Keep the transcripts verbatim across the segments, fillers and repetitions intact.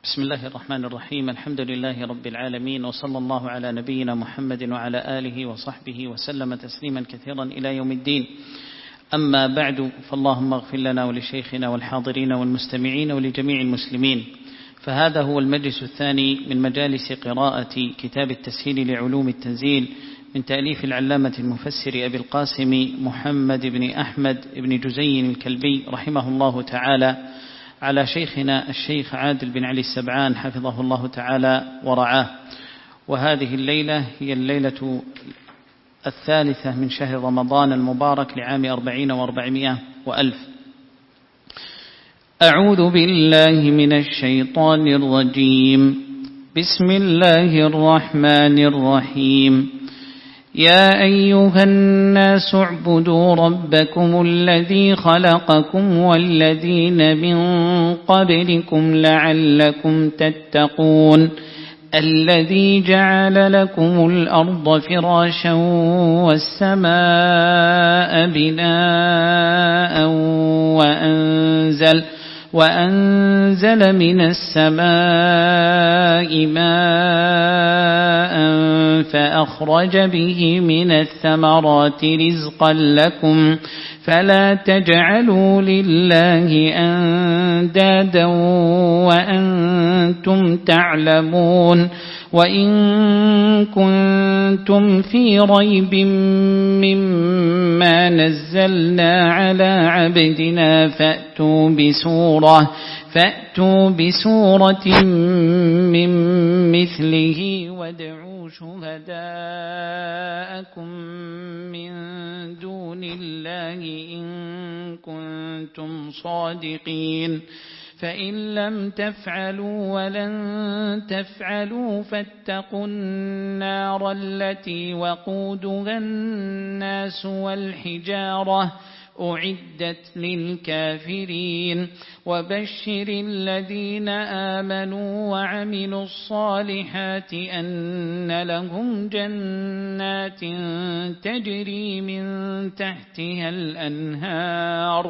بسم الله الرحمن الرحيم. الحمد لله رب العالمين، وصلى الله على نبينا محمد وعلى آله وصحبه وسلم تسليما كثيرا إلى يوم الدين. أما بعد، فاللهم اغفر لنا ولشيخنا والحاضرين والمستمعين ولجميع المسلمين. فهذا هو المجلس الثاني من مجالس قراءة كتاب التسهيل لعلوم التنزيل من تأليف العلامة المفسر أبي القاسم محمد بن أحمد بن جزين الكلبي رحمه الله تعالى، على شيخنا الشيخ عادل بن علي السبعان حفظه الله تعالى ورعاه. وهذه الليلة هي الليلة الثالثة من شهر رمضان المبارك لعام أربعين وأربعمائة وألف. أعوذ بالله من الشيطان الرجيم. بسم الله الرحمن الرحيم. يا أيها الناس اعبدوا ربكم الذي خلقكم والذين من قبلكم لعلكم تتقون، الذي جعل لكم الأرض فراشا والسماء بناء وأنزل وأنزل من السماء ماء فأخرج به من الثمرات رزقا لكم، فلا تجعلوا لله أندادا وأنتم تعلمون. وإن كنتم في ريب مما نزلنا على عبدنا فأتوا بسورة فأتوا بسورة من مثله وادعوا شهداءكم من دون الله إن كنتم صادقين. فإن لم تفعلوا ولن تفعلوا فاتقوا النار التي وقودها الناس والحجارة أعدت للكافرين. وبشر الذين آمنوا وعملوا الصالحات أن لهم جنات تجري من تحتها الأنهار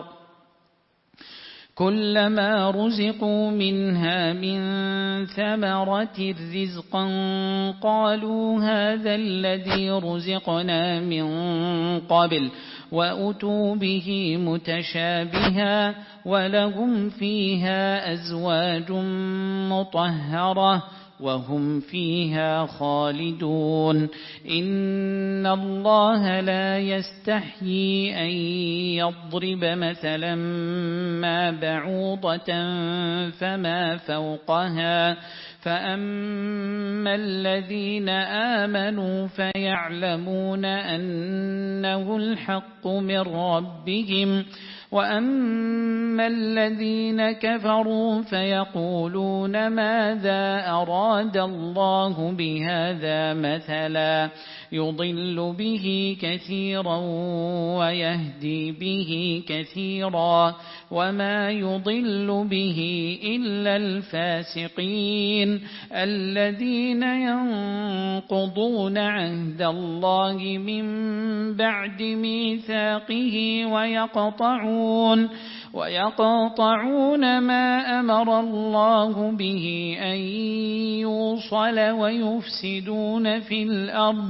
كلما رزقوا منها من ثمرة رزقا قالوا هذا الذي رزقنا من قبل وأتوا به متشابها ولهم فيها أزواج مطهرة وهم فيها خالدون. إن الله لا يستحيي أن يضرب مثلا ما بعوضة فما فوقها، فأما الذين آمنوا فيعلمون أنه الحق من ربهم، وأما الذين كفروا فيقولون ماذا أراد الله بهذا مثلا يضل به كثيرا ويهدي به كثيرا وما يضل به إلا الفاسقين الذين ينقضون عهد الله من بعد ميثاقه ويقطعون ويقطعون ما أمر الله به أن يوصل ويفسدون في الأرض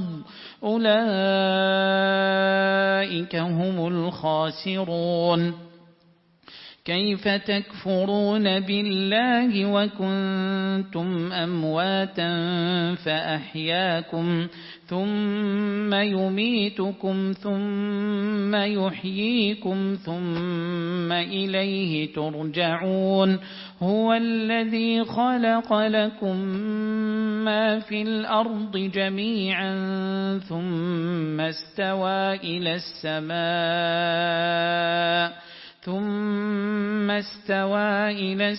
أولئك هم الخاسرون. كيف تكفرون بالله وكنتم أمواتا فأحياكم ثم يميتكم ثم يحييكم ثم إليه ترجعون. هو الذي خلق لكم ما في الأرض جميعا ثم استوى إلى السماء ثم استوى إلى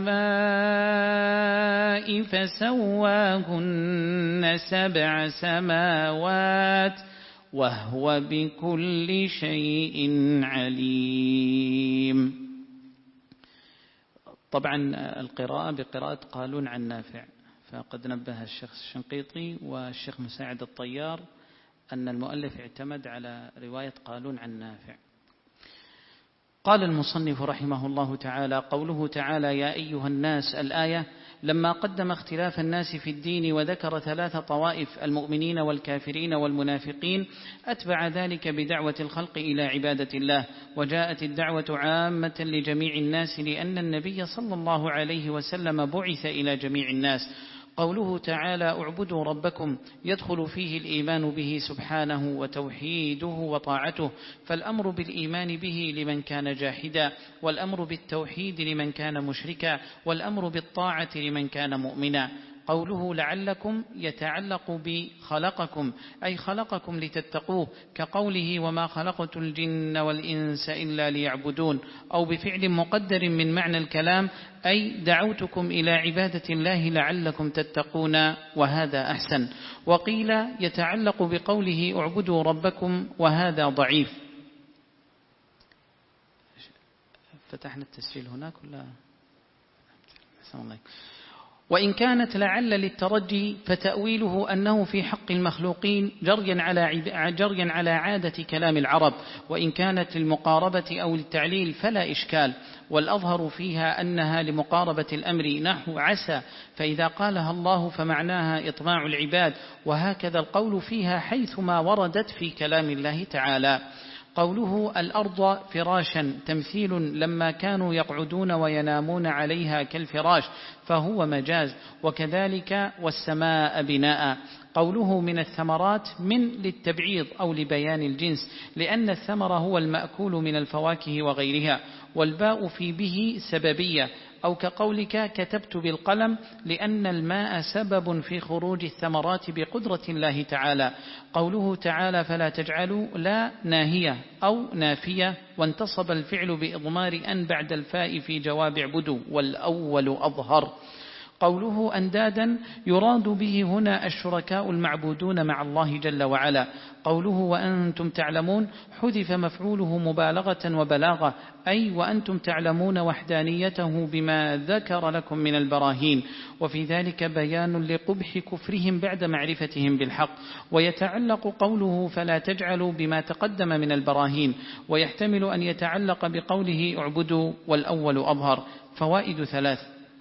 السماء فسواهن سبع سماوات وهو بكل شيء عليم. طبعا القراءة بقراءة قالون عن نافع، فقد نبه الشيخ الشنقيطي والشيخ مساعد الطيار أن المؤلف اعتمد على رواية قالون عن نافع. قال المصنف رحمه الله تعالى: قوله تعالى يا أيها الناس، الآية لما قدم اختلاف الناس في الدين وذكر ثلاث طوائف المؤمنين والكافرين والمنافقين أتبع ذلك بدعوة الخلق إلى عبادة الله، وجاءت الدعوة عامة لجميع الناس لأن النبي صلى الله عليه وسلم بعث إلى جميع الناس. قوله تعالى اعبدوا ربكم يدخل فيه الإيمان به سبحانه وتوحيده وطاعته، فالأمر بالإيمان به لمن كان جاحدا، والأمر بالتوحيد لمن كان مشركا، والأمر بالطاعة لمن كان مؤمنا. قوله لعلكم يتعلق بخلقكم أي خلقكم لتتقوه، كقوله وما خلقت الجن والإنس إلا ليعبدون، أو بفعل مقدر من معنى الكلام أي دعوتكم إلى عبادة الله لعلكم تتقون، وهذا أحسن. وقيل يتعلق بقوله اعبدوا ربكم، وهذا ضعيف. فتحنا التسجيل هناك ولا؟ حسن الله. وإن كانت لعل للترجي فتأويله أنه في حق المخلوقين جريا على جريا على عادة كلام العرب، وإن كانت للمقاربة أو التعليل فلا إشكال، والأظهر فيها أنها لمقاربة الأمر نحو عسى، فإذا قالها الله فمعناها إطماع العباد، وهكذا القول فيها حيثما وردت في كلام الله تعالى. قوله الأرض فراشا تمثيل لما كانوا يقعدون وينامون عليها كالفراش، فهو مجاز، وكذلك والسماء بناء. قوله من الثمرات من للتبعيض أو لبيان الجنس، لأن الثمر هو المأكول من الفواكه وغيرها، والباء في به سببية، أو كقولك كتبت بالقلم لأن الماء سبب في خروج الثمرات بقدرة الله تعالى. قوله تعالى فلا تجعلوا لا ناهية أو نافية، وانتصب الفعل بإضمار أن بعد الفاء في جواب اعبدوا، والأول أظهر. قوله أندادا يراد به هنا الشركاء المعبودون مع الله جل وعلا. قوله وأنتم تعلمون حذف مفعوله مبالغة وبلاغة، أي وأنتم تعلمون وحدانيته بما ذكر لكم من البراهين، وفي ذلك بيان لقبح كفرهم بعد معرفتهم بالحق. ويتعلق قوله فلا تجعلوا بما تقدم من البراهين، ويحتمل أن يتعلق بقوله اعبدوا، والأول أظهر. فوائد ثلاث.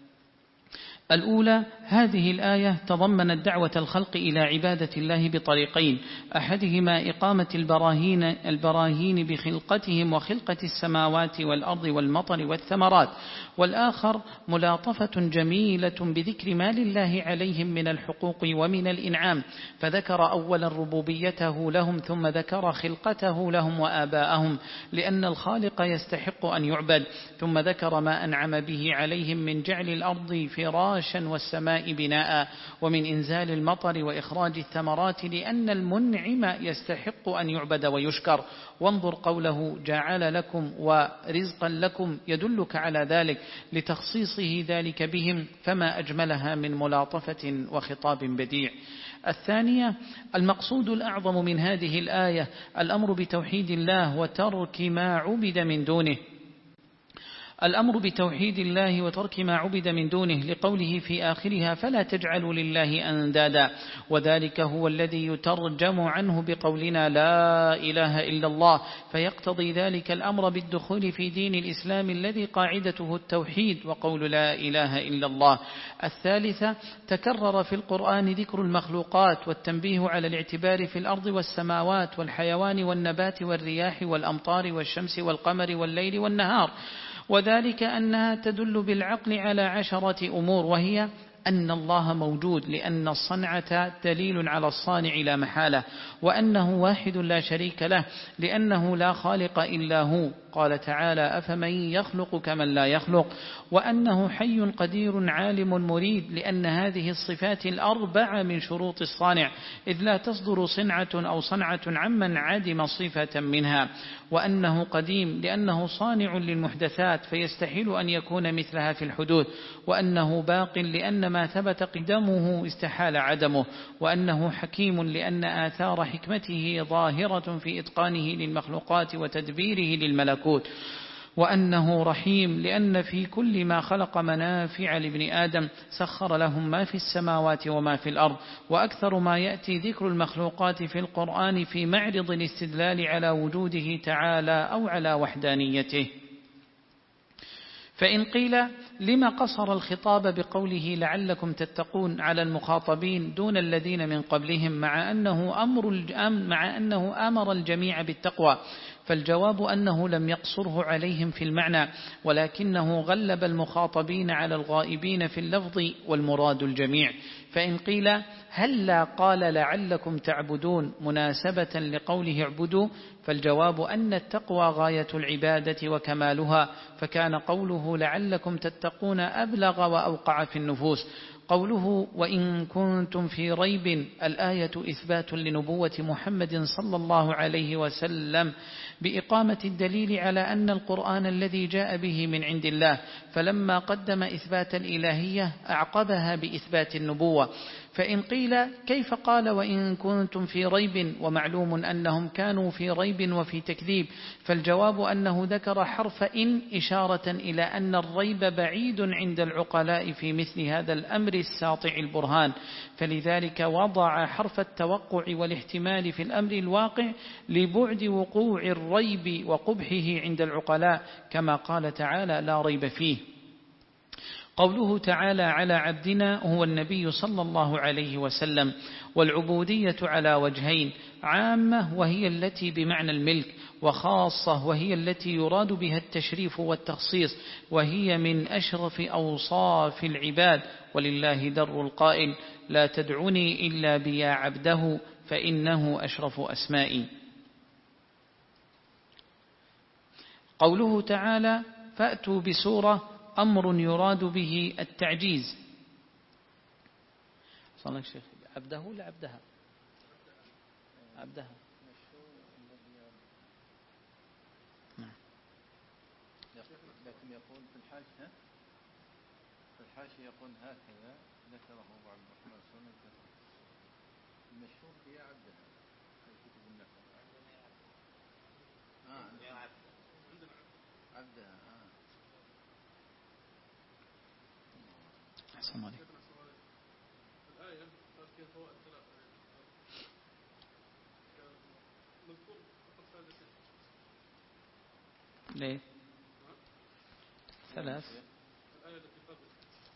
الأولى هذه الآية تضمنت دعوة الخلق إلى عبادة الله بطريقين، أحدهما إقامة البراهين, البراهين بخلقتهم وخلقة السماوات والأرض والمطر والثمرات، والآخر ملاطفة جميلة بذكر ما لله عليهم من الحقوق ومن الإنعام، فذكر أولا ربوبيته لهم ثم ذكر خلقته لهم وآباءهم، لأن الخالق يستحق أن يعبد، ثم ذكر ما أنعم به عليهم من جعل الأرض فراشا والسماء بناء، ومن إنزال المطر وإخراج الثمرات، لأن المنعم يستحق أن يعبد ويشكر. وانظر قوله جعل لكم ورزقا لكم يدلك على ذلك لتخصيصه ذلك بهم، فما أجملها من ملاطفة وخطاب بديع. الثانية المقصود الأعظم من هذه الآية الأمر بتوحيد الله وترك ما عبد من دونه، الأمر بتوحيد الله وترك ما عبد من دونه، لقوله في آخرها فلا تجعلوا لله أندادا، وذلك هو الذي يترجم عنه بقولنا لا إله إلا الله، فيقتضي ذلك الأمر بالدخول في دين الإسلام الذي قاعدته التوحيد وقول لا إله إلا الله. الثالثة تكرر في القرآن ذكر المخلوقات والتنبيه على الاعتبار في الأرض والسماوات والحيوان والنبات والرياح والأمطار والشمس والقمر والليل والنهار، وذلك أنها تدل بالعقل على عشرة أمور، وهي أن الله موجود لأن الصنعة دليل على الصانع لا محالة، وأنه واحد لا شريك له لأنه لا خالق إلا هو، قال تعالى أفمن يخلق كمن لا يخلق، وأنه حي قدير عالم مريد، لأن هذه الصفات الأربع من شروط الصانع، إذ لا تصدر صنعة أو صنعة عمن عدم صفة منها، وأنه قديم لأنه صانع للمحدثات فيستحيل أن يكون مثلها في الحدوث، وأنه باق لأن ما ثبت قدمه استحال عدمه، وأنه حكيم لأن آثار حكمته ظاهرة في إتقانه للمخلوقات وتدبيره للملكوت، وأنه رحيم لأن في كل ما خلق منافع لابن آدم سخر لهم ما في السماوات وما في الأرض. وأكثر ما يأتي ذكر المخلوقات في القرآن في معرض الاستدلال على وجوده تعالى أو على وحدانيته. فإن قيل لما قصر الخطاب بقوله لعلكم تتقون على المخاطبين دون الذين من قبلهم مع أنه, أمر مع أنه أمر الجميع بالتقوى؟ فالجواب أنه لم يقصره عليهم في المعنى، ولكنه غلب المخاطبين على الغائبين في اللفظ والمراد الجميع. فإن قيل هل لا قال لعلكم تعبدون مناسبة لقوله اعبدوا؟ فالجواب أن التقوى غاية العبادة وكمالها، فكان قوله لعلكم تتقون أبلغ وأوقع في النفوس. قوله وإن كنتم في ريب الآية إثبات لنبوة محمد صلى الله عليه وسلم بإقامة الدليل على أن القرآن الذي جاء به من عند الله، فلما قدم إثبات الإلهية أعقبها بإثبات النبوة. فإن قيل كيف قال وإن كنتم في ريب ومعلوم أنهم كانوا في ريب وفي تكذيب؟ فالجواب أنه ذكر حرف إن إشارة إلى أن الريب بعيد عند العقلاء في مثل هذا الأمر الساطع البرهان، فلذلك وضع حرف التوقع والاحتمال في الأمر الواقع لبعد وقوع الريب وقبحه عند العقلاء، كما قال تعالى لا ريب فيه. قوله تعالى على عبدنا هو النبي صلى الله عليه وسلم، والعبودية على وجهين: عامة وهي التي بمعنى الملك، وخاصة وهي التي يراد بها التشريف والتخصيص، وهي من أشرف أوصاف العباد. ولله در القائل لا تدعوني إلا بيا عبده فإنه أشرف أسمائي. قوله تعالى فأتوا بسورة أمر يراد به التعجيز. صلى شيخ عبده ولا عبدها؟ عبدها. نعم. لكن يقول في الحاشية في الحاشية يقول هكذا ذكره أبو عبد الرحمن السنة المشهور هي عبدها في كتب النحو. آه عبدها. آه أحسن عليك. الآية فيها فوائد ثلاثة. مذكور فقط سادسين. ليه؟ ثلاث. الآية التي قبل.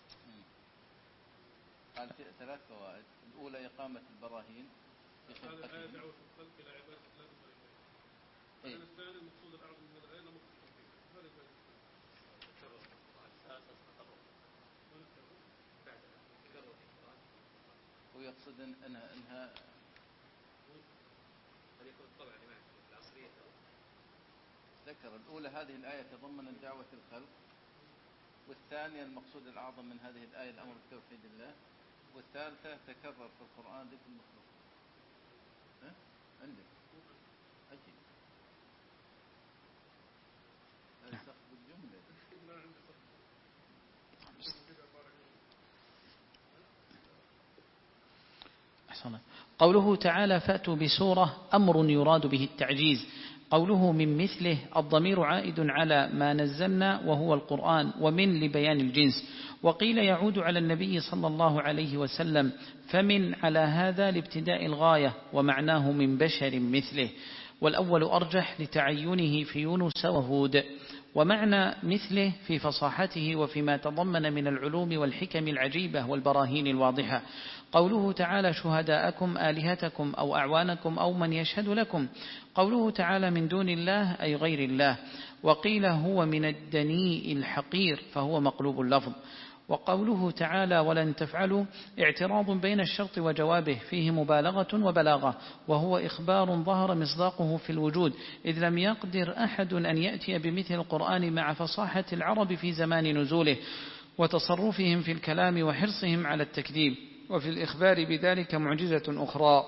قال ثلاث فوائد. الأولى إقامة البراهين في خلقته. هذه الآية دعوة الخلق إلى عبادة الله بالبركة. الآن الثاني المقصود الأعظم من الآية لا مقصود فيه. هذا الثاني. ويقصد إن إنها إنها ذكر الأولى هذه الآية تضمن دعوة الخلق، والثانية المقصود الأعظم من هذه الآية الأمر بتوحيد الله، والثالثة تكرر في القرآن ذكر المخلوق. ها عندك أجل هذا سخط بالجملة. قوله تعالى فأتوا بسورة أمر يراد به التعجيز. قوله من مثله الضمير عائد على ما نزلنا وهو القرآن، ومن لبيان الجنس. وقيل يعود على النبي صلى الله عليه وسلم، فمن على هذا لابتداء الغاية، ومعناه من بشر مثله، والأول أرجح لتعينه في يونس وهود. ومعنى مثله في فصاحته وفيما تضمن من العلوم والحكم العجيبة والبراهين الواضحة. قوله تعالى شهداءكم آلهتكم أو أعوانكم أو من يشهد لكم. قوله تعالى من دون الله أي غير الله. وقيل هو من الدنيء الحقير فهو مقلوب اللفظ. وقوله تعالى ولن تفعلوا اعتراض بين الشرط وجوابه فيه مبالغة وبلاغة، وهو إخبار ظهر مصداقه في الوجود، إذ لم يقدر أحد أن يأتي بمثل القرآن مع فصاحة العرب في زمان نزوله وتصرفهم في الكلام وحرصهم على التكذيب، وفي الإخبار بذلك معجزة أخرى.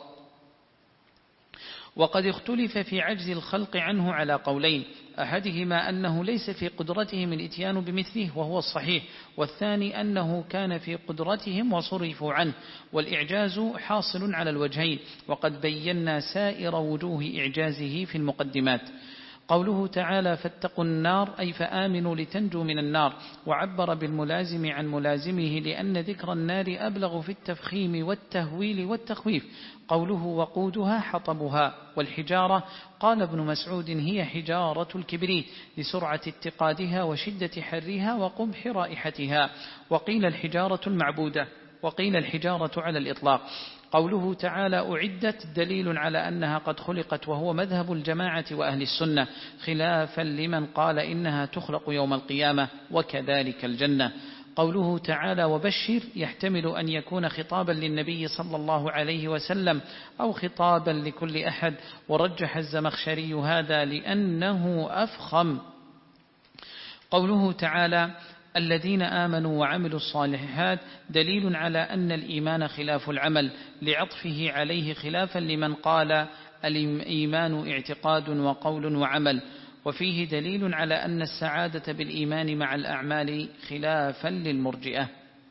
وقد اختلف في عجز الخلق عنه على قولين: أحدهما أنه ليس في قدرتهم الإتيان بمثله وهو الصحيح، والثاني أنه كان في قدرتهم وصرفوا عنه، والإعجاز حاصل على الوجهين، وقد بينا سائر وجوه إعجازه في المقدمات. قوله تعالى فاتقوا النار أي فآمنوا لتنجوا من النار، وعبر بالملازم عن ملازمه لأن ذكر النار أبلغ في التفخيم والتهويل والتخويف. قوله وقودها حطبها. والحجارة قال ابن مسعود هي حجارة الكبريت لسرعة اتقادها وشدة حرها وقبح رائحتها. وقيل الحجارة المعبودة، وقيل الحجارة على الإطلاق. قوله تعالى أعدت دليل على أنها قد خلقت، وهو مذهب الجماعة وأهل السنة، خلافا لمن قال إنها تخلق يوم القيامة، وكذلك الجنة. قوله تعالى وبشر يحتمل أن يكون خطابا للنبي صلى الله عليه وسلم أو خطابا لكل أحد، ورجح الزمخشري هذا لأنه أفخم. قوله تعالى الذين آمنوا وعملوا الصالحات دليل على أن الإيمان خلاف العمل، لعطفه عليه خلافا لمن قال الإيمان اعتقاد وقول وعمل. وفيه دليل على أن السعادة بالإيمان مع الأعمال خلافا للمرجئة.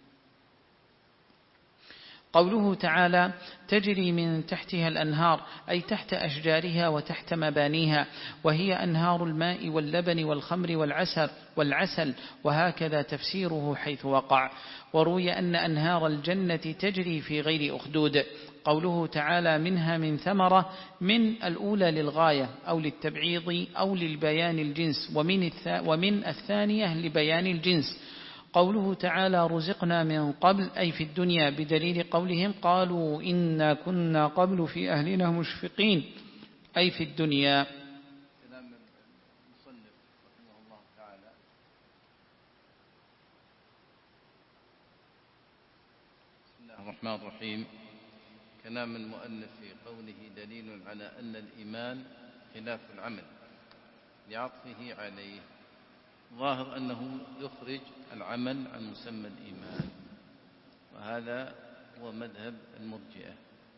قوله تعالى تجري من تحتها الأنهار أي تحت أشجارها وتحت مبانيها، وهي أنهار الماء واللبن والخمر والعسل, والعسل وهكذا تفسيره حيث وقع. وروي أن أنهار الجنة تجري في غير أخدود. قوله تعالى منها من ثمرة، من الأولى للغاية أو للتبعيض أو للبيان الجنس، ومن, ومن الثانية لبيان الجنس. قوله تعالى رزقنا من قبل أي في الدنيا، بدليل قولهم قالوا إنا كنا قبل في أهلنا مشفقين أي في الدنيا. كلام المصنف رحمه الله تعالى بسم الله الرحمن الرحيم. كلام المؤلف في قوله دليل على أن الإيمان خلاف العمل لعطفه عليه. ظاهر أنه يخرج العمل عن مسمى الإيمان، وهذا هو مذهب المرجئة،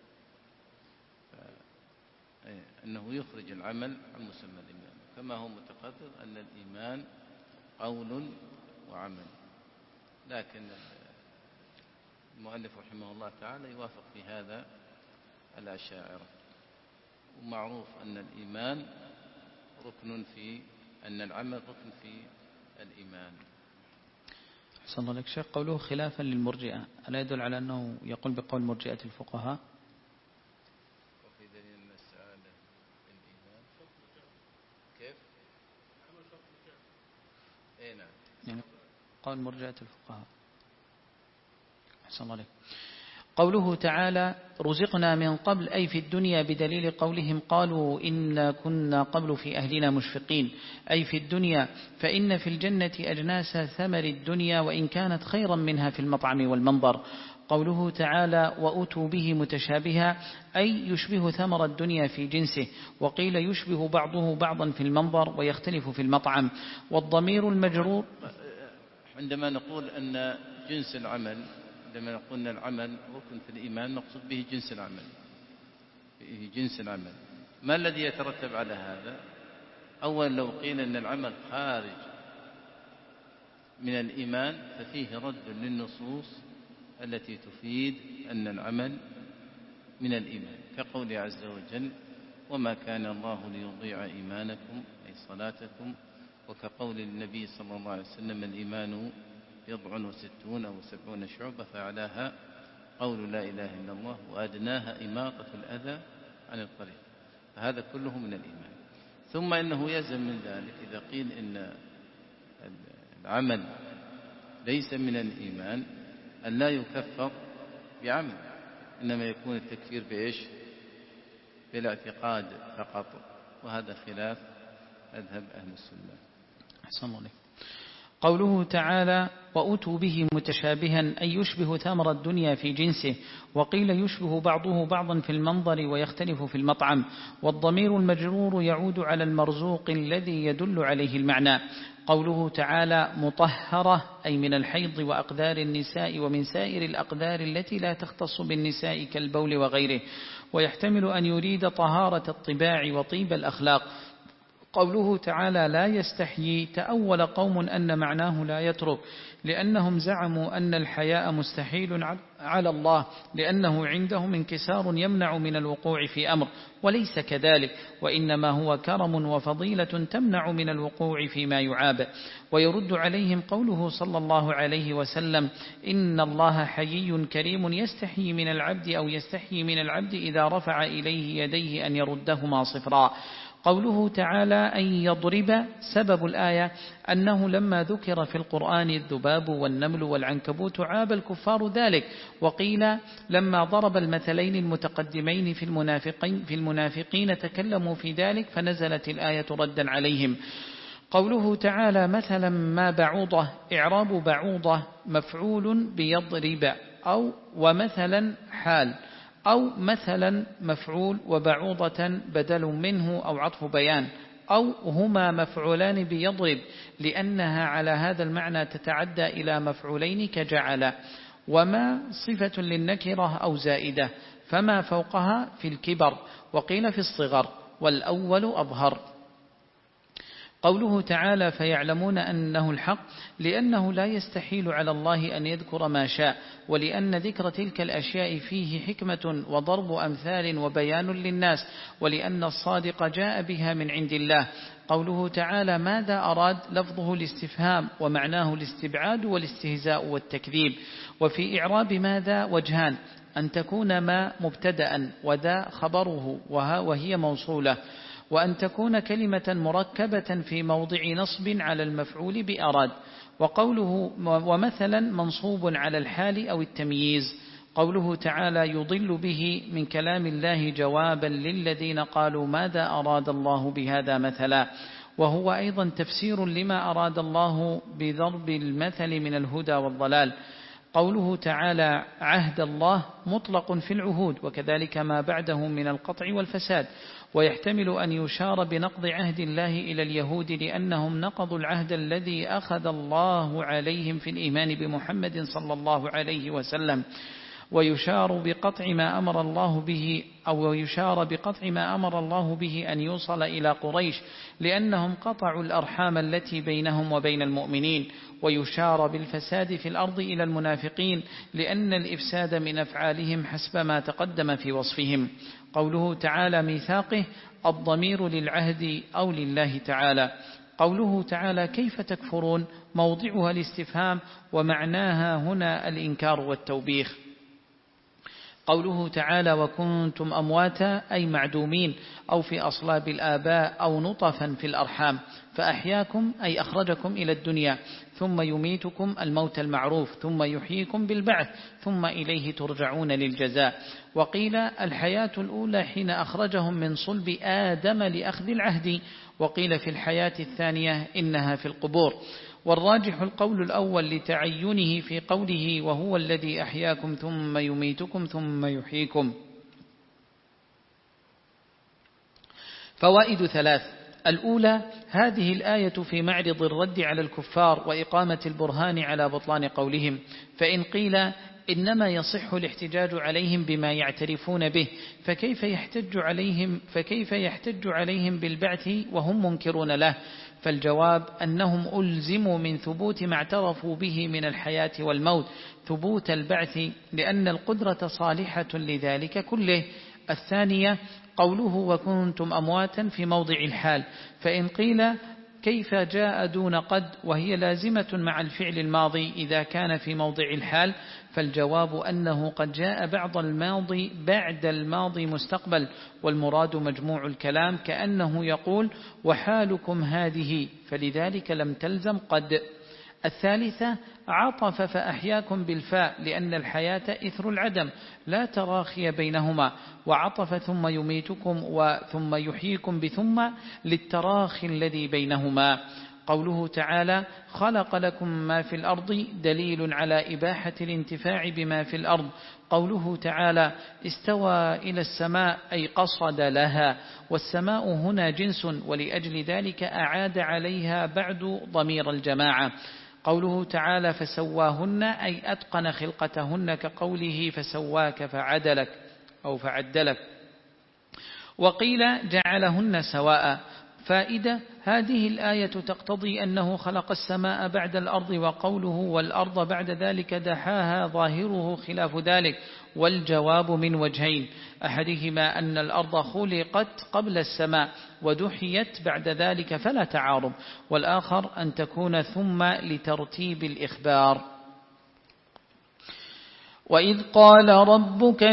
أنه يخرج العمل عن مسمى الإيمان، كما هو متقرر أن الإيمان قول وعمل. لكن المؤلف رحمه الله تعالى يوافق في هذا الأشاعرة. ومعروف أن الإيمان ركن في أن العمل ركن في الإيمان. أحسن الله لك شيخ. قوله خلافا للمرجئة ألا يدل على أنه يقول بقول مرجئة الفقهاء؟ وفي دليل أن السعادة الإيمان كيف؟ أي نعم، يعني قول مرجئة الفقهاء. أحسن الله لك. قوله تعالى رزقنا من قبل أي في الدنيا، بدليل قولهم قالوا إنا كنا قبل في أهلنا مشفقين أي في الدنيا، فإن في الجنة أجناس ثمر الدنيا وإن كانت خيرا منها في المطعم والمنظر. قوله تعالى وأتوا به متشابها أي يشبه ثمر الدنيا في جنسه، وقيل يشبه بعضه بعضا في المنظر ويختلف في المطعم. والضمير المجرور عندما نقول أن جنس العمل، عندما قلنا العمل ركن في الإيمان مقصود به جنس العمل، به جنس العمل. ما الذي يترتب على هذا؟ أولا لو قيل أن العمل خارج من الإيمان ففيه رد للنصوص التي تفيد أن العمل من الإيمان، كقوله عز وجل وما كان الله ليضيع إيمانكم أي صلاتكم، وكقول النبي صلى الله عليه وسلم الإيمان بضع وستون أو سبعون شعبة فأعلاها قول لا إله إلا الله وأدناها إماطة الأذى عن الطريق، فهذا كله من الإيمان. ثم إنه يلزم من ذلك إذا قيل إن العمل ليس من الإيمان أن لا يكفر بعمل، إنما يكون التكفير بإيش؟ بالاعتقاد فقط، وهذا خلاف مذهب أهل السنة. أحسن الله عليك. قوله تعالى وأتوا به متشابها أي يشبه ثمر الدنيا في جنسه، وقيل يشبه بعضه بعضا في المنظر ويختلف في المطعم. والضمير المجرور يعود على المرزوق الذي يدل عليه المعنى. قوله تعالى مطهرة أي من الحيض وأقدار النساء ومن سائر الأقدار التي لا تختص بالنساء كالبول وغيره، ويحتمل أن يريد طهارة الطباع وطيب الأخلاق. قوله تعالى لا يستحيي تأول قوم أن معناه لا يترك، لأنهم زعموا أن الحياء مستحيل على الله لأنه عندهم انكسار يمنع من الوقوع في أمر، وليس كذلك، وإنما هو كرم وفضيلة تمنع من الوقوع فيما يعاب. ويرد عليهم قوله صلى الله عليه وسلم إن الله حيي كريم يستحيي من العبد أو يستحيي من العبد إذا رفع إليه يديه أن يردهما صفرا. قوله تعالى أن يضرب، سبب الآية أنه لما ذكر في القرآن الذباب والنمل والعنكبوت عاب الكفار ذلك، وقيل لما ضرب المثلين المتقدمين في المنافقين, في المنافقين تكلموا في ذلك فنزلت الآية ردا عليهم. قوله تعالى مثلا ما بعوضة، إعراب بعوضة مفعول بيضرب أو ومثلا حال، أو مثلا مفعول وبعوضة بدل منه أو عطف بيان، أو هما مفعولان بيضرب لأنها على هذا المعنى تتعدى إلى مفعولين كجعل. وما صفة للنكرة أو زائدة، فما فوقها في الكبر، وقيل في الصغر، والأول أظهر. قوله تعالى فيعلمون أنه الحق، لأنه لا يستحيل على الله أن يذكر ما شاء، ولأن ذكر تلك الأشياء فيه حكمة وضرب أمثال وبيان للناس، ولأن الصادق جاء بها من عند الله. قوله تعالى ماذا أراد، لفظه الاستفهام ومعناه الاستبعاد والاستهزاء والتكذيب. وفي إعراب ماذا وجهان، أن تكون ما مبتدأ وذا خبره وهي موصولة، وأن تكون كلمة مركبة في موضع نصب على المفعول بأراد. وقوله ومثلا منصوب على الحال أو التمييز. قوله تعالى يضل به من كلام الله جوابا للذين قالوا ماذا أراد الله بهذا مثلا، وهو أيضا تفسير لما أراد الله بضرب المثل من الهدى والضلال. قوله تعالى عهد الله مطلق في العهود، وكذلك ما بعده من القطع والفساد، ويحتمل أن يشار بنقض عهد الله إلى اليهود لأنهم نقضوا العهد الذي أخذ الله عليهم في الإيمان بمحمد صلى الله عليه وسلم، ويشار بقطع ما أمر الله به أو يشار بقطع ما أمر الله به أن يوصل إلى قريش لأنهم قطعوا الأرحام التي بينهم وبين المؤمنين، ويشار بالفساد في الأرض إلى المنافقين لأن الإفساد من أفعالهم حسب ما تقدم في وصفهم. قوله تعالى ميثاقه، الضمير للعهد أو لله تعالى. قوله تعالى كيف تكفرون، موضعها الاستفهام ومعناها هنا الإنكار والتوبيخ. قوله تعالى وكنتم أمواتا أي معدومين أو في أصلاب الآباء أو نطفا في الأرحام، فأحياكم أي أخرجكم إلى الدنيا، ثم يميتكم الموت المعروف، ثم يحييكم بالبعث، ثم إليه ترجعون للجزاء. وقيل الحياة الأولى حين أخرجهم من صلب آدم لأخذ العهد، وقيل في الحياة الثانية إنها في القبور. والراجح القول الأول لتعينه في قوله وهو الذي أحياكم ثم يميتكم ثم يحييكم. فوائد ثلاث. الأولى هذه الآية في معرض الرد على الكفار وإقامة البرهان على بطلان قولهم، فإن قيل إنما يصح الاحتجاج عليهم بما يعترفون به، فكيف يحتج عليهم فكيف يحتج عليهم بالبعث وهم منكرون له؟ فالجواب أنهم ألزموا من ثبوت ما اعترفوا به من الحياة والموت ثبوت البعث، لأن القدرة صالحة لذلك كله. الثانية قوله وكنتم أمواتا في موضع الحال، فإن قيل كيف جاء دون قد وهي لازمة مع الفعل الماضي إذا كان في موضع الحال؟ فالجواب أنه قد جاء بعض الماضي بعد الماضي مستقبل، والمراد مجموع الكلام كأنه يقول وحالكم هذه، فلذلك لم تلزم قد. الثالثة عطف فأحياكم بالفاء لأن الحياة إثر العدم لا تراخي بينهما، وعطف ثم يميتكم وثم يحييكم بثم للتراخي الذي بينهما. قوله تعالى خلق لكم ما في الأرض دليل على إباحة الانتفاع بما في الأرض. قوله تعالى استوى إلى السماء أي قصد لها، والسماء هنا جنس، ولأجل ذلك أعاد عليها بعد ضمير الجماعة. قوله تعالى فسواهن أي أتقن خلقتهن كقوله فسواك فعدلك أو فعدلك. وقيل جعلهن سواء، فائدة: هذه الآية تقتضي أنه خلق السماء بعد الأرض، وقوله والأرض بعد ذلك دحاها ظاهره خلاف ذلك، والجواب من وجهين: أحدهما أن الأرض خلقت قبل السماء ودحيت بعد ذلك فلا تعارض، والآخر أن تكون ثم لترتيب الإخبار. وإذ قال ربك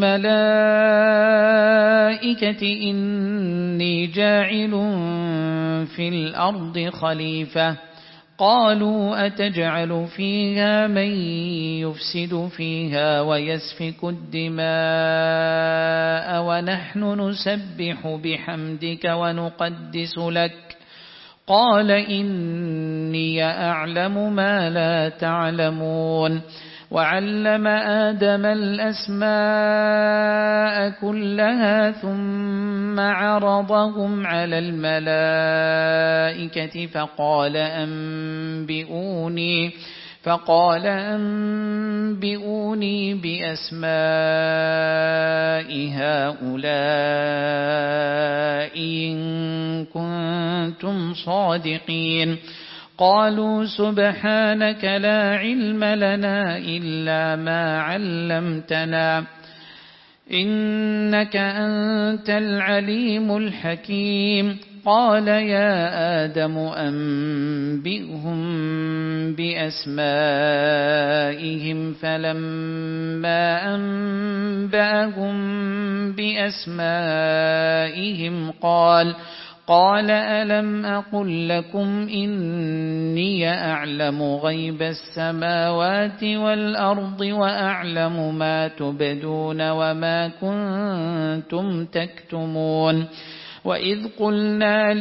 للملائكة إني جاعل في الأرض خليفة قالوا أتجعل فيها من يفسد فيها ويسفك الدماء ونحن نسبح بحمدك ونقدس لك قال إني أعلم ما لا تعلمون. وعلم آدم الأسماء كلها ثم عرضهم على الملائكة فقال أنبئوني فقال أنبئوني بأسماء هؤلاء إن كنتم صادقين. قالوا سبحانك لا علم لنا إلا ما علمتنا إنك أنت العليم الحكيم. قال يا آدم أنبئهم بأسمائهم فلما أنبأهم بأسمائهم قال قال ألم أقل لكم إني أعلم غيب السماوات والأرض وأعلم ما تبدون وما كنتم تكتمون. وإذ قلنا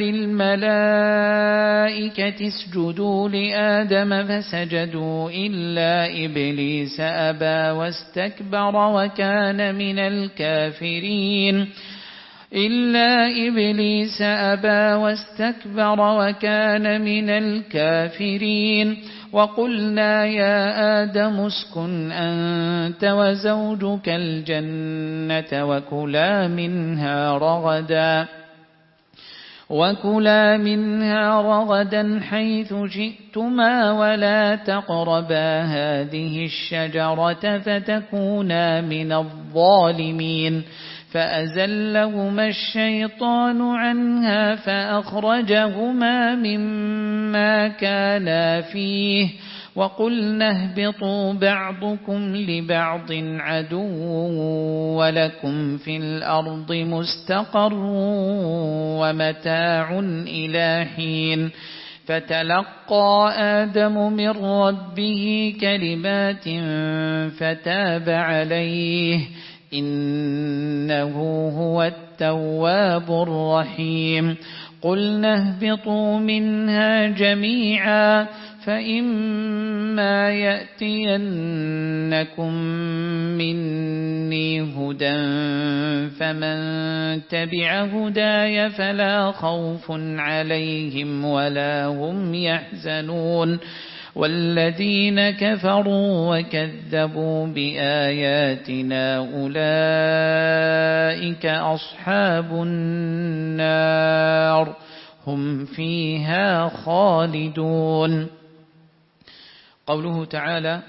للملائكة اسجدوا لآدم فسجدوا إلا إبليس أبى واستكبر وكان من الكافرين إلا إبليس أبى واستكبر وكان من الكافرين. وقلنا يا آدم اسكن أنت وزوجك الجنة وكلا منها رغدا وكلا منها رغدا حيث شئتما ولا تقربا هذه الشجرة فتكونا من الظالمين. فأزلهما الشيطان عنها فأخرجهما مما كانا فيه وقلنا اهبطوا بعضكم لبعض عدو ولكم في الأرض مستقر ومتاع إلى حين. فتلقى آدم من ربه كلمات فتاب عليه إنه هو التواب الرحيم. قلنا اهبطوا منها جميعا فإما يأتينكم مني هدى فمن تبع هداي فلا خوف عليهم ولا هم يحزنون. والذين كفروا وكذبوا بآياتنا أولئك أصحاب النار هم فيها خالدون. قوله تعالى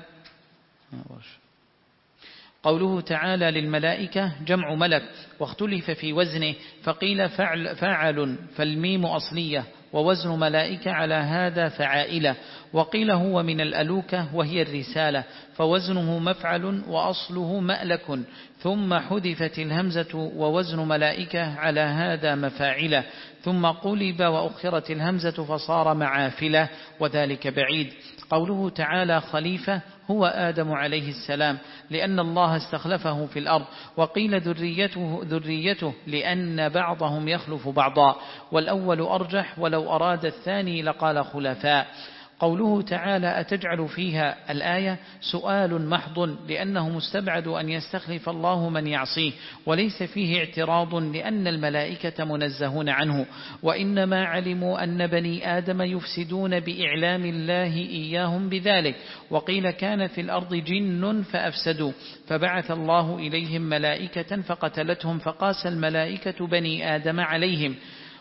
قوله تعالى للملائكة جمع ملك، واختلف في وزنه، فقيل فعل, فاعل فالميم أصلية، ووزن ملائكة على هذا فعائلة، وقيل هو من الألوكة وهي الرسالة، فوزنه مفعل وأصله مألك، ثم حذفت الهمزة ووزن ملائكة على هذا مفاعلة، ثم قلب وأخرت الهمزة فصار معافلة، وذلك بعيد. قوله تعالى خليفة هو آدم عليه السلام لأن الله استخلفه في الأرض، وقيل ذريته, ذريته لأن بعضهم يخلف بعضا، والأول أرجح، ولو أراد الثاني لقال خلفاء. قوله تعالى أتجعل فيها الآية سؤال محض، لأنه مستبعد أن يستخلف الله من يعصيه، وليس فيه اعتراض لأن الملائكة منزهون عنه، وإنما علموا أن بني آدم يفسدون بإعلام الله إياهم بذلك. وقيل كان في الأرض جن فأفسدوا فبعث الله إليهم ملائكة فقتلتهم فقاس الملائكة بني آدم عليهم.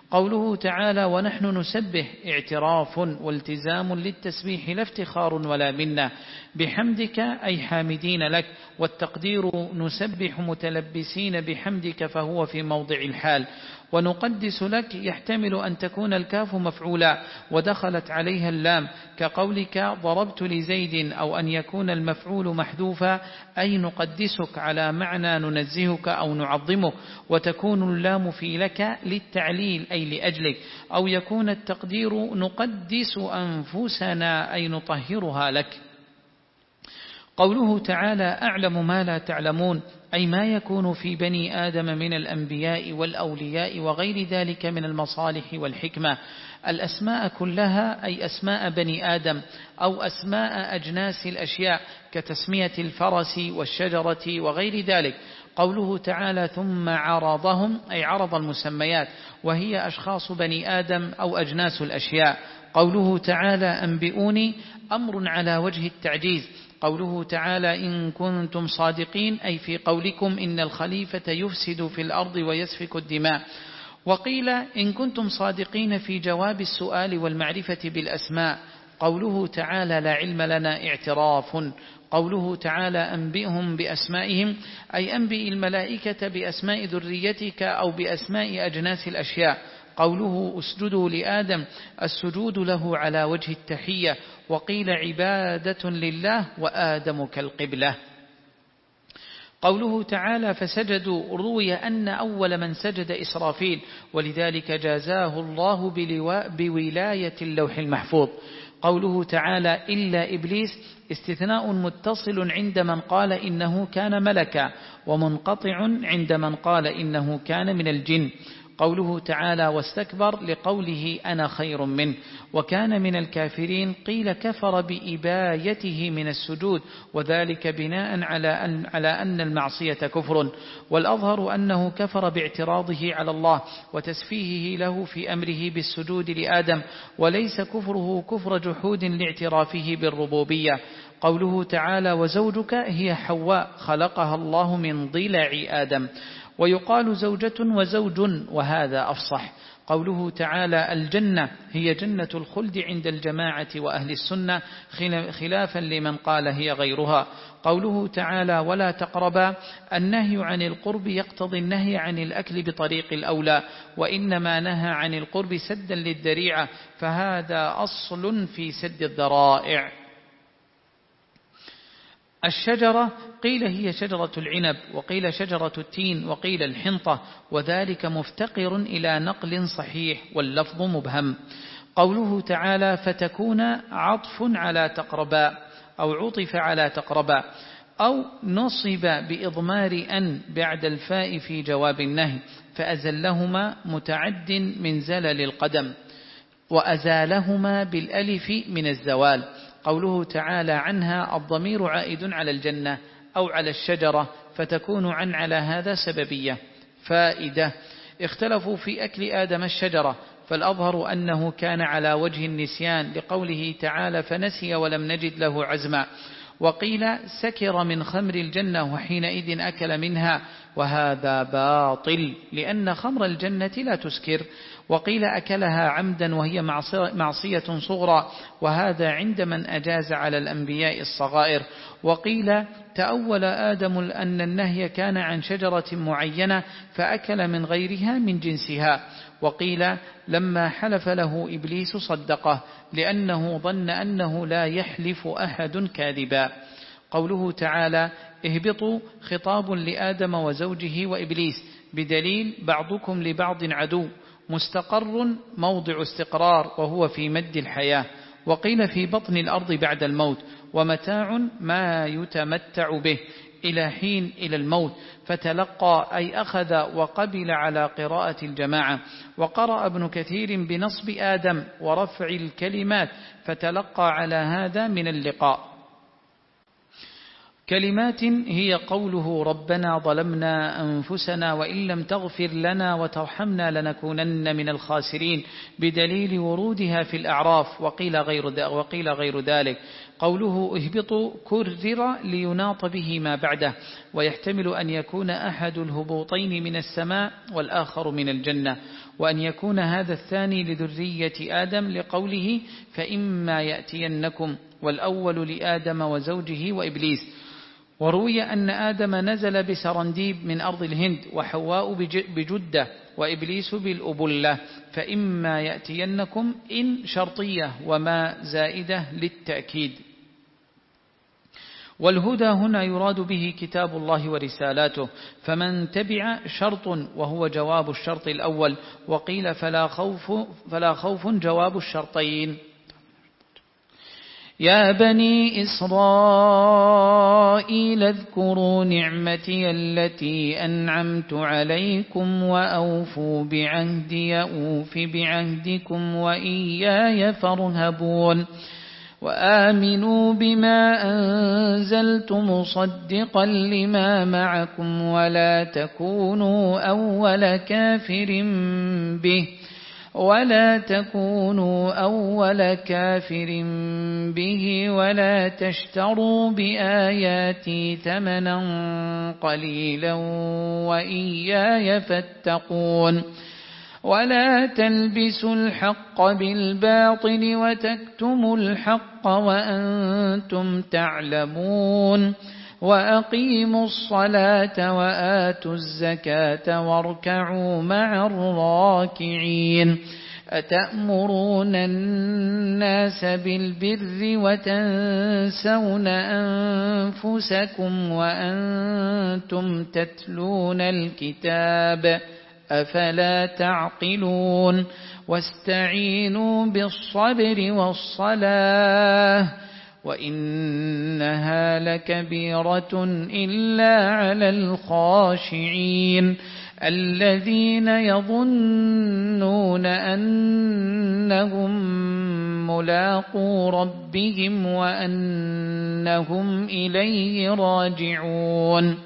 قوله تعالى ونحن نسبح اعتراف والتزام للتسبيح لا افتخار ولا منا بحمدك أي حامدين لك، والتقدير نسبح متلبسين بحمدك فهو في موضع الحال. ونقدس لك يحتمل أن تكون الكاف مفعولا ودخلت عليها اللام كقولك ضربت لزيد، أو أن يكون المفعول محذوفا أي نقدسك على معنى ننزهك أو نعظمك، وتكون اللام في لك للتعليل أي لأجلك، أو يكون التقدير نقدس أنفسنا أي نطهرها لك. قوله تعالى أعلم ما لا تعلمون أي ما يكون في بني آدم من الأنبياء والأولياء وغير ذلك من المصالح والحكمة. الأسماء كلها أي أسماء بني آدم أو أسماء أجناس الأشياء كتسمية الفرس والشجرة وغير ذلك. قوله تعالى ثم عرضهم أي عرض المسميات وهي أشخاص بني آدم أو أجناس الأشياء. قوله تعالى أنبئوني أمر على وجه التعجيز. قوله تعالى إن كنتم صادقين أي في قولكم إن الخليفة يفسد في الأرض ويسفك الدماء. وقيل إن كنتم صادقين في جواب السؤال والمعرفة بالأسماء. قوله تعالى لا علم لنا اعتراف. قوله تعالى أنبئهم بأسمائهم أي أنبئ الملائكة بأسماء ذريتك أو بأسماء أجناس الأشياء. قوله اسجدوا لآدم السجود له على وجه التحية. وقيل عبادة لله وآدم كالقبلة. قوله تعالى فسجدوا روي أن أول من سجد إسرافيل ولذلك جازاه الله بولاية اللوح المحفوظ. قوله تعالى إلا إبليس استثناء متصل عند من قال إنه كان ملكا ومنقطع عند من قال إنه كان من الجن. قوله تعالى واستكبر لقوله أنا خير منه وكان من الكافرين قيل كفر بإبايته من السجود وذلك بناء على أن, على أن المعصية كفر، والأظهر أنه كفر باعتراضه على الله وتسفيهه له في أمره بالسجود لآدم، وليس كفره كفر جحود لاعترافه بالربوبية. قوله تعالى وزوجك هي حواء خلقها الله من ضلع آدم، ويقال زوجة وزوج وهذا أفصح. قوله تعالى الجنة هي جنة الخلد عند الجماعة وأهل السنة خلافا لمن قال هي غيرها. قوله تعالى ولا تقربا النهي عن القرب يقتضي النهي عن الأكل بطريق الأولى، وإنما نهى عن القرب سدا للذريعة، فهذا أصل في سد الذرائع. الشجرة قيل هي شجرة العنب وقيل شجرة التين وقيل الحنطة، وذلك مفتقر إلى نقل صحيح واللفظ مبهم. قوله تعالى فتكون عطف على تقربا أو عطف على تقربا أو نصب بإضمار أن بعد الفاء في جواب النهي، فأزلهما متعد من زلل القدم وأزالهما بالألف من الزوال. قوله تعالى عنها الضمير عائد على الجنة أو على الشجرة فتكون عن على هذا سببية. فائدة اختلفوا في أكل آدم الشجرة، فالأظهر أنه كان على وجه النسيان لقوله تعالى فنسي ولم نجد له عزما. وقيل سكر من خمر الجنة وحينئذ أكل منها، وهذا باطل لأن خمر الجنة لا تسكر. وقيل أكلها عمدا وهي معصية صغرى، وهذا عند من أجاز على الأنبياء الصغائر. وقيل تأول آدم أن النهي كان عن شجرة معينة فأكل من غيرها من جنسها. وقيل لما حلف له إبليس صدقه لأنه ظن أنه لا يحلف أحد كاذبا. قوله تعالى اهبطوا خطاب لآدم وزوجه وإبليس بدليل بعضكم لبعض عدو، مستقر موضع استقرار وهو في مد الحياة. وقيل في بطن الأرض بعد الموت، ومتاع ما يتمتع به إلى حين إلى الموت. فتلقى أي أخذ وقبل على قراءة الجماعة. وقرأ ابن كثير بنصب آدم ورفع الكلمات فتلقى على هذا من اللقاء. كلمات هي قوله ربنا ظلمنا أنفسنا وإن لم تغفر لنا وترحمنا لنكونن من الخاسرين بدليل ورودها في الأعراف. وقيل غير, وقيل غير ذلك. قوله اهبطوا كرر ليناط به ما بعده، ويحتمل أن يكون أحد الهبوطين من السماء والآخر من الجنة، وأن يكون هذا الثاني لذرية آدم لقوله فإما يأتينكم، والأول لآدم وزوجه وإبليس. وروي أن آدم نزل بسرنديب من أرض الهند، وحواء بجدة، وإبليس بالأبلة. فإما يأتينكم إن شرطية وما زائدة للتأكيد. والهدى هنا يراد به كتاب الله ورسالاته، فمن تبع شرط وهو جواب الشرط الأول، وقيل فلا خوف, فلا خوف جواب الشرطين. يا بني إسرائيل اذكروا نعمتي التي أنعمت عليكم وأوفوا بعهدي أوف بعهدكم وإياي فارهبون. وآمنوا بما أنزلت مصدقا لما معكم ولا تكونوا أول كافر به ولا تكونوا أول كافر به ولا تشتروا بآياتي ثمنا قليلا وإياي فاتقون. ولا تلبسوا الحق بالباطل وتكتموا الحق وأنتم تعلمون. وأقيموا الصلاة وآتوا الزكاة واركعوا مع الراكعين. أتأمرون الناس بالبر وتنسون أنفسكم وأنتم تتلون الكتاب أفلا تعقلون. واستعينوا بالصبر والصلاة وإنها لكبيرة إلا على الخاشعين الذين يظنون أنهم ملاقو ربهم وأنهم إليه راجعون.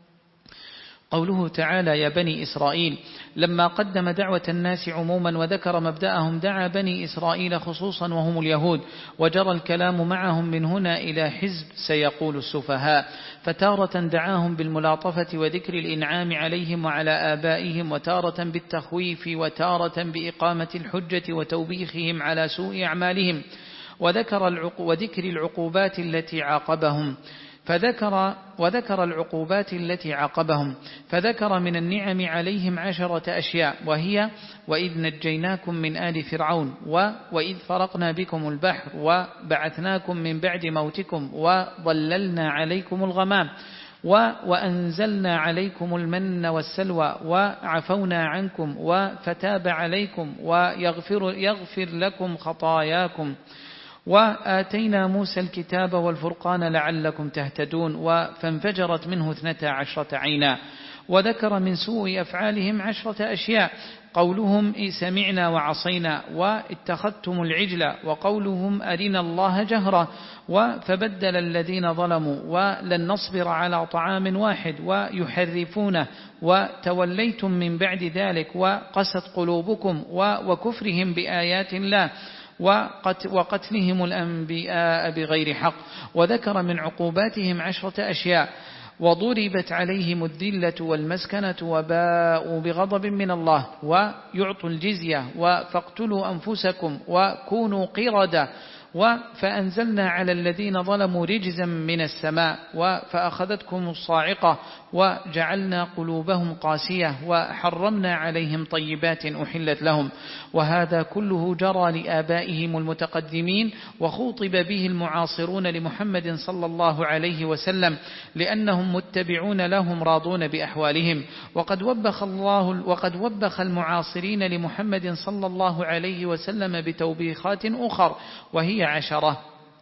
قوله تعالى يا بني إسرائيل، لما قدم دعوة الناس عموما وذكر مبدأهم دعا بني إسرائيل خصوصا وهم اليهود، وجرى الكلام معهم من هنا إلى حزب سيقول السفهاء. فتارة دعاهم بالملاطفة وذكر الإنعام عليهم وعلى آبائهم، وتارة بالتخويف، وتارة بإقامة الحجة وتوبيخهم على سوء أعمالهم، وذكر وذكر العقوبات التي عاقبهم فذكر وذكر العقوبات التي عاقبهم فذكر من النعم عليهم عشرة أشياء، وهي وإذ نجيناكم من آل فرعون، وإذ فرقنا بكم البحر، وبعثناكم من بعد موتكم، وظللنا عليكم الغمام، وأنزلنا عليكم المن والسلوى، وعفونا عنكم، وفتاب عليكم، ويغفر يغفر لكم خطاياكم، وآتينا موسى الكتاب والفرقان لعلكم تهتدون، فانفجرت منه اثنتا عشرة عينا. وذكر من سوء أفعالهم عشرة أشياء، قولهم سمعنا وعصينا، واتخذتم العجل، وقولهم أرنا الله جهرة، فبدل الذين ظلموا ولن نصبر على طعام واحد، ويحرفونه، وتوليتم من بعد ذلك، وقست قلوبكم، وكفرهم بآيات الله، وقتلهم الأنبياء بغير حق. وذكر من عقوباتهم عشرة أشياء، وضربت عليهم الذلة والمسكنة وباءوا بغضب من الله، ويعطوا الجزية، فاقتلوا أنفسكم وكونوا قردة، فأنزلنا على الذين ظلموا رجزا من السماء، فأخذتكم الصاعقة، وجعلنا قلوبهم قاسية، وحرمنا عليهم طيبات أحلت لهم. وهذا كله جرى لآبائهم المتقدمين، وخوطب به المعاصرون لمحمد صلى الله عليه وسلم، لأنهم متبعون لهم راضون بأحوالهم. وقد وبخ الله وقد وبخ المعاصرين لمحمد صلى الله عليه وسلم بتوبيخات أخر، وهي عشرة: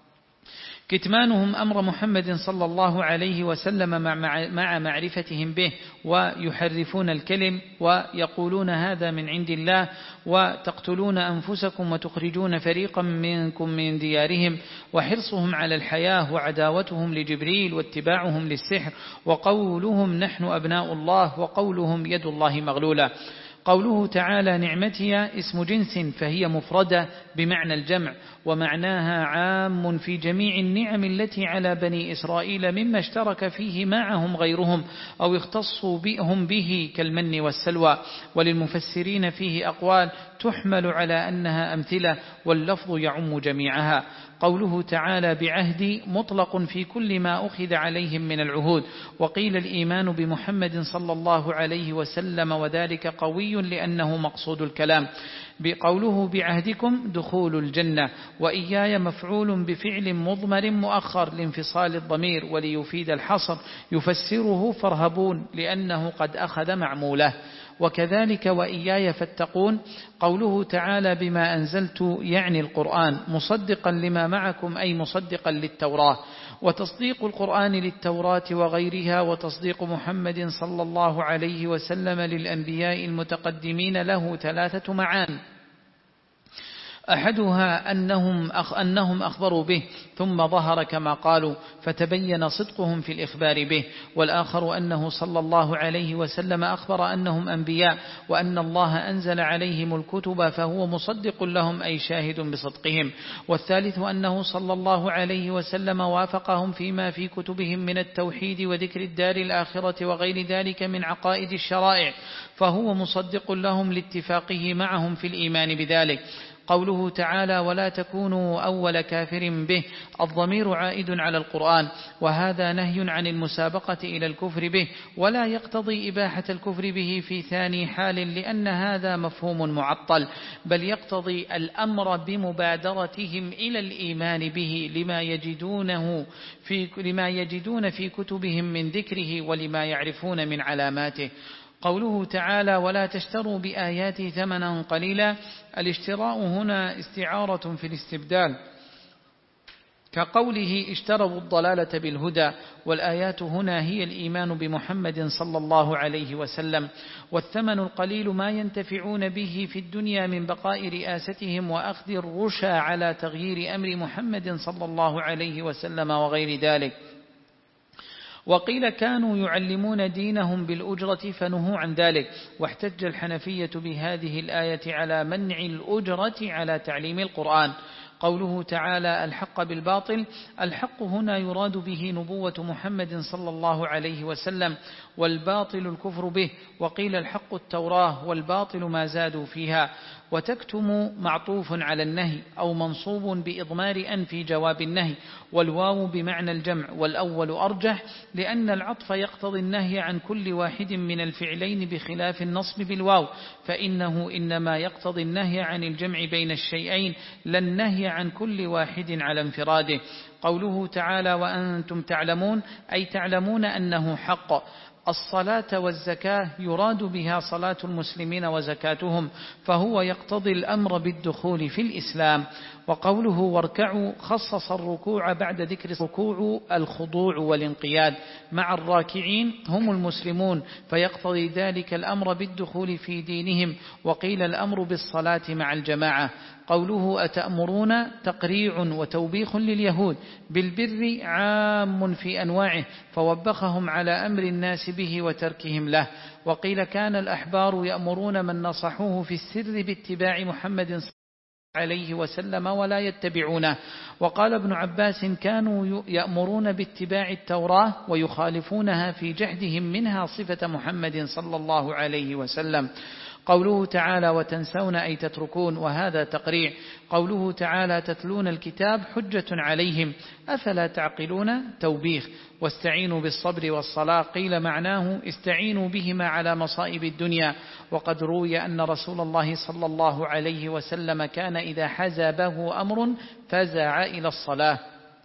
كتمانهم أمر محمد صلى الله عليه وسلم مع معرفتهم به، ويحرفون الكلم، ويقولون هذا من عند الله، وتقتلون أنفسكم وتخرجون فريقا منكم من ديارهم، وحرصهم على الحياة، وعداوتهم لجبريل، واتباعهم للسحر، وقولهم نحن أبناء الله، وقولهم يد الله مغلولة. قوله تعالى نعمتي اسم جنس فهي مفردة بمعنى الجمع، ومعناها عام في جميع النعم التي على بني إسرائيل مما اشترك فيه معهم غيرهم أو اختصوا بهم به كالمن والسلوى. وللمفسرين فيه أقوال تحمل على أنها أمثلة، واللفظ يعم جميعها. قوله تعالى بعهدي مطلق في كل ما أخذ عليهم من العهود، وقيل الإيمان بمحمد صلى الله عليه وسلم، وذلك قوي لأنه مقصود الكلام. بقوله بعهدكم دخول الجنة، وإياي مفعول بفعل مضمر مؤخر لانفصال الضمير وليفيد الحصر، يفسره فارهبون لأنه قد أخذ معموله. وكذلك وإياي فاتقون. قوله تعالى بما أنزلت يعني القرآن مصدقا لما معكم أي مصدقا للتوراة، وتصديق القرآن للتوراة وغيرها وتصديق محمد صلى الله عليه وسلم للأنبياء المتقدمين له ثلاثة معان: أحدها أنهم, أخ أنهم أخبروا به ثم ظهر كما قالوا فتبين صدقهم في الإخبار به، والآخر أنه صلى الله عليه وسلم أخبر أنهم أنبياء وأن الله أنزل عليهم الكتب فهو مصدق لهم أي شاهد بصدقهم، والثالث أنه صلى الله عليه وسلم وافقهم فيما في كتبهم من التوحيد وذكر الدار الآخرة وغير ذلك من عقائد الشرائع، فهو مصدق لهم لاتفاقه معهم في الإيمان بذلك. قوله تعالى ولا تكونوا أول كافر به، الضمير عائد على القرآن، وهذا نهي عن المسابقة إلى الكفر به، ولا يقتضي إباحة الكفر به في ثاني حال لأن هذا مفهوم معطل، بل يقتضي الأمر بمبادرتهم إلى الإيمان به لما يجدونه في, لما يجدون في كتبهم من ذكره ولما يعرفون من علاماته. قوله تعالى ولا تشتروا بآياتي ثمنا قليلا، الاشتراء هنا استعارة في الاستبدال، كقوله اشتروا الضلالة بالهدى، والآيات هنا هي الإيمان بمحمد صلى الله عليه وسلم، والثمن القليل ما ينتفعون به في الدنيا من بقاء رئاستهم وأخذ الرشا على تغيير أمر محمد صلى الله عليه وسلم وغير ذلك. وقيل كانوا يعلمون دينهم بالأجرة فنهوا عن ذلك، واحتج الحنفية بهذه الآية على منع الأجرة على تعليم القرآن. قوله تعالى الحق بالباطل، الحق هنا يراد به نبوة محمد صلى الله عليه وسلم، والباطل الكفر به، وقيل الحق التوراة والباطل ما زادوا فيها. وتكتم معطوف على النهي أو منصوب بإضمار أن في جواب النهي، والواو بمعنى الجمع، والأول أرجح لأن العطف يقتضي النهي عن كل واحد من الفعلين بخلاف النصب بالواو، فإنه إنما يقتضي النهي عن الجمع بين الشيئين لا النهي عن كل واحد على انفراده. قوله تعالى وأنتم تعلمون أي تعلمون أنه حق. الصلاة والزكاة يراد بها صلاة المسلمين وزكاتهم، فهو يقتضي الأمر بالدخول في الإسلام. وقوله واركعوا خصص الركوع بعد ذكر الركوع الخضوع والانقياد، مع الراكعين هم المسلمون، فيقتضي ذلك الأمر بالدخول في دينهم. وقيل الأمر بالصلاة مع الجماعة. قوله أتأمرون تقريع وتوبيخ لليهود، بالبر عام في أنواعه، فوبخهم على أمر الناس به وتركهم له. وقيل كان الأحبار يأمرون من نصحوه في السر باتباع محمد صلى الله عليه وسلم ولا يتبعونه. وقال ابن عباس كانوا يأمرون باتباع التوراة ويخالفونها في جحدهم منها صفة محمد صلى الله عليه وسلم. قوله تعالى وتنسون أي تتركون، وهذا تقريع. قوله تعالى تتلون الكتاب حجة عليهم أفلا تعقلون توبيخ. واستعينوا بالصبر والصلاة، قيل معناه استعينوا بهما على مصائب الدنيا. وقد روي أن رسول الله صلى الله عليه وسلم كان إذا حزبه أمر فزع إلى الصلاة.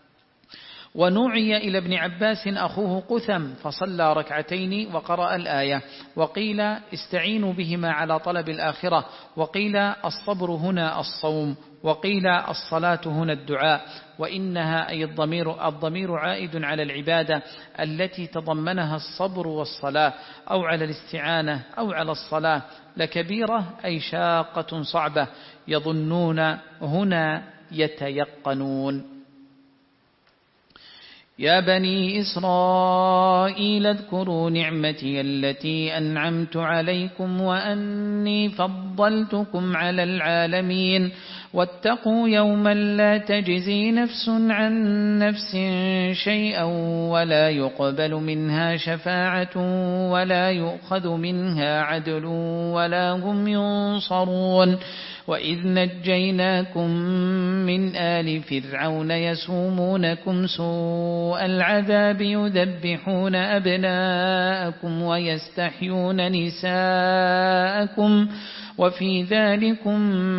ونوعي إلى ابن عباس أخوه قثم فصلى ركعتين وقرأ الآية. وقيل استعينوا بهما على طلب الآخرة، وقيل الصبر هنا الصوم، وقيل الصلاة هنا الدعاء. وإنها أي الضمير, الضمير عائد على العبادة التي تضمنها الصبر والصلاة، أو على الاستعانة أو على الصلاة. لكبيرة أي شاقة صعبة، يظنون هنا يتيقنون. يا بني إسرائيل اذكروا نعمتي التي أنعمت عليكم وأني فضلتكم على العالمين واتقوا يوما لا تجزي نفس عن نفس شيئا ولا يقبل منها شفاعة ولا يؤخذ منها عدل ولا هم ينصرون وإذ نجيناكم من آل فرعون يسومونكم سوء العذاب يذبحون أبناءكم ويستحيون نساءكم وفي ذلكم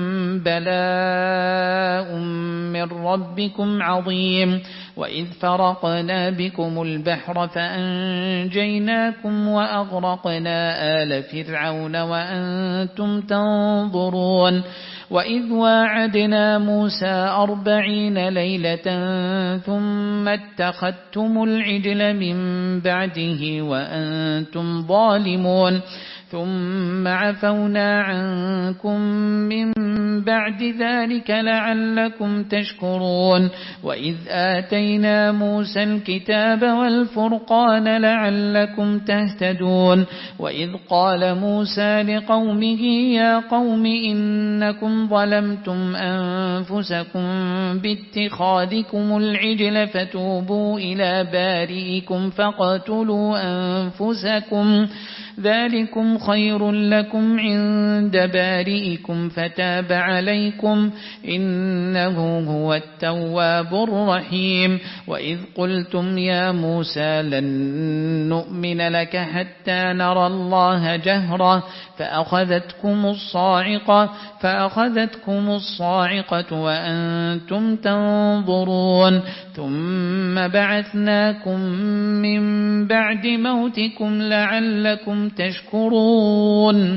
بلاء من ربكم عظيم وإذ فرقنا بكم البحر فأنجيناكم وأغرقنا آل فرعون وأنتم تنظرون وإذ واعدنا موسى أربعين ليلة ثم اتخذتم العجل من بعده وأنتم ظالمون ثم عفونا عنكم من بعد ذلك لعلكم تشكرون وإذ آتينا موسى الكتاب والفرقان لعلكم تهتدون وإذ قال موسى لقومه يا قوم إنكم ظلمتم أنفسكم باتخاذكم العجل فتوبوا إلى بارئكم فاقتلوا أنفسكم ذلكم خير لكم عند بارئكم فتاب عليكم إنه هو التواب الرحيم وإذ قلتم يا موسى لن نؤمن لك حتى نرى الله جهرة فأخذتكم الصاعقة فأخذتكم الصاعقة وأنتم تنظرون ثم بعثناكم من بعد موتكم لعلكم تشكرون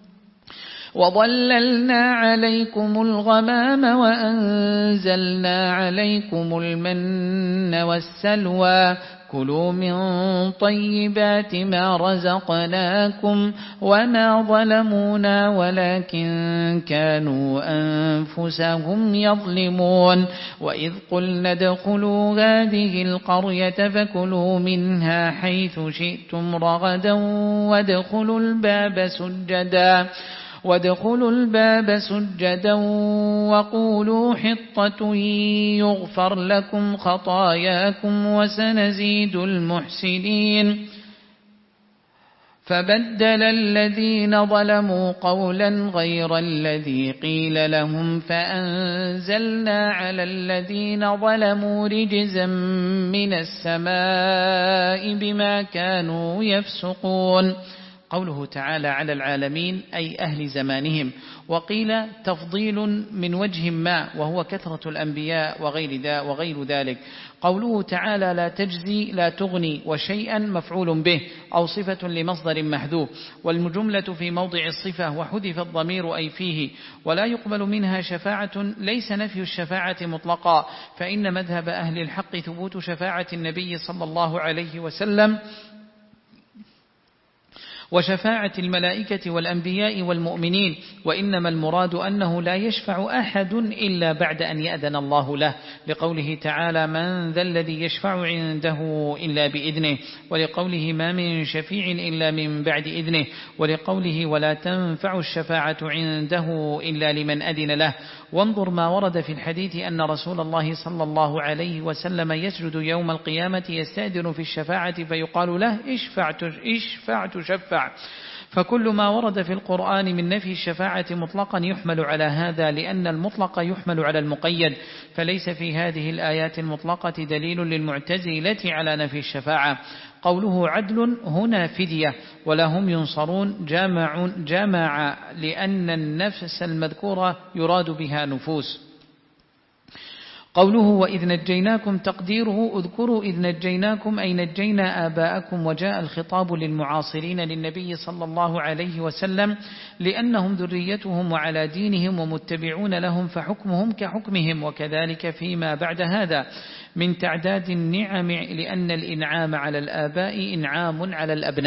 وظللنا عليكم الغمام وأنزلنا عليكم المن والسلوى كلوا من طيبات ما رزقناكم وما ظلمونا ولكن كانوا أنفسهم يظلمون وإذ قلنا ادخلوا هذه القرية فكلوا منها حيث شئتم رغدا وادخلوا الباب سجدا وادخلوا الباب سجدا وقولوا حطة يغفر لكم خطاياكم وسنزيد المحسنين فبدل الذين ظلموا قولا غير الذي قيل لهم فأنزلنا على الذين ظلموا رجزا من السماء بما كانوا يفسقون. قوله تعالى على العالمين أي أهل زمانهم، وقيل تفضيل من وجه ما وهو كثرة الأنبياء وغير, ذا وغير ذلك. قوله تعالى لا تجزي لا تغني وشيئا مفعول به أو صفة لمصدر محذوف، والجملة في موضع الصفة وحذف الضمير أي فيه. ولا يقبل منها شفاعة ليس نفي الشفاعة مطلقا، فإن مذهب أهل الحق ثبوت شفاعة النبي صلى الله عليه وسلم وشفاعة الملائكة والأنبياء والمؤمنين، وإنما المراد أنه لا يشفع أحد إلا بعد أن يأذن الله له، لقوله تعالى من ذا الذي يشفع عنده إلا بإذنه، ولقوله ما من شفيع إلا من بعد إذنه، ولقوله ولا تنفع الشفاعة عنده إلا لمن أذن له. وانظر ما ورد في الحديث أن رسول الله صلى الله عليه وسلم يسجد يوم القيامة يستأذن في الشفاعة فيقال له اشفع تشفع. فكل ما ورد في القرآن من نفي الشفاعة مطلقا يحمل على هذا، لأن المطلق يحمل على المقيد، فليس في هذه الآيات المطلقة دليل للمعتزلة على نفي الشفاعة. قوله عدل هنا فدية ولا هم ينصرون جامع, جامع لأن النفس المذكورة يراد بها نفوس. قوله وإذ نجيناكم تقديره اذكروا إذ نجيناكم أي نجينا آباءكم، وجاء الخطاب للمعاصرين للنبي صلى الله عليه وسلم لأنهم ذريتهم وعلى دينهم ومتبعون لهم فحكمهم كحكمهم، وكذلك فيما بعد هذا من تعداد النعم، لأن الإنعام على الآباء إنعام على الأبناء.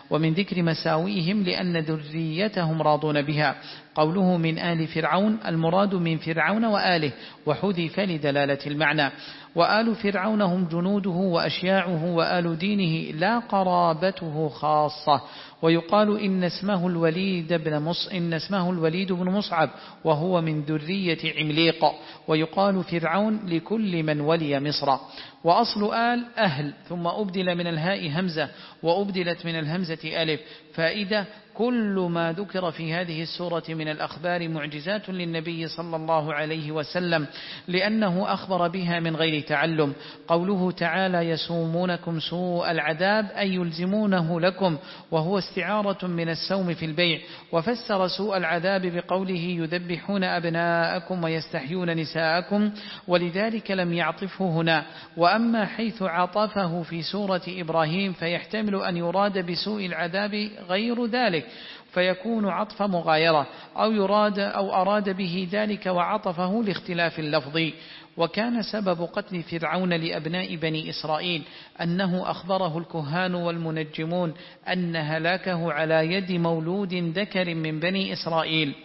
ومن ذكر مساوئهم لأن ذريتهم راضون بها. قوله من آل فرعون المراد من فرعون وآله، وحذف لدلالة المعنى. وآل فرعون هم جنوده وأشياعه، وآل دينه لا قرابته خاصة. ويقال إن اسمه الوليد بن مص إن اسمه الوليد بن مصعب وهو من ذرية عمليق. ويقال فرعون لكل من ولي مصر. وأصل آل أهل، ثم أبدل من الهاء همزة وأبدلت من الهمزة ألف. فائدة: كل ما ذكر في هذه السورة من الأخبار معجزات للنبي صلى الله عليه وسلم، لأنه أخبر بها من غير تعلم. قوله تعالى يسومونكم سوء العذاب أي يلزمونه لكم، وهو استعارة من السوم في البيع. وفسر سوء العذاب بقوله يذبحون أبناءكم ويستحيون نساءكم، ولذلك لم يعطفه هنا. وأما حيث عطفه في سورة إبراهيم فيحتمل أن يراد بسوء العذاب غير ذلك، فيكون عطف مغايرة، أو يراد أو أراد به ذلك وعطفه لاختلاف اللفظ. وكان سبب قتل فرعون لأبناء بني إسرائيل أنه أخبره الكهان والمنجمون أن هلاكه على يد مولود ذكر من بني إسرائيل.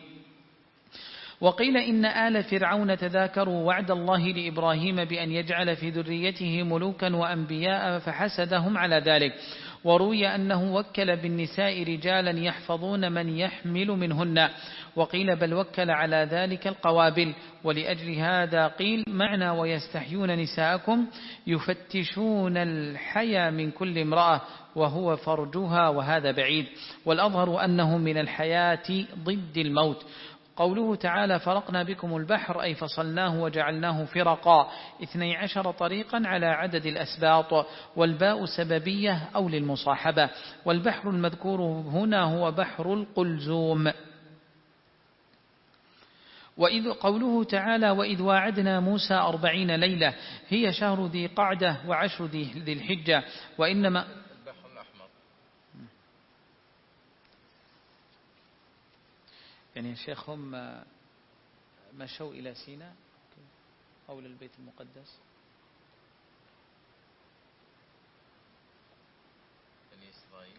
وقيل إن آل فرعون تذاكروا وعد الله لإبراهيم بأن يجعل في ذريته ملوكا وأنبياء فحسدهم على ذلك. وروي أنه وكل بالنساء رجالا يحفظون من يحمل منهن، وقيل بل وكل على ذلك القوابل. ولأجل هذا قيل معنى ويستحيون نساءكم يفتشون الحيا من كل امرأة وهو فرجها، وهذا بعيد. والأظهر أنه من الحياة ضد الموت. قوله تعالى فرقنا بكم البحر أي فصلناه وجعلناه فرقا، اثني عشر طريقا على عدد الأسباط، والباء سببية أو للمصاحبة. والبحر المذكور هنا هو بحر القلزوم. وإذ قوله تعالى وإذ واعدنا موسى أربعين ليلة هي شهر ذي قعدة وعشر ذي الحجة. وإنما يعني الشيخ هم مشوا إلى سيناء أو للبيت المقدس بني إسرائيل.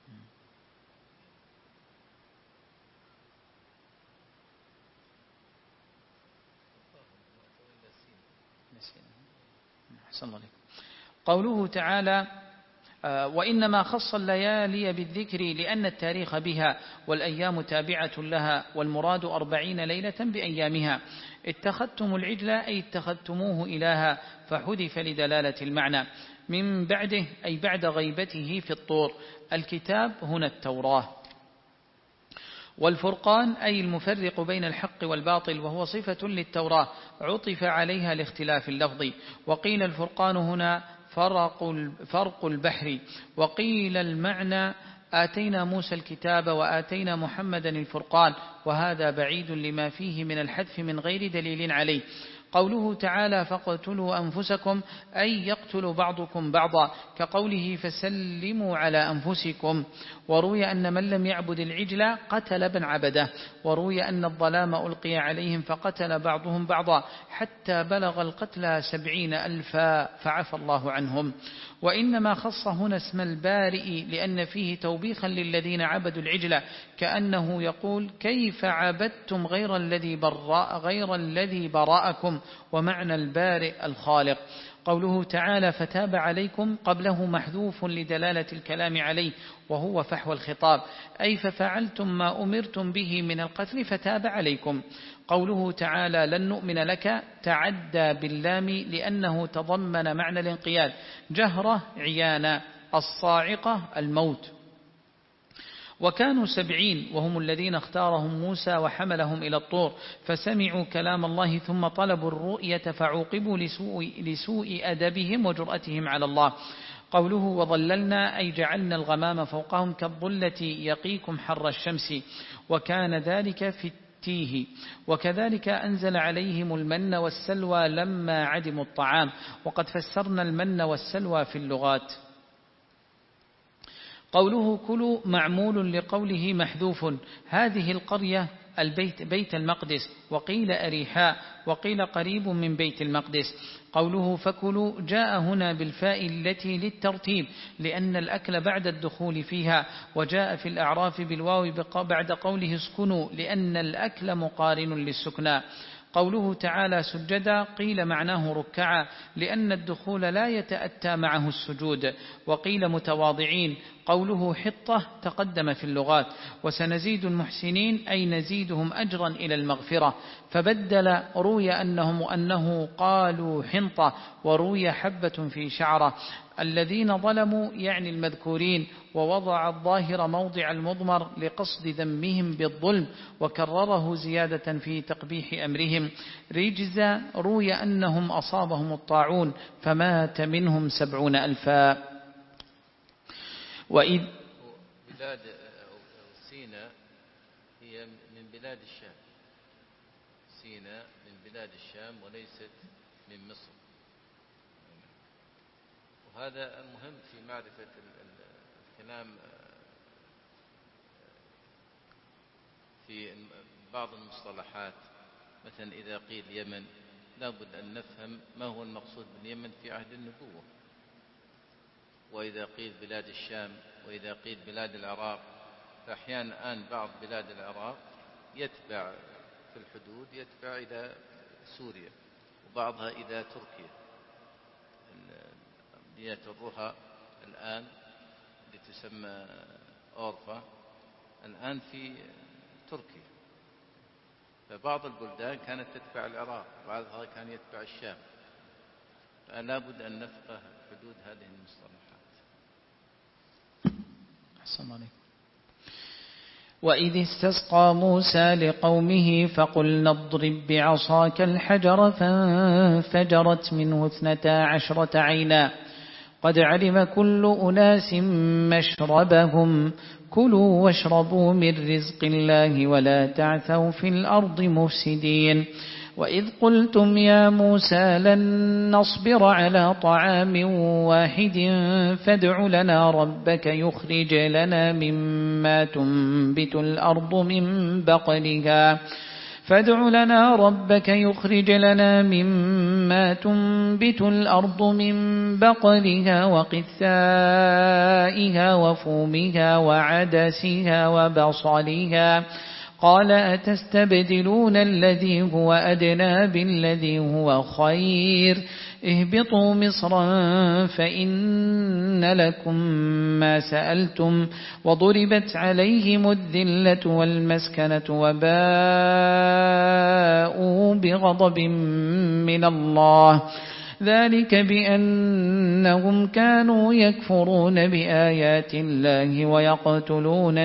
أحسن الله عليكم. قوله تعالى وإنما خص الليالي بالذكر لأن التاريخ بها والأيام تابعة لها، والمراد أربعين ليلة بأيامها. اتخذتم العجل أي اتخذتموه إلها، فحذف لدلالة المعنى. من بعده أي بعد غيبته في الطور. الكتاب هنا التوراة. والفرقان أي المفرق بين الحق والباطل، وهو صفة للتوراة عطف عليها لاختلاف اللفظ. وقيل الفرقان هنا فرق فرق البحر. وقيل المعنى آتينا موسى الكتاب وآتينا محمدا الفرقان، وهذا بعيد لما فيه من الحذف من غير دليل عليه. قوله تعالى فاقتلوا أنفسكم أي يقتل بعضكم بعضا، كقوله فسلموا على أنفسكم. وروي أن من لم يعبد العجل قتل ابن عبده. وروي أن الظلام ألقي عليهم فقتل بعضهم بعضا حتى بلغ القتلى سبعين ألفا فعفى الله عنهم. وإنما خص هنا اسم البارئ لأن فيه توبيخا للذين عبدوا العجل، كأنه يقول كيف عبدتم غير الذي براء غير الذي براءكم، ومعنى البارئ الخالق. قوله تعالى فتاب عليكم قبله محذوف لدلالة الكلام عليه، وهو فحوى الخطاب، أي ففعلتم ما أمرتم به من القتل فتاب عليكم. قوله تعالى لن نؤمن لك تعدى باللام لأنه تضمن معنى الانقياد، جهرة عيانا، الصاعقة الموت. وكانوا سبعين وهم الذين اختارهم موسى وحملهم إلى الطور، فسمعوا كلام الله ثم طلبوا الرؤية فعوقبوا لسوء, لسوء أدبهم وجرأتهم على الله. قوله وظللنا أي جعلنا الغمام فوقهم كالظلة يقيكم حر الشمس، وكان ذلك في التيه. وكذلك أنزل عليهم المن والسلوى لما عدموا الطعام، وقد فسرنا المن والسلوى في اللغات. قوله كلوا معمول لقوله محذوف. هذه القرية البيت بيت المقدس، وقيل أريحاء، وقيل قريب من بيت المقدس. قوله فكلوا جاء هنا بالفاء التي للترتيب لأن الأكل بعد الدخول فيها، وجاء في الأعراف بالواو بعد قوله اسكنوا لأن الأكل مقارن للسكنى. قوله تعالى سجدا قيل معناه ركعا لأن الدخول لا يتأتى معه السجود، وقيل متواضعين. قوله حطة تقدم في اللغات. وسنزيد المحسنين أي نزيدهم أجرا إلى المغفرة، فبدل روي أنهم أنه قالوا حنطة، وروي حبة في شعرة. الذين ظلموا يعني المذكورين، ووضع الظاهر موضع المضمر لقصد ذمهم بالظلم، وكرره زيادة في تقبيح أمرهم. رجزا روي أنهم أصابهم الطاعون فمات منهم سبعون ألفا. وإذ بلاد سيناء هي من بلاد الشام، سيناء من بلاد الشام وليست من مصر، وهذا المهم في معرفة الكلام في بعض المصطلحات. مثلا إذا قيل يمن لابد أن نفهم ما هو المقصود باليمن في عهد النبوة، وإذا قيل بلاد الشام، وإذا قيل بلاد العراق، فأحيانا الآن بعض بلاد العراق يتبع في الحدود يتبع إلى سوريا، وبعضها إلى تركيا. مدينة الرها الآن اللي تسمى أورفا الآن في تركيا، فبعض البلدان كانت تتبع العراق، وبعضها كان يتبع الشام، فلا بد أن نفقه حدود هذه المصطلحات. أحسن عليكم. وإذ استسقى موسى لقومه فقلنا اضرب بعصاك الحجر فانفجرت منه اثنتا عشرة عينا قد علم كل أناس مشربهم كلوا واشربوا من رزق الله ولا تعثوا في الأرض مفسدين. وإذ قلتم يا موسى لن نصبر على طعام واحد فادع لنا ربك يخرج لنا مما تنبت الأرض من بقلها فادع لنا ربك يخرج لنا مما تنبت الأرض من بقلها وقثائها وفومها وعدسها وبصلها قال أتستبدلون الذي هو أدنى بالذي هو خير اهبطوا مصرا فإن لكم ما سألتم وضربت عليهم الذلة والمسكنة وباءوا بغضب من الله ذلك بأنهم كانوا يكفرون بآيات الله ويقتلون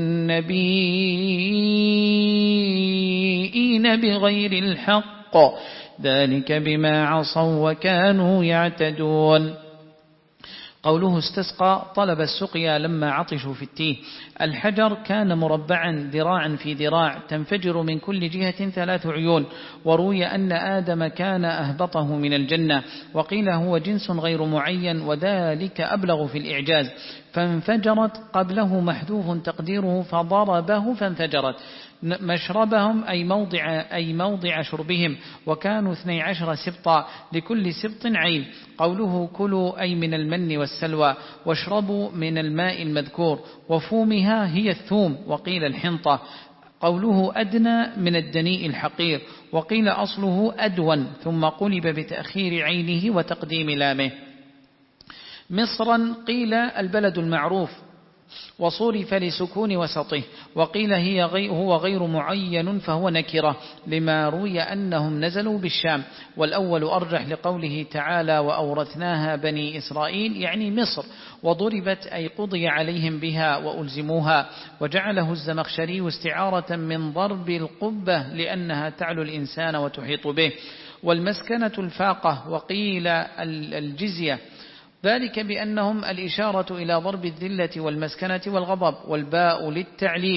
النبيين بغير الحق ذلك بما عصوا وكانوا يعتدون. قوله استسقى طلب السقيا لما عطشوا في التيه. الحجر كان مربعا ذراعا في ذراع تنفجر من كل جهة ثلاث عيون، وروي أن آدم كان أهبطه من الجنة، وقيل هو جنس غير معين وذلك أبلغ في الإعجاز. فانفجرت قبله محذوف تقديره فضربه فانفجرت. مشربهم أي موضع, أي موضع شربهم، وكانوا اثني عشر سبطا لكل سبط عين. قوله كلوا أي من المن والسلوى، واشربوا من الماء المذكور، وفومها هي الثوم وقيل الحنطة. قوله أدنى من الدنيء الحقير، وقيل أصله أدون ثم قلب بتأخير عينه وتقديم لامه. مصرا قيل البلد المعروف وصرف لسكون وسطه، وقيل هي غي هو غير معين فهو نكرة لما روي أنهم نزلوا بالشام، والأول أرجح لقوله تعالى وأورثناها بني إسرائيل يعني مصر، وضربت أي قضي عليهم بها وألزموها. وجعله الزمخشري استعارة من ضرب القبة لأنها تعلو الإنسان وتحيط به. والمسكنة الفاقة وقيل الجزية، ذلك بأنهم الإشارة إلى ضرب الذلة والمسكنة والغضب، والباء للتعليل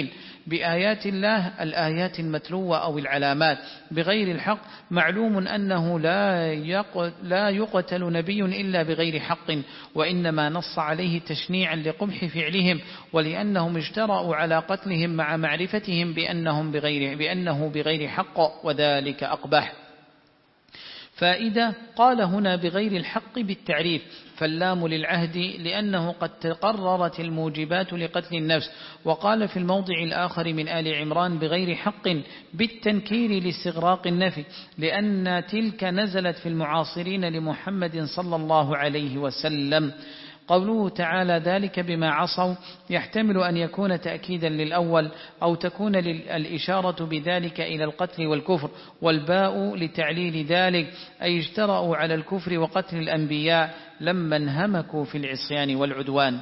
بآيات الله الآيات المتلوة أو العلامات بغير الحق، معلوم أنه لا يقتل نبي إلا بغير حق، وإنما نص عليه تشنيعا لقبح فعلهم، ولأنهم اجترأوا على قتلهم مع معرفتهم بأنهم بغير بأنه بغير حق، وذلك أقبح. فإذا قال هنا بغير الحق بالتعريف، فاللام للعهد لأنه قد تقررت الموجبات لقتل النفس. وقال في الموضع الآخر من آل عمران بغير حق بالتنكير لاستغراق النفي، لأن تلك نزلت في المعاصرين لمحمد صلى الله عليه وسلم. قوله تعالى ذلك بما عصوا يحتمل أن يكون تأكيدا للأول، أو تكون الإشارة بذلك إلى القتل والكفر، والباء لتعليل ذلك، أي اجترأوا على الكفر وقتل الأنبياء لما انهمكوا في العصيان والعدوان.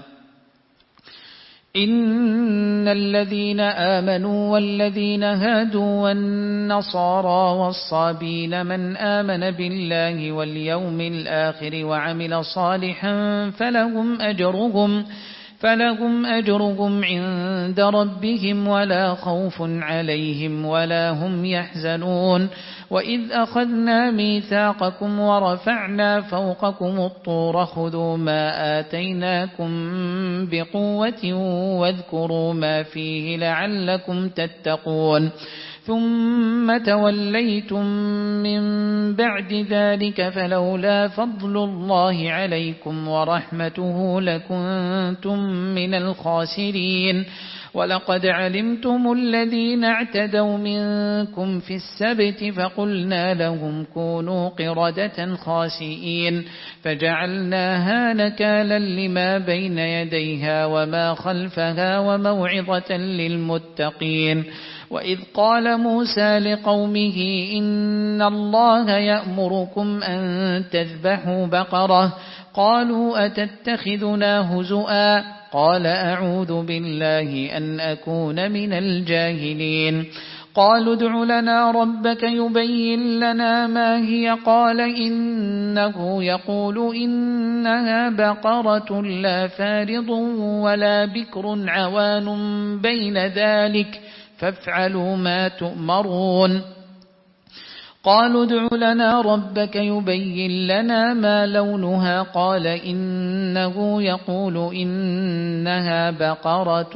إن الذين آمنوا والذين هادوا والنصارى والصابين من آمن بالله واليوم الآخر وعمل صالحا فلهم أجرهم فلهم أجرهم عند ربهم ولا خوف عليهم ولا هم يحزنون. وإذ أخذنا ميثاقكم ورفعنا فوقكم الطور خذوا ما آتيناكم بقوة واذكروا ما فيه لعلكم تتقون. ثم توليتم من بعد ذلك فلولا فضل الله عليكم ورحمته لكنتم من الخاسرين. ولقد علمتم الذين اعتدوا منكم في السبت فقلنا لهم كونوا قردة خاسئين فجعلناها نكالا لما بين يديها وما خلفها وموعظة للمتقين. وإذ قال موسى لقومه إن الله يأمركم أن تذبحوا بقرة قالوا أتتخذنا هزؤا قال أعوذ بالله أن أكون من الجاهلين. قالوا ادع لنا ربك يبين لنا ما هي قال إنه يقول إنها بقرة لا فارض ولا بكر عوان بين ذلك فافعلوا ما تؤمرون. قالوا ادع لنا ربك يبين لنا ما لونها قال إنه يقول إنها بقرة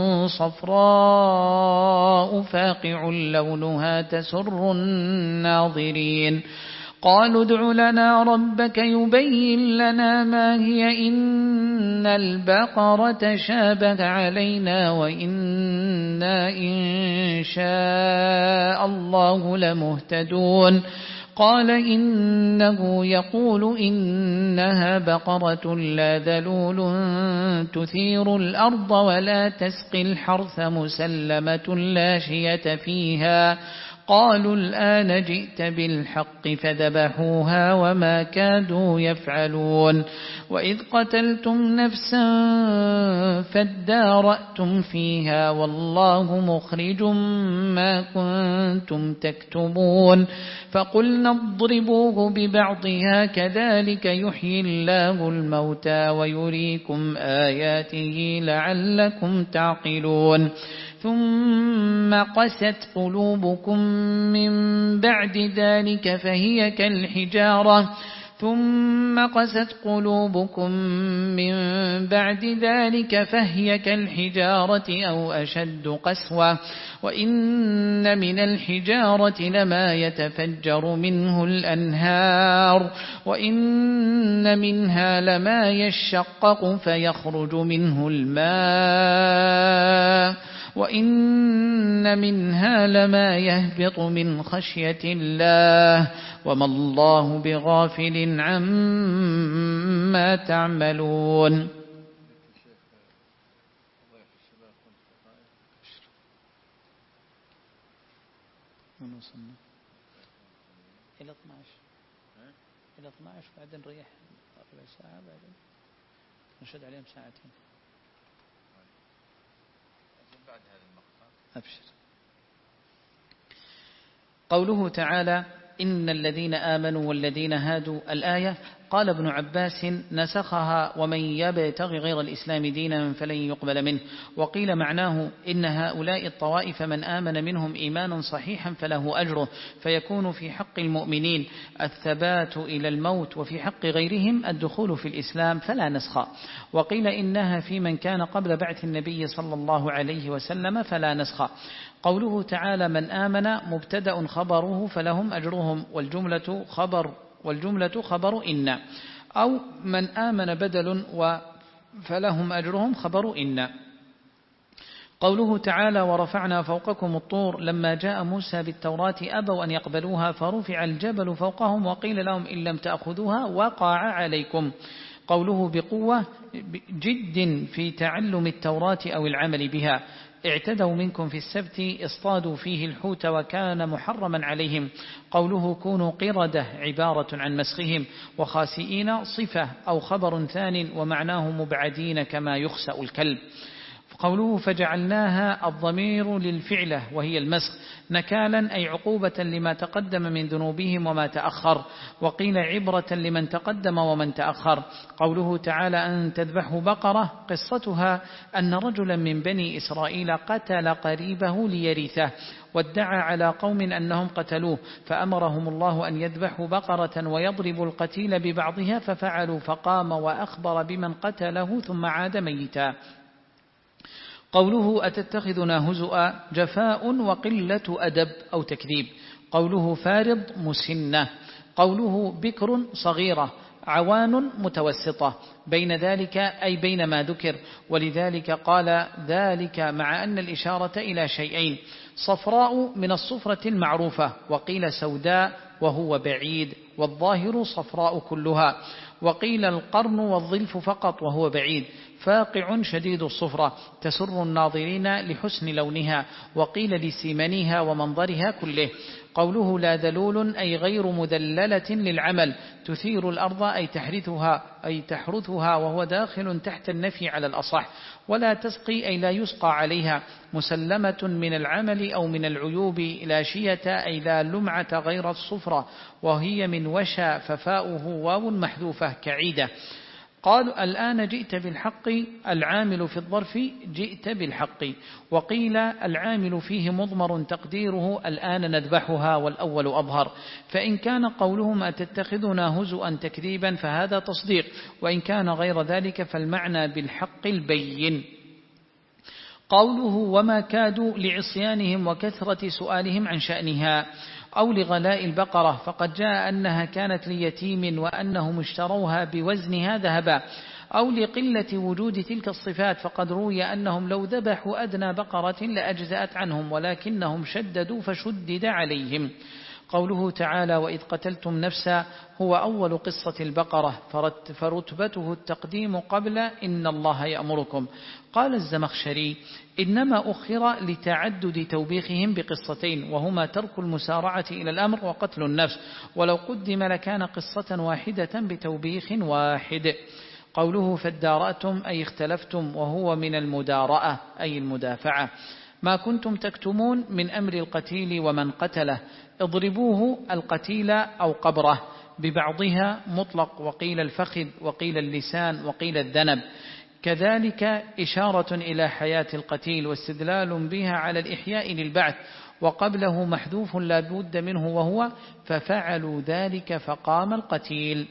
صفراء فاقع لونها تسر الناظرين. قالوا ادع لنا ربك يبين لنا ما هي إن البقرة شابه علينا وإنا إن شاء الله لمهتدون. قال إنه يقول إنها بقرة لا ذلول تثير الأرض ولا تسقي الحرث مسلمة لا شية فيها. قالوا الآن جئت بالحق فذبحوها وما كادوا يفعلون. وإذ قتلتم نفسا فادارأتم فيها والله مخرج ما كنتم تكتمون. فقلنا اضربوه ببعضها كذلك يحيي الله الموتى ويريكم آياته لعلكم تعقلون. ثم قست قلوبكم من بعد ذلك فهي كالحجارة ثم قست قلوبكم من بعد ذلك فهي كالحجارة أو أشد قسوة. وإن من الحجارة لما يتفجر منه الأنهار وإن منها لما يشقق فيخرج منه الماء وإن منها لما يهبط من خشية الله وما الله بغافل عما تعملون. إلى اثنا عشر إلى اثنا عشر بعدين نريح ربع ساعة بعدين نشد عليهم ساعتين بعد هذا المقطع. أبشر. قوله تعالى إن الذين آمنوا والذين هادوا الآية قال ابن عباس نسخها ومن يبتغي غير الإسلام دينا فلن يقبل منه. وقيل معناه إن هؤلاء الطوائف من آمن منهم إيمانا صحيحا فله أجره، فيكون في حق المؤمنين الثبات إلى الموت، وفي حق غيرهم الدخول في الإسلام فلا نسخ. وقيل إنها في من كان قبل بعث النبي صلى الله عليه وسلم فلا نسخ. قوله تعالى من آمن مبتدأ خبره فلهم أجرهم، والجملة خبر والجملة خبر إن، أو من آمن بدل فلهم أجرهم خبر إن. قوله تعالى ورفعنا فوقكم الطور لما جاء موسى بالتوراة أبوا أن يقبلوها فرفع الجبل فوقهم وقيل لهم إن لم تأخذوها وقع عليكم. قوله بقوة جد في تعلم التوراة أو العمل بها. اعتدوا منكم في السبت اصطادوا فيه الحوت وكان محرما عليهم. قوله كونوا قردة عبارة عن مسخهم، وخاسئين صفة أو خبر ثان ومعناه مبعدين كما يخسأ الكلب. قوله فجعلناها الضمير للفعلة وهي المسخ نكالا أي عقوبة لما تقدم من ذنوبهم وما تأخر. وقيل عبرة لمن تقدم ومن تأخر. قوله تعالى أن تذبحوا بقرة قصتها أن رجلا من بني إسرائيل قتل قريبه ليرثه، وادعى على قوم أنهم قتلوه فأمرهم الله أن يذبحوا بقرة ويضربوا القتيل ببعضها ففعلوا، فقام وأخبر بمن قتله ثم عاد ميتا. قوله أتتخذنا هزؤا جفاء وقلة أدب أو تكذيب. قوله فارض مسنة. قوله بكر صغيرة عوان متوسطة بين ذلك أي بين ما ذكر، ولذلك قال ذلك مع أن الإشارة إلى شيئين صفراء من الصفرة المعروفة، وقيل سوداء وهو بعيد والظاهر صفراء كلها، وقيل القرن والظلف فقط وهو بعيد فاقع شديد الصفرة تسر الناظرين لحسن لونها، وقيل لسمنها ومنظرها كله. قوله لا ذلول أي غير مذللة للعمل تثير الأرض أي تحرثها أي تحرثها وهو داخل تحت النفي على الأصح. ولا تسقي أي لا يسقى عليها مسلمة من العمل أو من العيوب. لا شية أي لا لمعة غير الصفرة وهي من وشى ففاؤه واو محذوفة كعيدة. قالوا الآن جئت بالحق العامل في الظرف جئت بالحق. وقيل العامل فيه مضمر تقديره الآن نذبحها والأول أظهر. فإن كان قولهم أتتخذنا هزؤا تكذيبا فهذا تصديق، وإن كان غير ذلك فالمعنى بالحق البين. قوله وما كادوا لعصيانهم وكثرة سؤالهم عن شأنها أو لغلاء البقرة، فقد جاء أنها كانت ليتيم وأنهم اشتروها بوزنها ذهبا، أو لقلة وجود تلك الصفات، فقد روي أنهم لو ذبحوا أدنى بقرة لأجزأت عنهم ولكنهم شددوا فشدد عليهم. قوله تعالى وإذ قتلتم نفسا هو أول قصة البقرة فرتبته التقديم قبل إن الله يأمركم. قال الزمخشري إنما أخر لتعدد توبيخهم بقصتين، وهما ترك المسارعة إلى الأمر وقتل النفس، ولو قدم لكان قصة واحدة بتوبيخ واحد. قوله فادارأتم أي اختلفتم، وهو من المدارأة أي المدافعة. ما كنتم تكتمون من أمر القتيل ومن قتله اضربوه القتيل أو قبره ببعضها مطلق، وقيل الفخذ وقيل اللسان وقيل الذنب. كذلك إشارة إلى حياة القتيل واستدلال بها على الإحياء للبعث، وقبله محذوف لا بد منه وهو ففعلوا ذلك فقام القتيل.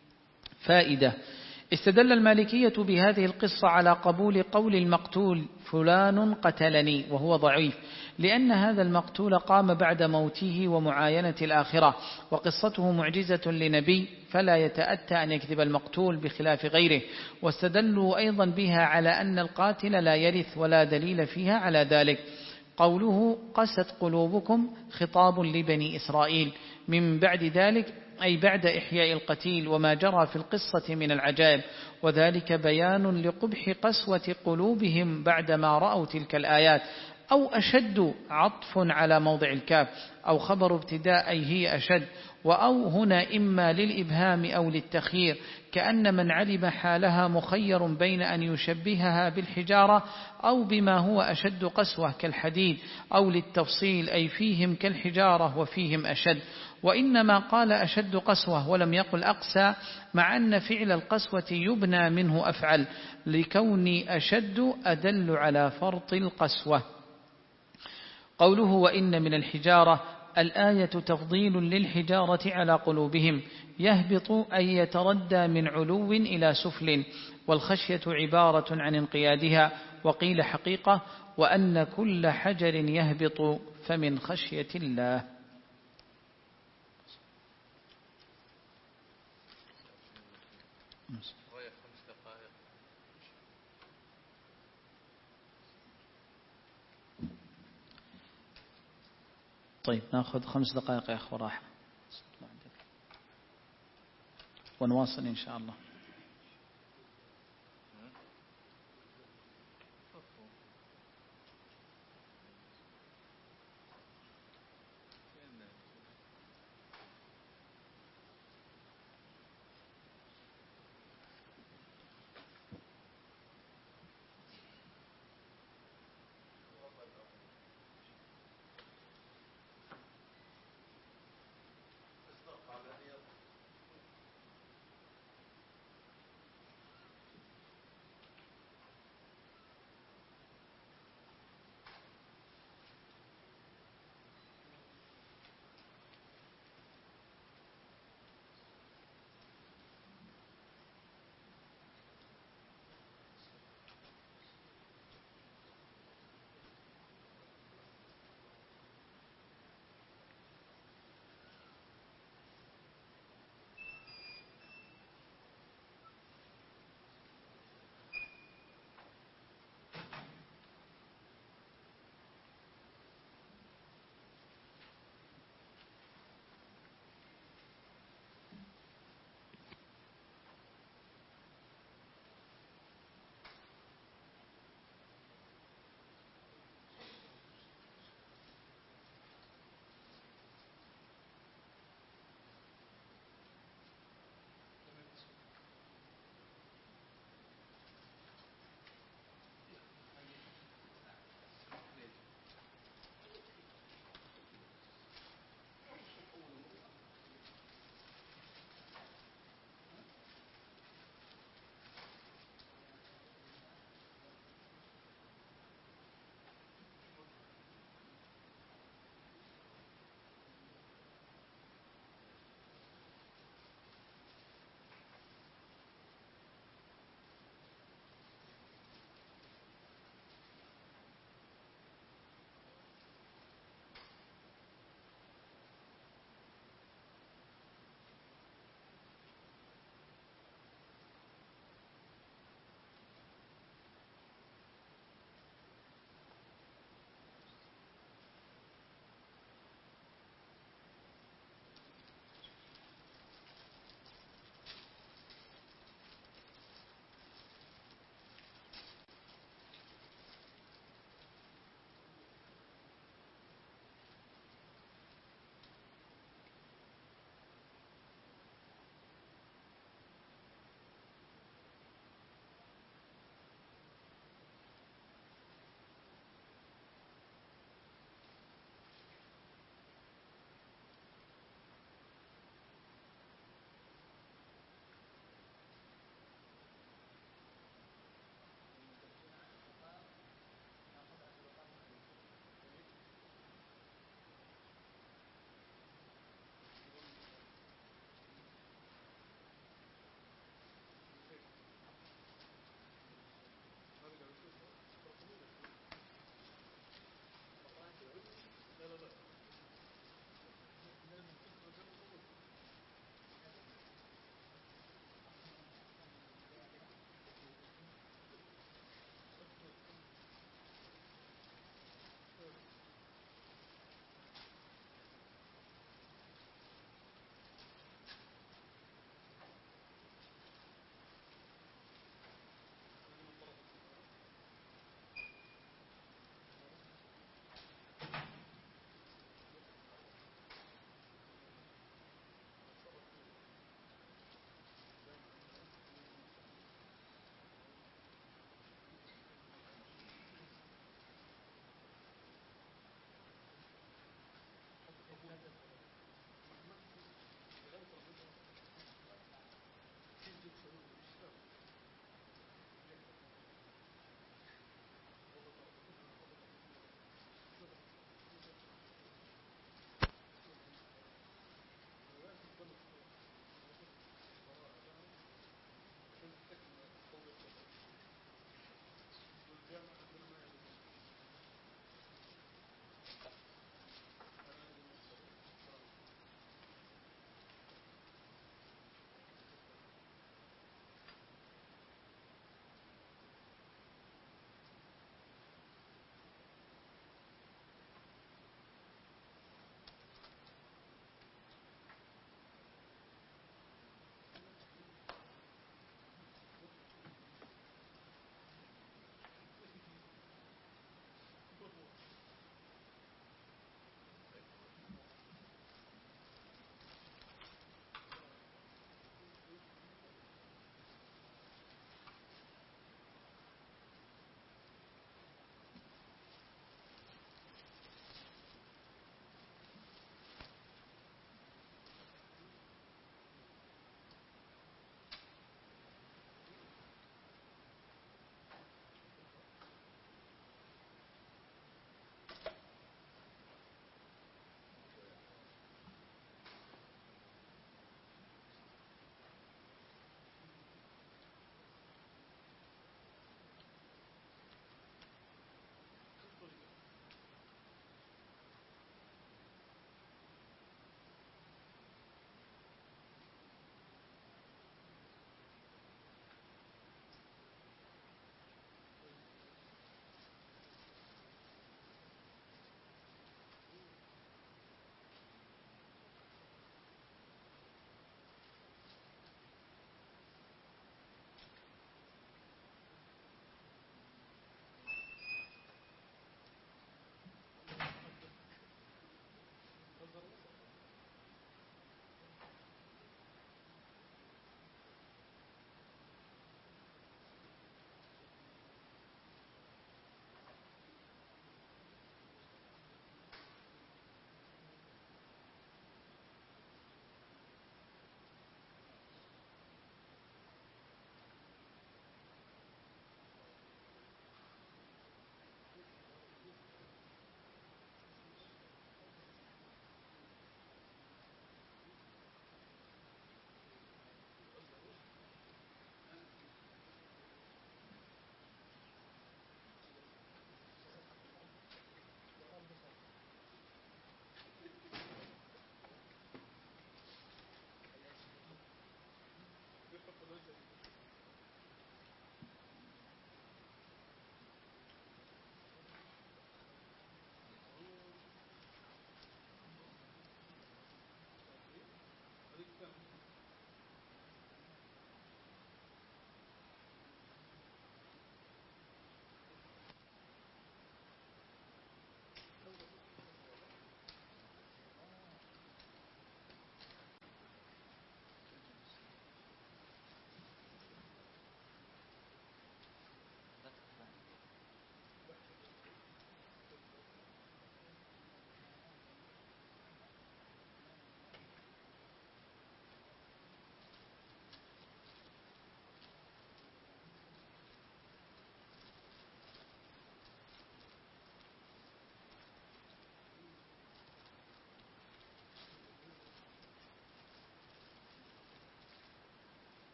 فائدة: استدل المالكية بهذه القصة على قبول قول المقتول فلان قتلني وهو ضعيف، لأن هذا المقتول قام بعد موته ومعاينة الآخرة، وقصته معجزة لنبي فلا يتأتى أن يكذب المقتول بخلاف غيره. واستدلوا أيضا بها على أن القاتل لا يرث ولا دليل فيها على ذلك. قوله قست قلوبكم خطاب لبني إسرائيل من بعد ذلك أي بعد إحياء القتيل وما جرى في القصة من العجائب، وذلك بيان لقبح قسوة قلوبهم بعدما رأوا تلك الآيات. أو أشد عطف على موضع الكاف، أو خبر ابتداء أي هي أشد، وأو هنا إما للإبهام أو للتخيير، كأن من علم حالها مخير بين أن يشبهها بالحجارة أو بما هو أشد قسوة كالحديد، أو للتفصيل أي فيهم كالحجارة وفيهم أشد. وإنما قال أشد قسوة ولم يقل أقسى، مع أن فعل القسوة يبنى منه أفعل، لكون أشد أدل على فرط القسوة. قوله وإن من الحجارة، الآية تفضيل للحجارة على قلوبهم، يهبط أي يتردى من علو إلى سفل، والخشية عبارة عن انقيادها. وقيل حقيقة وأن كل حجر يهبط فمن خشية الله. طيب نأخذ خمس دقائق يا أخوة راحة ونواصل إن شاء الله.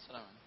السلام عليكم.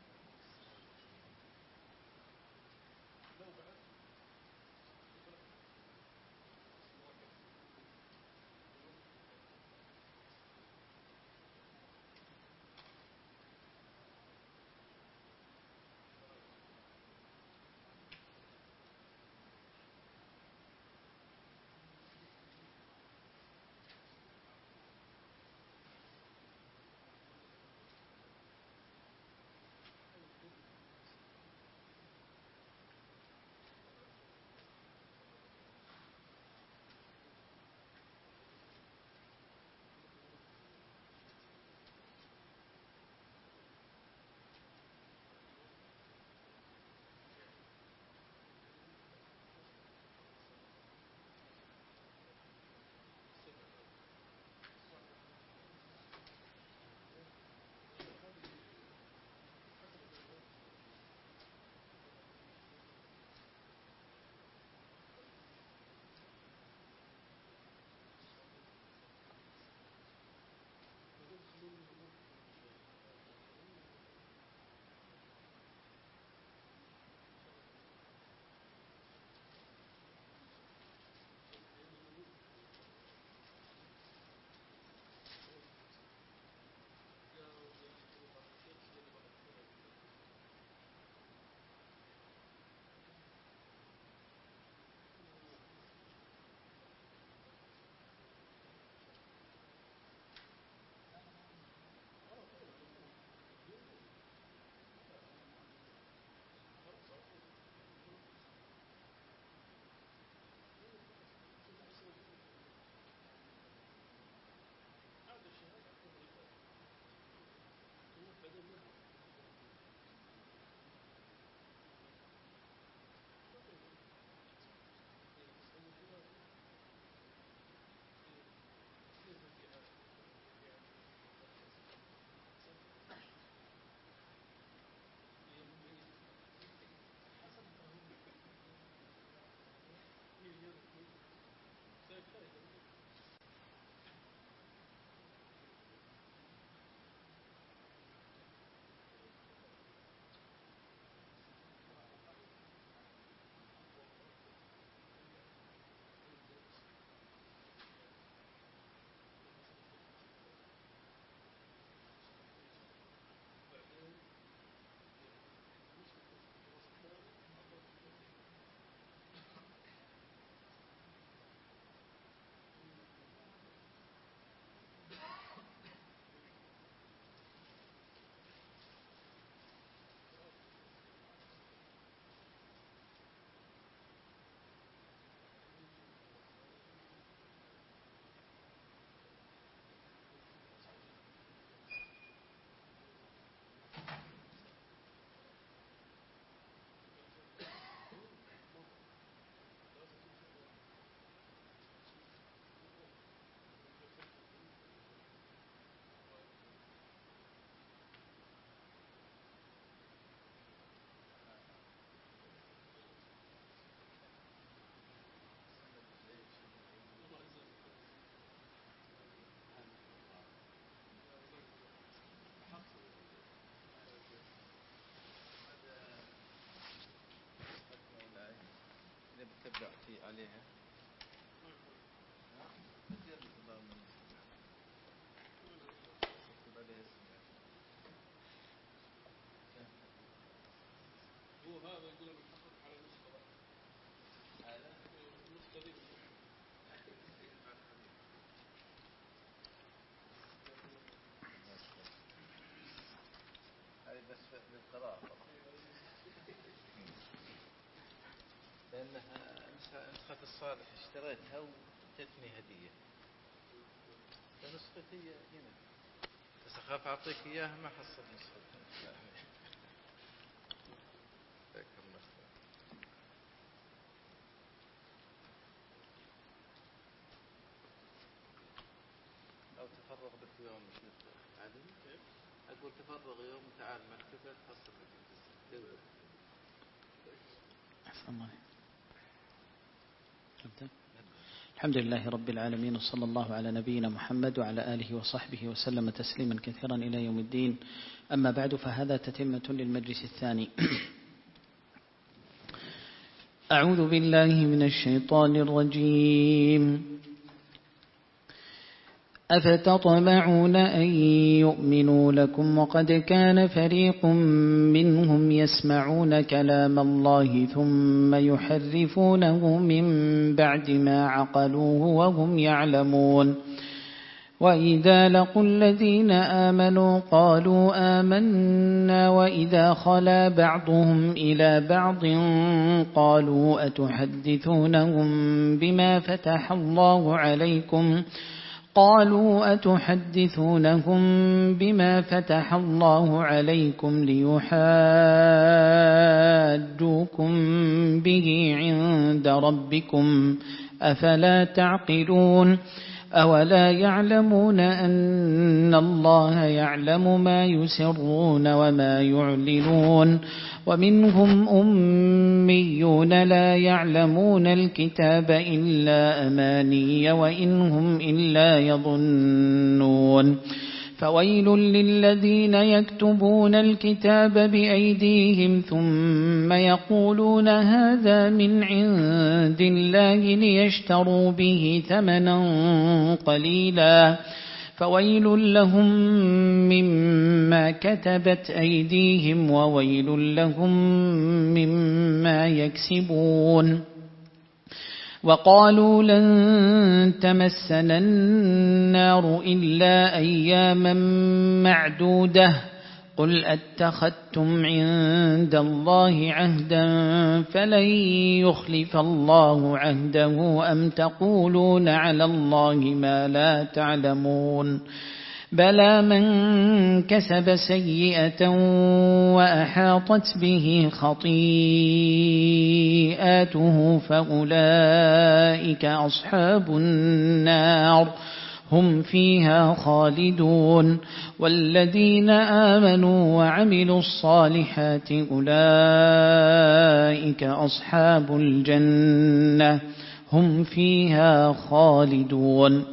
إذا بتبدأ في عليها كثير بتضل من يكتب عليها اسمها. هو هذا يقول أنا محقق على نسخة واحدة. هذا النسخة دي هذه بس للقراءة فقط. لأنها نسخة الصالح اشتريتها وجتني هدية، فنسختي هنا بس أخاف أعطيك إياها ما حصل نسختها. ذكر نسخة. أو تفرغ بك يوم مثل علي، أقول تفرغ يوم تعال مكتبة تحصل هدية. أحسن الله. الحمد لله رب العالمين، وصلى الله على نبينا محمد وعلى آله وصحبه وسلم تسليما كثيرا إلى يوم الدين. أما بعد، فهذا تتمة للمجلس الثاني. أعوذ بالله من الشيطان الرجيم. أفتطمعون أن يؤمنوا لكم وقد كان فريق منهم يسمعون كلام الله ثم يحرفونه من بعد ما عقلوه وهم يعلمون. وإذا لقوا الذين آمنوا قالوا آمنا وإذا خلا بعضهم إلى بعض قالوا أتحدثونهم بما فتح الله عليكم قالوا أتحدثونهم بما فتح الله عليكم ليحاجوكم به عند ربكم أفلا تعقلون. أولا يعلمون أن الله يعلم ما يسرون وما يعلنون. ومنهم أميون لا يعلمون الكتاب إلا أماني وإنهم إلا يظنون. فويل للذين يكتبون الكتاب بأيديهم ثم يقولون هذا من عند الله ليشتروا به ثمنا قليلا فويل لهم مما كتبت أيديهم وويل لهم مما يكسبون. وقالوا لن تمسنا النار إلا أياما معدودة قل أتخذتم عند الله عهدا فلن يخلف الله عهده أم تقولون على الله ما لا تعلمون. بلى من كسب سيئة وأحاطت به خطيئاته فأولئك أصحاب النار هم فيها خالدون. والذين آمنوا وعملوا الصالحات أولئك أصحاب الجنة هم فيها خالدون.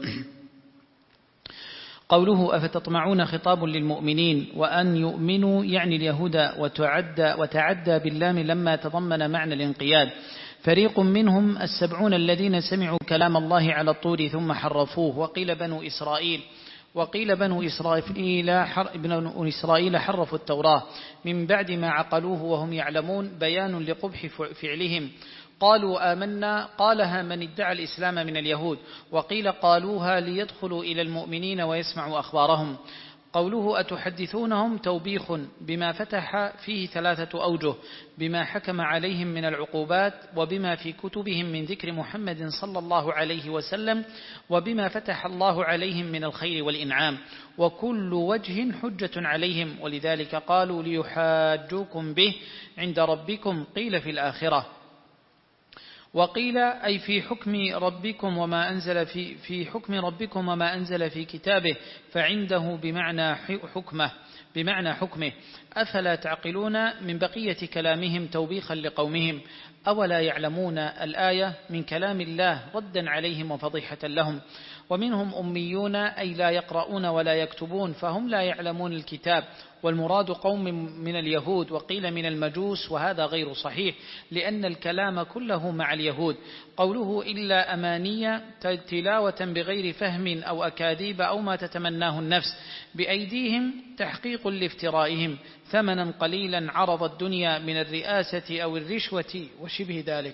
قوله أفتطمعون خطاب للمؤمنين، وأن يؤمنوا يعني اليهود، وتعدى, وتعدى باللام لما تضمن معنى الانقياد. فريق منهم السبعون الذين سمعوا كلام الله على الطور ثم حرفوه. وقيل بنو إسرائيل وقيل بنو إسرائيل, بنو إسرائيل حرفوا التوراة من بعد ما عقلوه وهم يعلمون، بيان لقبح فعلهم. قالوا آمنا قالها من ادعى الإسلام من اليهود، وقيل قالوها ليدخلوا إلى المؤمنين ويسمعوا أخبارهم. قوله أتحدثونهم توبيخ بما فتح فيه ثلاثة أوجه: بما حكم عليهم من العقوبات، وبما في كتبهم من ذكر محمد صلى الله عليه وسلم، وبما فتح الله عليهم من الخير والإنعام، وكل وجه حجة عليهم، ولذلك قالوا ليحاجوكم به عند ربكم، قيل في الآخرة. وقيل أي في حكم ربكم وما أنزل في في حكم ربكم وما أنزل في كتابه، فعنده بمعنى حكمه بمعنى حكمه. أفلا تعقلون من بقية كلامهم توبيخا لقومهم. أولا يعلمون الآية من كلام الله ردا عليهم وفضيحة لهم. ومنهم أميون أي لا يقرؤون ولا يكتبون، فهم لا يعلمون الكتاب، والمراد قوم من اليهود، وقيل من المجوس، وهذا غير صحيح لأن الكلام كله مع اليهود. قوله إلا أمانية تلاوة بغير فهم أو أكاذيب أو ما تتمناه النفس. بأيديهم تحقيق لافترائهم ثمنا قليلا عرض الدنيا من الرئاسة أو الرشوة وشبه ذلك.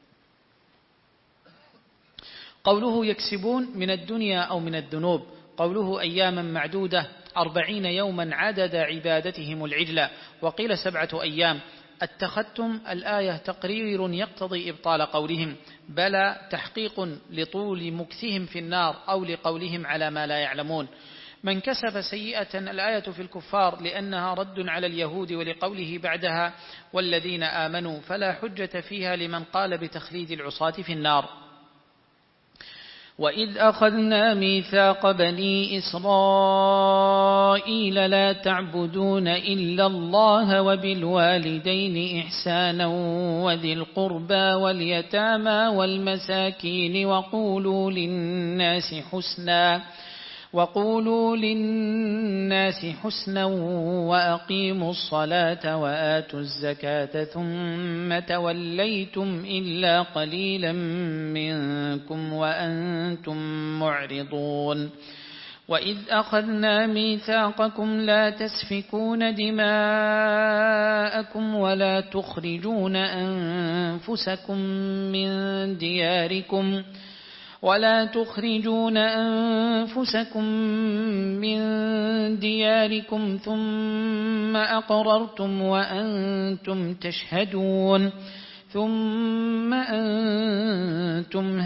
قوله يكسبون من الدنيا أو من الذنوب. قوله أياما معدودة أربعين يوما عدد عبادتهم العجلة، وقيل سبعة أيام. اتخذتم الآية تقرير يقتضي إبطال قولهم، بل تحقيق لطول مكثهم في النار أو لقولهم على ما لا يعلمون. من كسب سيئة الآية في الكفار لأنها رد على اليهود، ولقوله بعدها والذين آمنوا، فلا حجة فيها لمن قال بتخليد العصاة في النار. وإذ أخذنا ميثاق بني إسرائيل لا تعبدون إلا الله وبالوالدين إحسانا وذي القربى واليتامى والمساكين وقولوا للناس حسنا وقولوا للناس حسنا وأقيموا الصلاة وآتوا الزكاة ثم توليتم إلا قليلا منكم وأنتم معرضون وإذ أخذنا ميثاقكم لا تسفكون دماءكم ولا تخرجون أنفسكم من دياركم ولا تخرجون أنفسكم من دياركم ثم أقررتم وأنتم تشهدون ثم أنتم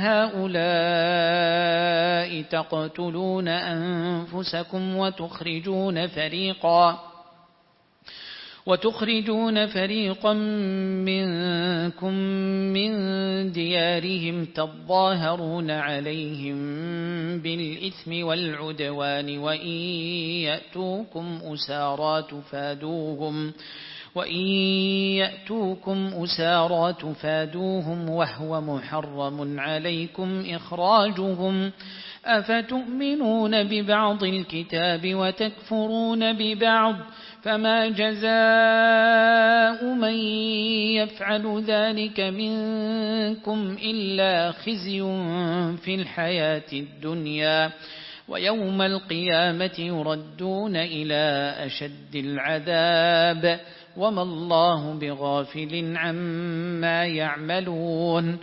هؤلاء تقتلون أنفسكم وتخرجون فريقا وتخرجون فريقا منكم من ديارهم تظاهرون عليهم بالإثم والعدوان وإن يأتوكم أسارى تفادوهم وإن يأتوكم أسارى تفادوهم وهو محرم عليكم إخراجهم أفتؤمنون ببعض الكتاب وتكفرون ببعض فما جزاء من يفعل ذلك منكم إلا خزي في الحياة الدنيا ويوم القيامة يردون إلى أشد العذاب وما الله بغافل عما يعملون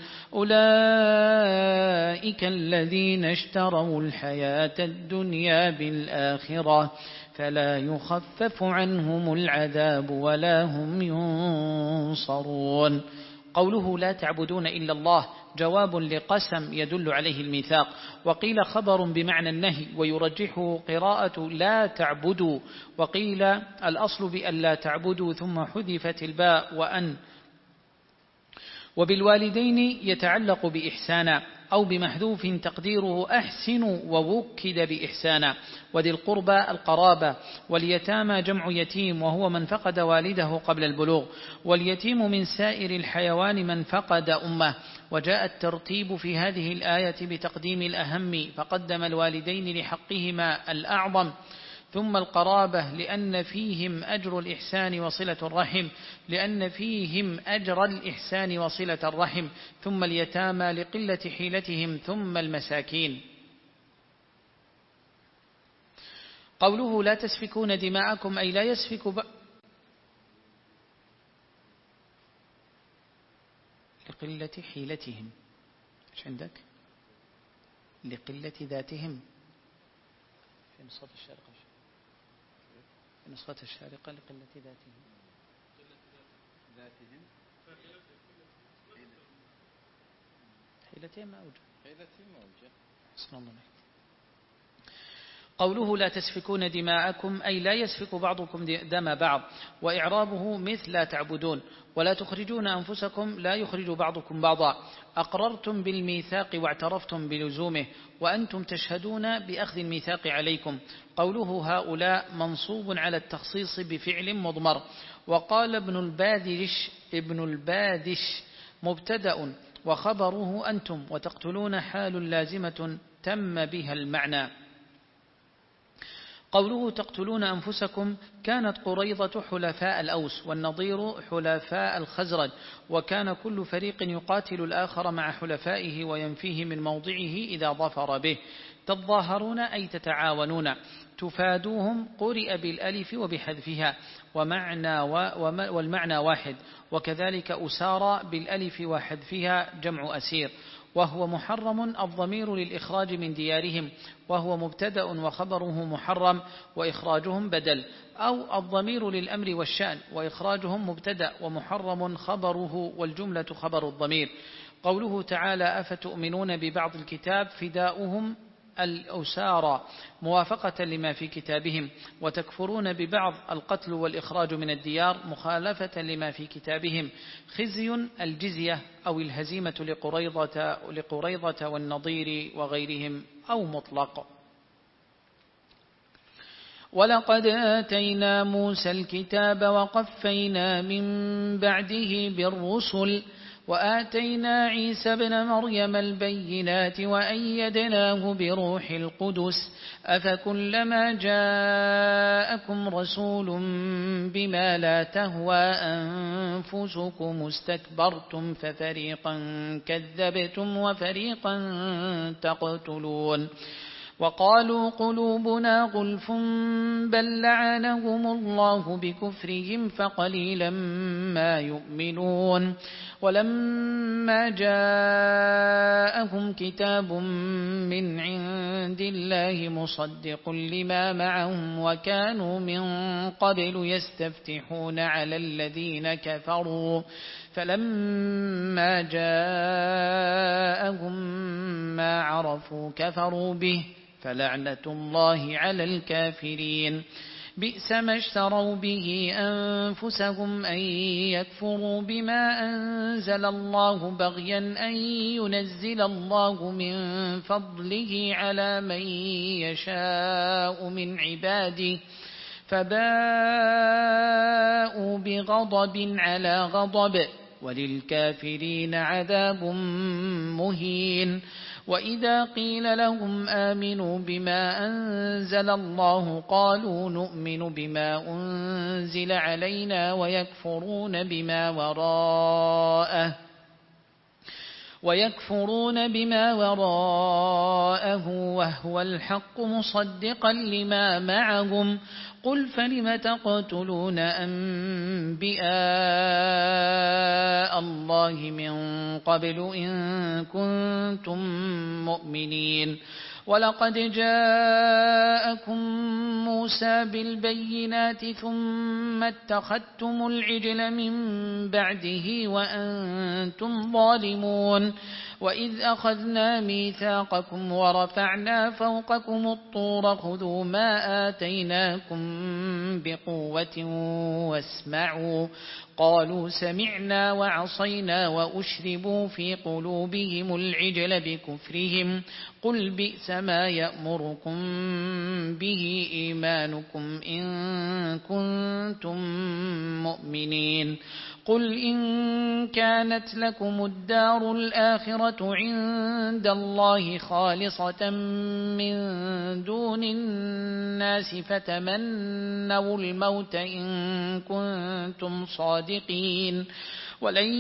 أولئك الذين اشتروا الحياة الدنيا بالآخرة فلا يخفف عنهم العذاب ولا هم ينصرون. قوله لا تعبدون إلا الله جواب لقسم يدل عليه الميثاق، وقيل خبر بمعنى النهي ويرجحه قراءة لا تعبدوا، وقيل الأصل بأن لا تعبدوا ثم حذفت الباء وأن. وبالوالدين يتعلق بإحسانا أو بمحذوف تقديره أحسنوا ووكد بإحسانا. وذي القربى القرابة، واليتامى جمع يتيم وهو من فقد والده قبل البلوغ، واليتيم من سائر الحيوان من فقد أمه. وجاء الترتيب في هذه الآية بتقديم الأهم فقدم الوالدين لحقهما الأعظم، ثم القرابة لأن فيهم أجر الإحسان وصلة الرحم لأن فيهم أجر الإحسان وصلة الرحم ثم اليتامى لقلة حيلتهم، ثم المساكين. قوله لا تسفكون دماءكم أي لا يسفك ب... لقلة حيلتهم. إيش عندك؟ لقلة ذاتهم في نسخة الشارقة في نسخة الشارقة لقلة ذاتهم ذاتهم حيلتهم ما أوجه حيلتهم ما أوجه حسن الله. قوله لا تسفكون دماءكم أي لا يسفك بعضكم دم بعض، وإعرابه مثل لا تعبدون. ولا تخرجون أنفسكم لا يخرج بعضكم بعضا. أقررتم بالميثاق واعترفتم بلزومه وأنتم تشهدون بأخذ الميثاق عليكم. قوله هؤلاء منصوب على التخصيص بفعل مضمر. وقال ابن البادش ابن البادش مبتدأ وخبره أنتم، وتقتلون حال لازمة تم بها المعنى. قوله تقتلون أنفسكم كانت قريظة حلفاء الأوس والنضير حلفاء الخزرج، وكان كل فريق يقاتل الآخر مع حلفائه وينفيه من موضعه إذا ظفر به. تظاهرون أي تتعاونون. تفادوهم قرئ بالألف وبحذفها ومعنى والمعنى واحد، وكذلك أسارى بالألف وحذفها جمع أسير. وهو محرم الضمير للإخراج من ديارهم، وهو مبتدأ وخبره محرم وإخراجهم بدل، أو الضمير للأمر والشأن وإخراجهم مبتدأ ومحرم خبره والجملة خبر الضمير. قوله تعالى أفتؤمنون ببعض الكتاب فداؤهم الأسارى موافقة لما في كتابهم، وتكفرون ببعض القتل والإخراج من الديار مخالفة لما في كتابهم، خزي الجزية أو الهزيمة لقريضة, لقريضة والنضير وغيرهم أو مطلق. ولقد آتينا موسى الكتاب وقفينا من بعده بالرسل وآتينا عيسى ابن مريم البينات وأيدناه بروح القدس أفكلما جاءكم رسول بما لا تهوى أنفسكم استكبرتم ففريقا كذبتم وفريقا تقتلون وقالوا قلوبنا غلف بل لعنهم الله بكفرهم فقليلا ما يؤمنون ولما جاءهم كتاب من عند الله مصدق لما معهم وكانوا من قبل يستفتحون على الذين كفروا فلما جاءهم ما عرفوا كفروا به فلعنة الله على الكافرين بئس ما اشتروا به أنفسهم أن يكفروا بما أنزل الله بغيا أن ينزل الله من فضله على من يشاء من عباده فباءوا بغضب على غضب وللكافرين عذاب مهين وإذا قيل لهم آمنوا بما أنزل الله قالوا نؤمن بما أنزل علينا ويكفرون بما وراءه ويكفرون بما وراءه وهو الحق مصدقا لما معهم قل فلم تقتلون أنبياء الله من قبل إن كنتم مؤمنين ولقد جاءكم موسى بالبينات ثم اتخذتم العجل من بعده وأنتم ظالمون وإذ أخذنا ميثاقكم ورفعنا فوقكم الطور خذوا ما آتيناكم بقوة واسمعوا قالوا سمعنا وعصينا وأشربوا في قلوبهم العجل بكفرهم قل بئس ما يأمركم به إيمانكم إن كنتم مؤمنين قل إن كانت لكم الدار الآخرة عند الله خالصة من دون الناس فتمنوا الموت إن كنتم صادقين ولن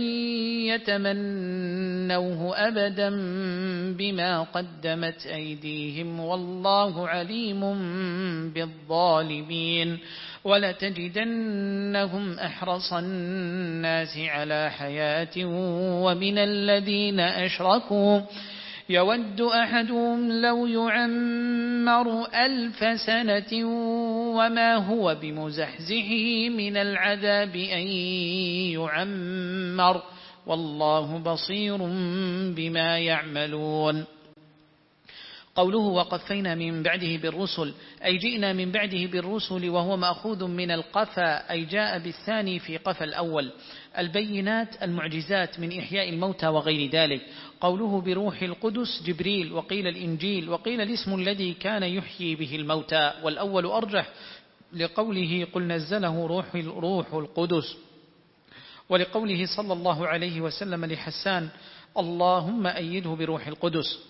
يتمنوه أبدا بما قدمت أيديهم والله عليم بالظالمين ولتجدنهم أحرص الناس على حياة ومن الذين أشركوا يود أحدهم لو يعمر ألف سنة وما هو بمزحزحه من العذاب أن يعمر والله بصير بما يعملون قوله وقفينا من بعده بالرسل أي جئنا من بعده بالرسل وهو مأخوذ من القفا أي جاء بالثاني في قفا الأول البينات المعجزات من إحياء الموتى وغير ذلك قوله بروح القدس جبريل وقيل الإنجيل وقيل الاسم الذي كان يحيي به الموتى والأول أرجح لقوله قل نزله روح, روح القدس ولقوله صلى الله عليه وسلم لحسان اللهم أيده بروح القدس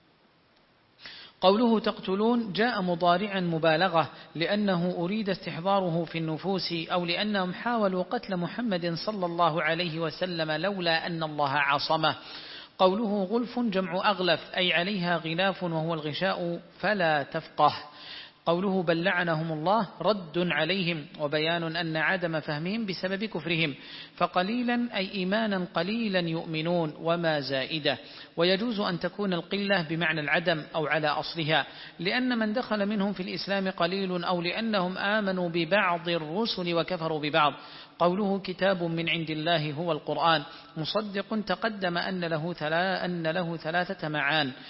قوله تقتلون جاء مضارعا مبالغة لأنه أريد استحضاره في النفوس أو لأنهم حاولوا قتل محمد صلى الله عليه وسلم لولا أن الله عصمه قوله غلف جمع أغلف أي عليها غلاف وهو الغشاء فلا تفقه قوله بل لعنهم الله رد عليهم وبيان أن عدم فهمهم بسبب كفرهم فقليلا أي إيمانا قليلا يؤمنون وما زائدة ويجوز أن تكون القلة بمعنى العدم أو على أصلها لأن من دخل منهم في الإسلام قليل أو لأنهم آمنوا ببعض الرسل وكفروا ببعض قوله كتاب من عند الله هو القرآن مصدق تقدم أن له, ثلا أن له ثلاثة معان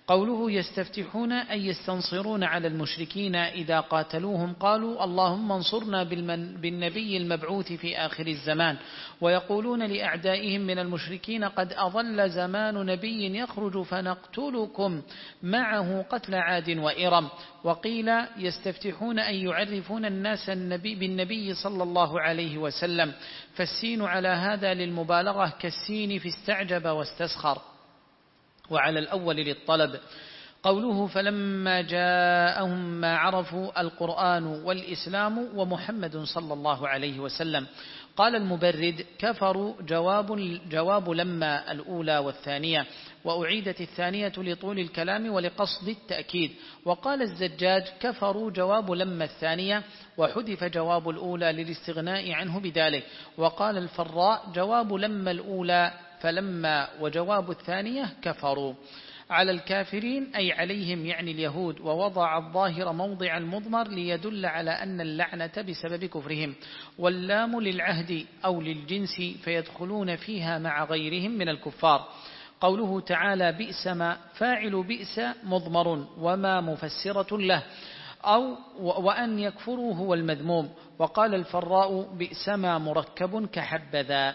قوله يستفتحون أي يستنصرون على المشركين إذا قاتلوهم قالوا اللهم انصرنا بالنبي المبعوث في آخر الزمان، ويقولون لأعدائهم من المشركين قد أضل زمان نبي يخرج فنقتلكم معه قتل عاد وإرم. وقيل يستفتحون أن يعرفون الناس النبي بالنبي صلى الله عليه وسلم، فالسين على هذا للمبالغة كالسين في استعجب واستسخر، وعلى الأول للطلب. قوله فلما جاءهم ما عرفوا القرآن والإسلام ومحمد صلى الله عليه وسلم. قال المبرد كفروا جواب, جواب لما الأولى والثانية، وأعيدت الثانية لطول الكلام ولقصد التأكيد. وقال الزجاج كفروا جواب لما الثانية وحذف جواب الأولى للاستغناء عنه بذلك. وقال الفراء جواب لما الأولى فلما وجواب الثانية كفروا. على الكافرين أي عليهم يعني اليهود، ووضع الظاهر موضع المضمر ليدل على أن اللعنة بسبب كفرهم، واللام للعهد أو للجنس فيدخلون فيها مع غيرهم من الكفار. قوله تعالى بئس ما فاعل بئس مضمر وما مفسرة له، أو وأن يكفروا هو المذموم. وقال الفراء بئس ما مركب كحبذا.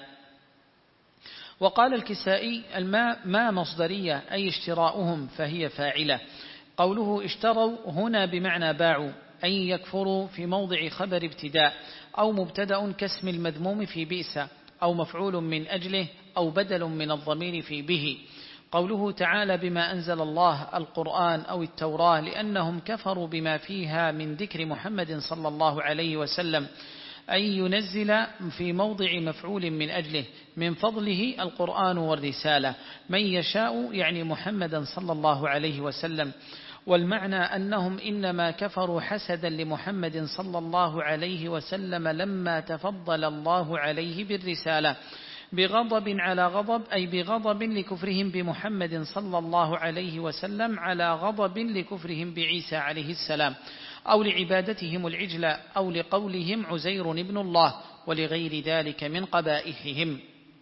وقال الكسائي الماء ما مصدرية أي اشتراؤهم فهي فاعلة. قوله اشتروا هنا بمعنى باعوا، أي يكفروا في موضع خبر ابتداء، أو مبتدأ كاسم المذموم في بئس، أو مفعول من أجله، أو بدل من الضمير في به. قوله تعالى بما أنزل الله القرآن أو التوراة لأنهم كفروا بما فيها من ذكر محمد صلى الله عليه وسلم، أي ينزل في موضع مفعول من أجله من فضله القرآن والرسالة من يشاء يعني محمدا صلى الله عليه وسلم. والمعنى أنهم إنما كفروا حسدا لمحمد صلى الله عليه وسلم لما تفضل الله عليه بالرسالة بغضب على غضب، أي بغضب لكفرهم بمحمد صلى الله عليه وسلم على غضب لكفرهم بعيسى عليه السلام، أو لعبادتهم العجل، أو لقولهم عزير ابن الله، ولغير ذلك من قبائحهم.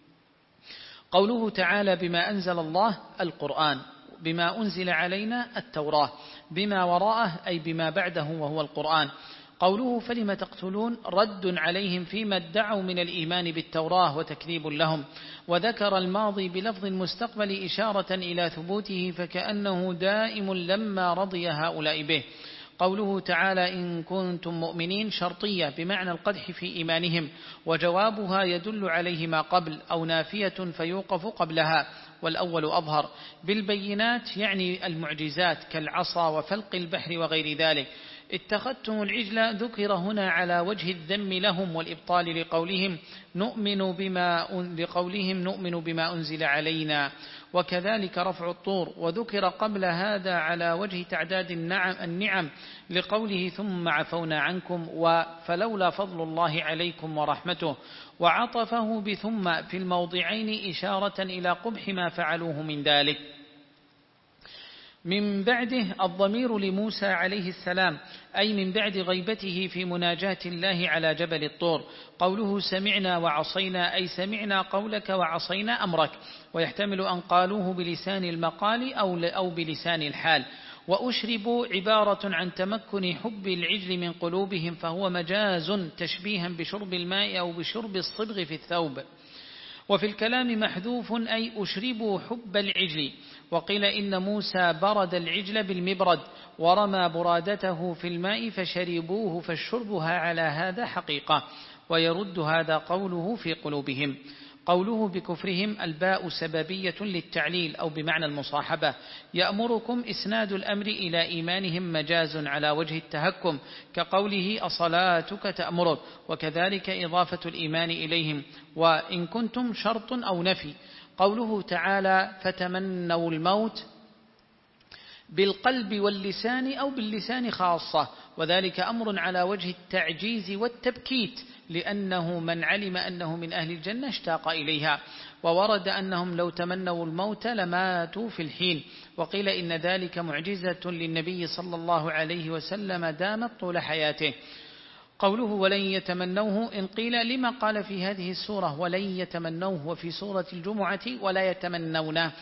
قوله تعالى بما أنزل الله القرآن، بما أنزل علينا التوراة، بما وراءه أي بما بعده وهو القرآن. قوله فلم تقتلون رد عليهم فيما ادعوا من الإيمان بالتوراة وتكذيب لهم، وذكر الماضي بلفظ المستقبل إشارة إلى ثبوته فكأنه دائم لما رضي هؤلاء به. قوله تعالى إن كنتم مؤمنين شرطية بمعنى القدح في إيمانهم، وجوابها يدل عليه ما قبل أو نافية فيوقف قبلها، والأول أظهر. بالبينات يعني المعجزات كالعصا وفلق البحر وغير ذلك. اتخذتم العجل ذكر هنا على وجه الذم لهم والإبطال لقولهم نؤمن بما لقولهم نؤمن بما أنزل علينا، وكذلك رفع الطور، وذكر قبل هذا على وجه تعداد النعم, النعم لقوله ثم عفونا عنكم وفلولا فضل الله عليكم ورحمته، وعطفه بثم في الموضعين إشارة إلى قبح ما فعلوه من ذلك. من بعده الضمير لموسى عليه السلام، أي من بعد غيبته في مناجاة الله على جبل الطور. قوله سمعنا وعصينا أي سمعنا قولك وعصينا أمرك، ويحتمل أن قالوه بلسان المقال أو بلسان الحال. وأشربوا عبارة عن تمكن حب العجل من قلوبهم، فهو مجاز تشبيها بشرب الماء أو بشرب الصبغ في الثوب. وفي الكلام محذوف أي أشربوا حب العجل. وقيل إن موسى برد العجل بالمبرد ورمى برادته في الماء فشربوه، فالشربها على هذا حقيقة، ويرد هذا قوله في قلوبهم. قوله بكفرهم الباء سببية للتعليل أو بمعنى المصاحبة. يأمركم إسناد الأمر إلى إيمانهم مجاز على وجه التهكم كقوله أصلاتك تأمرك، وكذلك إضافة الإيمان إليهم. وإن كنتم شرط أو نفي. قوله تعالى فتمنوا الموت بالقلب واللسان أو باللسان خاصة، وذلك أمر على وجه التعجيز والتبكيت، لأنه من علم أنه من أهل الجنة اشتاق إليها. وورد أنهم لو تمنوا الموت لماتوا في الحين. وقيل إن ذلك معجزة للنبي صلى الله عليه وسلم دامت طول حياته. قوله ولن يتمنوه، إن قيل لما قال في هذه السورة ولن يتمنوه وفي سورة الجمعة ولا يتمنونه،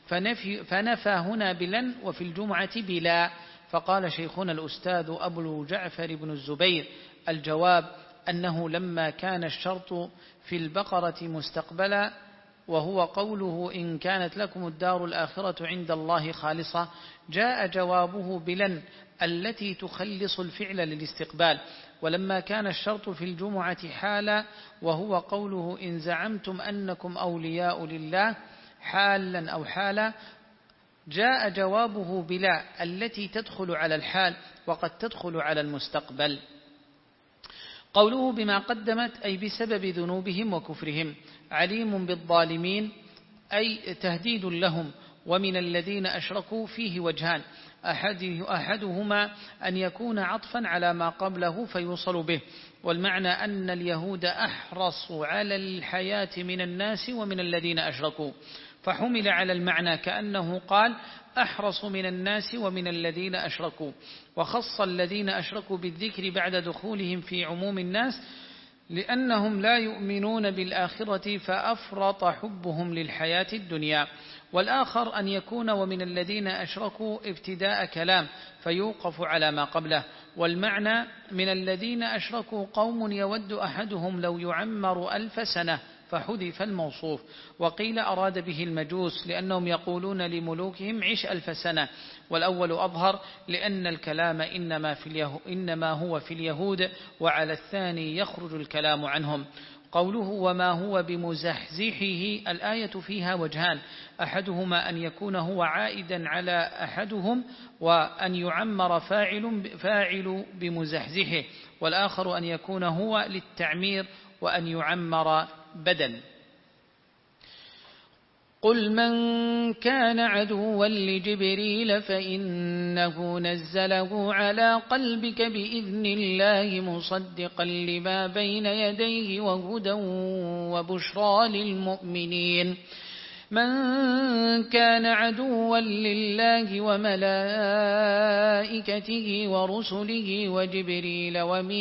فنفي, فنفى هنا بلن وفي الجمعة بلا. فقال شيخنا الأستاذ أبو جعفر بن الزبير: الجواب أنه لما كان الشرط في البقرة مستقبلا، وهو قوله إن كانت لكم الدار الآخرة عند الله خالصة، جاء جوابه بلن التي تخلص الفعل للاستقبال. ولما كان الشرط في الجمعة حالا، وهو قوله إن زعمتم أنكم أولياء لله حالا أو حالا، جاء جوابه بلا التي تدخل على الحال وقد تدخل على المستقبل. قوله بما قدمت أي بسبب ذنوبهم وكفرهم. عليم بالظالمين أي تهديد لهم. ومن الذين أشركوا فيه وجهان: أحد أحدهما أن يكون عطفا على ما قبله فيوصل به، والمعنى أن اليهود أحرص على الحياة من الناس ومن الذين أشركوا، فحمل على المعنى كأنه قال أحرص من الناس ومن الذين أشركوا، وخص الذين أشركوا بالذكر بعد دخولهم في عموم الناس لأنهم لا يؤمنون بالآخرة فأفرط حبهم للحياة الدنيا. والآخر أن يكون ومن الذين أشركوا ابتداء كلام فيوقف على ما قبله، والمعنى من الذين أشركوا قوم يود أحدهم لو يعمر ألف سنة فحذف الموصوف. وقيل أراد به المجوس لأنهم يقولون لملوكهم عش ألف سنة، والأول أظهر لأن الكلام إنما, في اليهو إنما هو في اليهود، وعلى الثاني يخرج الكلام عنهم. قوله وما هو بمزحزحه، الآية فيها وجهان: أحدهما أن يكون هو عائدا على أحدهم، وأن يعمر فاعل, فاعل بمزحزحه، والآخر أن يكون هو للتعمير وأن يعمر بدل. قل من كان عدوا لجبريل فإنه نزله على قلبك بإذن الله مصدقا لما بين يديه وهدى وبشرى للمؤمنين. من كان عدوا لله وملائكته ورسله وجبريل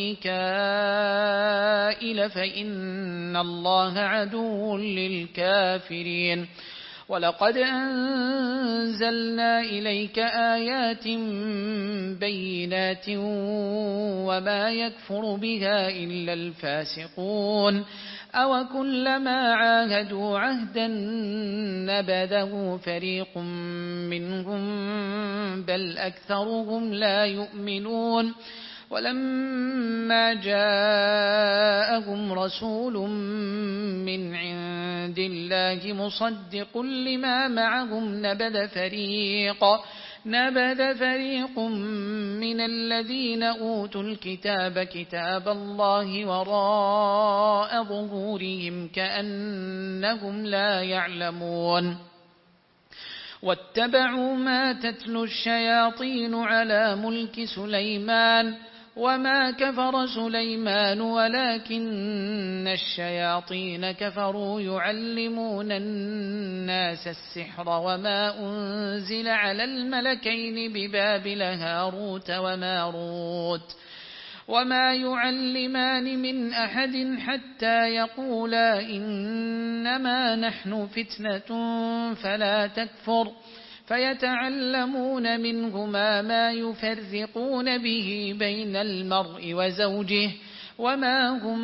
وميكائيل فإن الله عدو للكافرين. ولقد أنزلنا إليك آيات بينات وما يكفر بها إلا الفاسقون. أو كلما عاهدوا عهدا نبذه فريق منهم بل أكثرهم لا يؤمنون. ولما جاءهم رسول من عند الله مصدق لما معهم نبذ فريق نبذ فريق من الذين أوتوا الكتاب كتاب الله وراء ظهورهم كأنهم لا يعلمون. واتبعوا ما تتلو الشياطين على ملك سليمان وما كفر سليمان ولكن الشياطين كفروا يعلمون الناس السحر وما أنزل على الملكين ببابل هاروت وماروت وما يعلمان من أحد حتى يقولا إنما نحن فتنة فلا تكفر فيتعلمون منهما ما يفرقون به بين المرء وزوجه وما هم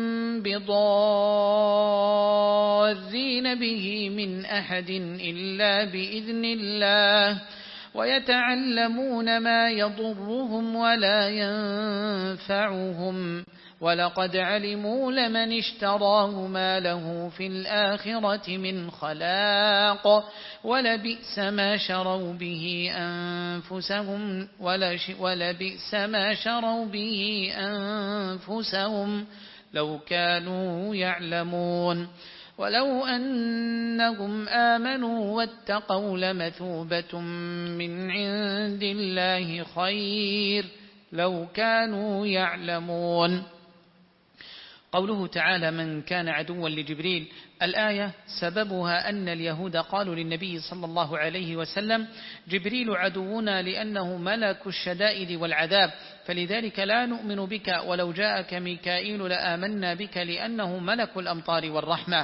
بضارين به من أحد إلا بإذن الله ويتعلمون ما يضرهم ولا ينفعهم ولقد علموا لمن اشتراه ما له في الآخرة من خلاق ولبئس ما شروا به أنفسهم ولبئس ما شروا به أنفسهم لو كانوا يعلمون. ولو أنهم آمنوا واتقوا لمثوبة من عند الله خير لو كانوا يعلمون. قوله تعالى من كان عدوا لجبريل، الآية سببها أن اليهود قالوا للنبي صلى الله عليه وسلم جبريل عدونا لأنه ملك الشدائد والعذاب فلذلك لا نؤمن بك ولو جاءك ميكائيل لآمنا بك لأنه ملك الأمطار والرحمة.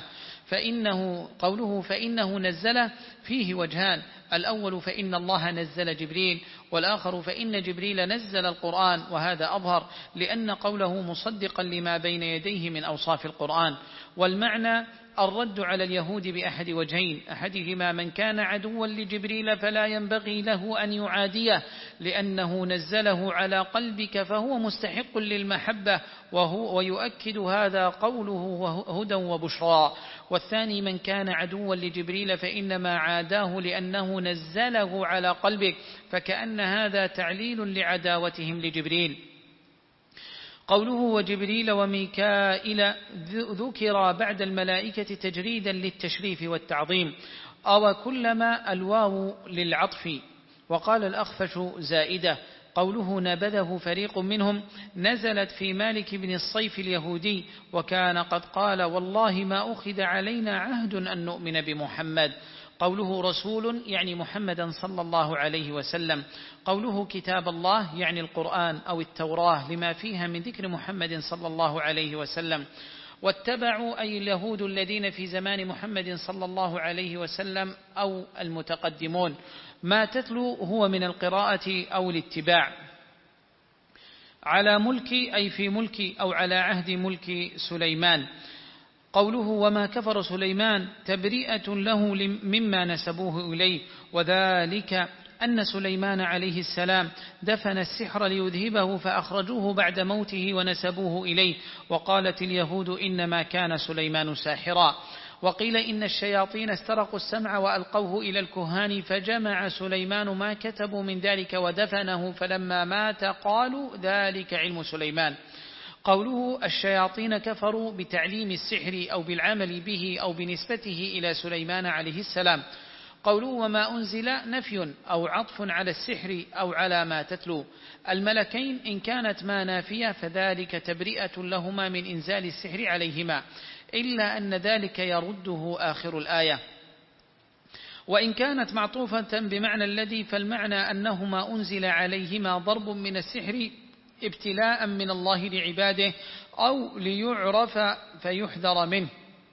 فإنه قوله فإنه نزل فيه وجهان: الأول فإن الله نزل جبريل، والآخر فإن جبريل نزل القرآن، وهذا أظهر لأن قوله مصدقا لما بين يديه من أوصاف القرآن. والمعنى الرد على اليهود بأحد وجهين: أحدهما من كان عدوا لجبريل فلا ينبغي له أن يعاديه لأنه نزله على قلبك فهو مستحق للمحبة، وهو ويؤكد هذا قوله هدى وبشرى. والثاني من كان عدوا لجبريل فإنما عاداه لأنه نزله على قلبك، فكأن هذا تعليل لعداوتهم لجبريل. قوله وجبريل وميكائيل ذكر بعد الملائكة تجريدا للتشريف والتعظيم، أو كلما الواو للعطف. وقال الأخفش زائدة: قوله نبذه فريق منهم نزلت في مالك بن الصيف اليهودي، وكان قد قال والله ما أخذ علينا عهد أن نؤمن بمحمد. قوله رسول يعني محمدا صلى الله عليه وسلم. قوله كتاب الله يعني القرآن أو التوراة لما فيها من ذكر محمد صلى الله عليه وسلم. واتبعوا أي اليهود الذين في زمان محمد صلى الله عليه وسلم أو المتقدمون. ما تتلو هو من القراءة أو الاتباع. على ملك أي في ملك أو على عهد ملك سليمان. قوله وما كفر سليمان تبرئة له مما نسبوه إليه، وذلك أن سليمان عليه السلام دفن السحر ليذهبه فأخرجوه بعد موته ونسبوه إليه، وقالت اليهود إنما كان سليمان ساحرا. وقيل إن الشياطين استرقوا السمع وألقوه إلى الكهان فجمع سليمان ما كتبوا من ذلك ودفنه، فلما مات قالوا ذلك علم سليمان. قوله الشياطين كفروا بتعليم السحر أو بالعمل به أو بنسبته إلى سليمان عليه السلام. قوله وما أنزل نفي أو عطف على السحر أو على ما تتلو. الملكين إن كانت ما نافية فذلك تبرئة لهما من إنزال السحر عليهما، إلا أن ذلك يرده آخر الآية. وإن كانت معطوفة بمعنى الذي فالمعنى أنهما أنزل عليهما ضرب من السحر ابتلاء من الله لعباده أو ليعرف فيحذر منه.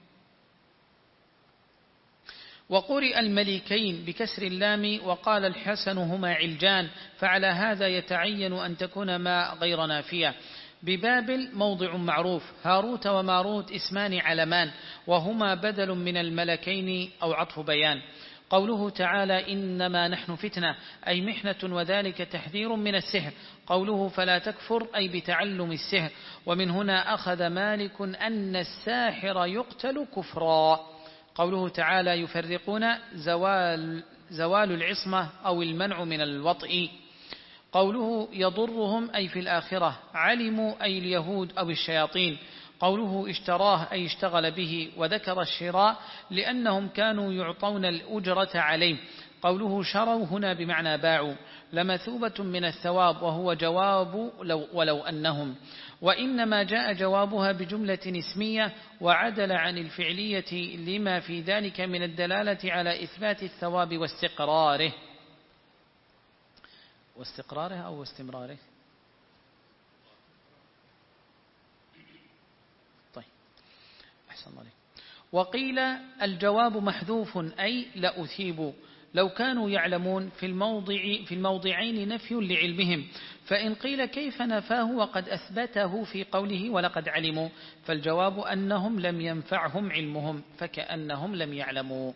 وقرئ الملكين بكسر اللام، وقال الحسن هما علجان، فعلى هذا يتعين أن تكون ما غير نافية. ببابل موضع معروف، هاروت وماروت اسمان علمان، وهما بدل من الملكين أو عطف بيان. قوله تعالى إنما نحن فتنة أي محنة، وذلك تحذير من السحر. قوله فلا تكفر أي بتعلم السحر. ومن هنا أخذ مالك أن الساحر يقتل كفرا. قوله تعالى يفرقون زوال, زوال العصمة أو المنع من الوطء. قوله يضرهم أي في الآخرة. علموا أي اليهود أو الشياطين. قوله اشتراه أي اشتغل به، وذكر الشراء لأنهم كانوا يعطون الأجرة عليه. قوله شروا هنا بمعنى باعوا. لمثوبة من الثواب وهو جواب لو ولو أنهم، وإنما جاء جوابها بجملة اسمية وعدل عن الفعلية لما في ذلك من الدلالة على إثبات الثواب واستقراره. واستقراره أو استمراره. طيب أحسن الله. وقيل الجواب محذوف أي لأثيب، لو كانوا يعلمون في الموضع في الموضعين نفي لعلمهم. فإن قيل كيف نفاه وقد أثبته في قوله ولقد علموا، فالجواب أنهم لم ينفعهم علمهم فكأنهم لم يعلموا.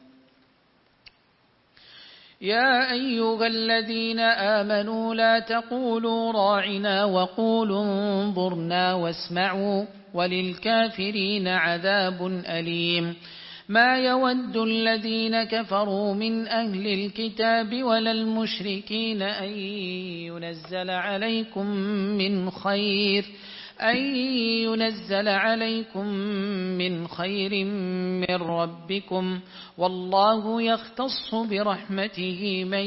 يا أيها الذين آمنوا لا تقولوا راعنا وقولوا انظرنا واسمعوا وللكافرين عذاب أليم. ما يود الذين كفروا من أهل الكتاب ولا المشركين أن ينزل عليكم من خير أن ينزل عليكم من خير من ربكم، والله يختص برحمته من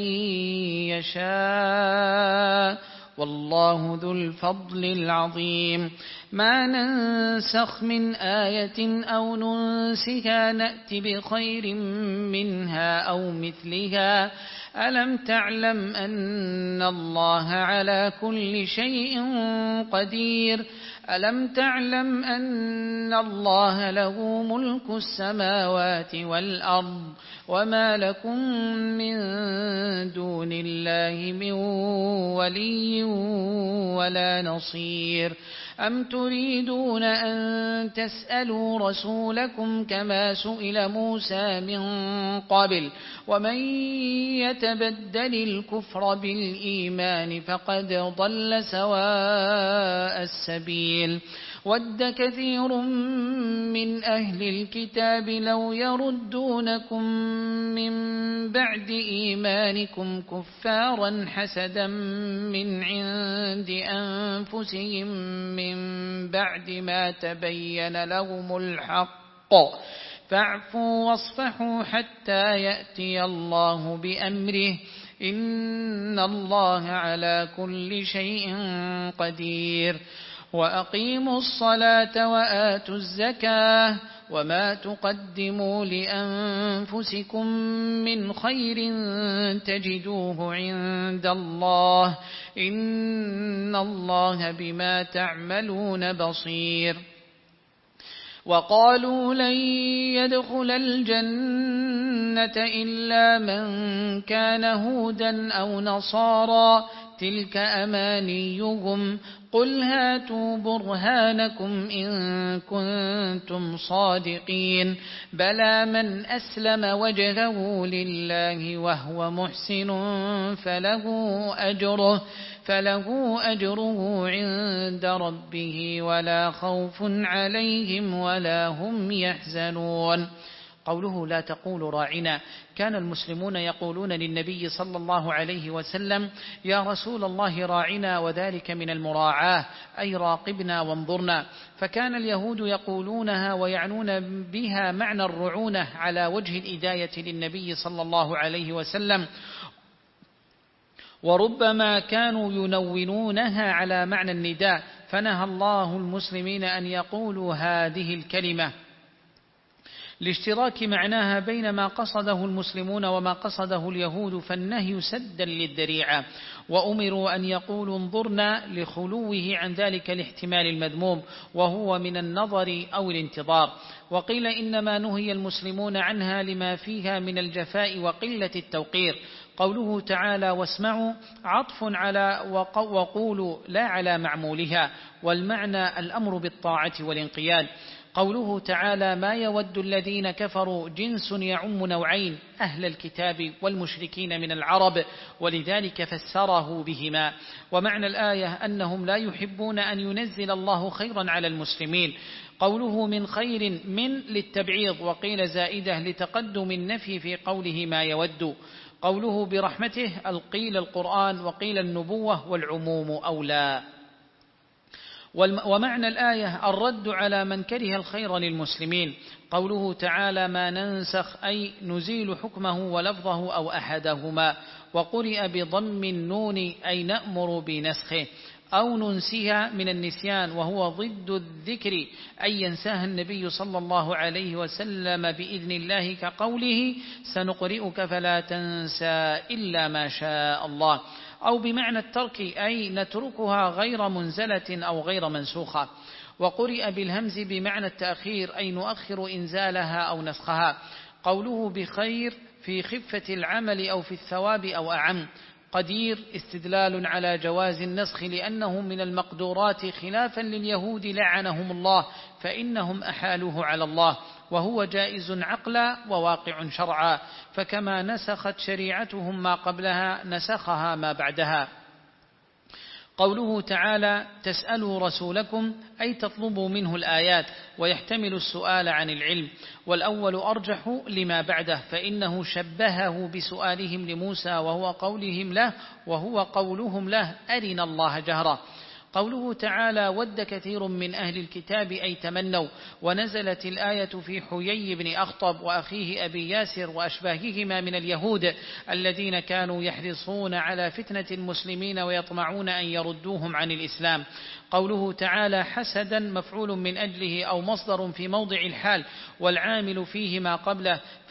يشاء، والله ذو الفضل العظيم. ما ننسخ من آية أو ننسها نأت بخير منها أو مثلها ألم تعلم أن الله على كل شيء قدير ألم تعلم أن الله له ملك السماوات والأرض وما لكم من دون الله من ولي ولا نصير أم تريدون أن تسألوا رسولكم كما سئل موسى من قبل ومن يتبدل الكفر بالإيمان فقد ضل سواء السبيل ود كثير من أهل الكتاب لو يردونكم من بعد إيمانكم كفارا حسدا من عند أنفسهم من بعد ما تبين لهم الحق فاعفوا واصفحوا حتى يأتي الله بأمره إن الله على كل شيء قدير وأقيموا الصلاة وآتوا الزكاة وما تقدموا لأنفسكم من خير تجدوه عند الله إن الله بما تعملون بصير وقالوا لن يدخل الجنة إلا من كان هودا أو نصارى تلك أمانيهم قل هاتوا برهانكم إن كنتم صادقين بلى من أسلم وجهه لله وهو محسن فله أجره فله أجره عند ربه ولا خوف عليهم ولا هم يحزنون. قوله لا تقولوا راعنا، كان المسلمون يقولون للنبي صلى الله عليه وسلم يا رسول الله راعنا، وذلك من المراعاة أي راقبنا وانظرنا، فكان اليهود يقولونها ويعنون بها معنى الرعونة على وجه الإداية للنبي صلى الله عليه وسلم، وربما كانوا ينونونها على معنى النداء، فنهى الله المسلمين أن يقولوا هذه الكلمة لاشتراك معناها بين ما قصده المسلمون وما قصده اليهود، فالنهي سدا للذريعة، وأمروا أن يقولوا انظرنا لخلوه عن ذلك الاحتمال المذموم وهو من النظر أو الانتظار. وقيل إنما نهي المسلمون عنها لما فيها من الجفاء وقلة التوقير. قوله تعالى واسمعوا عطف على وقولوا لا على معمولها، والمعنى الأمر بالطاعة والانقياد. قوله تعالى ما يود الذين كفروا جنس يعم نوعين أهل الكتاب والمشركين من العرب، ولذلك فسره بهما. ومعنى الآية أنهم لا يحبون أن ينزل الله خيرا على المسلمين. قوله من خير من للتبعيض، وقيل زائدة لتقدم النفي في قوله ما يود. قوله برحمته القيل القرآن، وقيل النبوة والعموم أولى. ومعنى الآية الرد على من كره الخير للمسلمين. قوله تعالى ما ننسخ أي نزيل حكمه ولفظه أو أحدهما، وقرئ بضم النون أي نأمر بنسخه، أو ننسيها من النسيان وهو ضد الذكر أي ينساها النبي صلى الله عليه وسلم بإذن الله، كقوله سنقرئك فلا تنسى إلا ما شاء الله، أو بمعنى الترك أي نتركها غير منزلة أو غير منسوخة. وقرئ بالهمز بمعنى التأخير أي نؤخر إنزالها أو نسخها. قوله بخير في خفة العمل أو في الثواب أو أعم. قدير استدلال على جواز النسخ لأنه من المقدورات خلافا لليهود لعنهم الله، فإنهم أحالوه على الله، وهو جائز عقلا وواقع شرعا، فكما نسخت شريعتهم ما قبلها نسخها ما بعدها. قوله تعالى تسألوا رسولكم أي تطلبوا منه الآيات، ويحتمل السؤال عن العلم، والأول أرجح لما بعده، فإنه شبهه بسؤالهم لموسى وهو قولهم له وهو قولهم له أرنا الله جهرا. قوله تعالى ود كثير من أهل الكتاب أي تمنوا، ونزلت الآية في حيي بن أخطب وأخيه أبي ياسر وأشباههما من اليهود الذين كانوا يحرصون على فتنة المسلمين ويطمعون أن يردوهم عن الإسلام. قوله تعالى حسدا مفعول من أجله أو مصدر في موضع الحال، والعامل فيه ما قبله،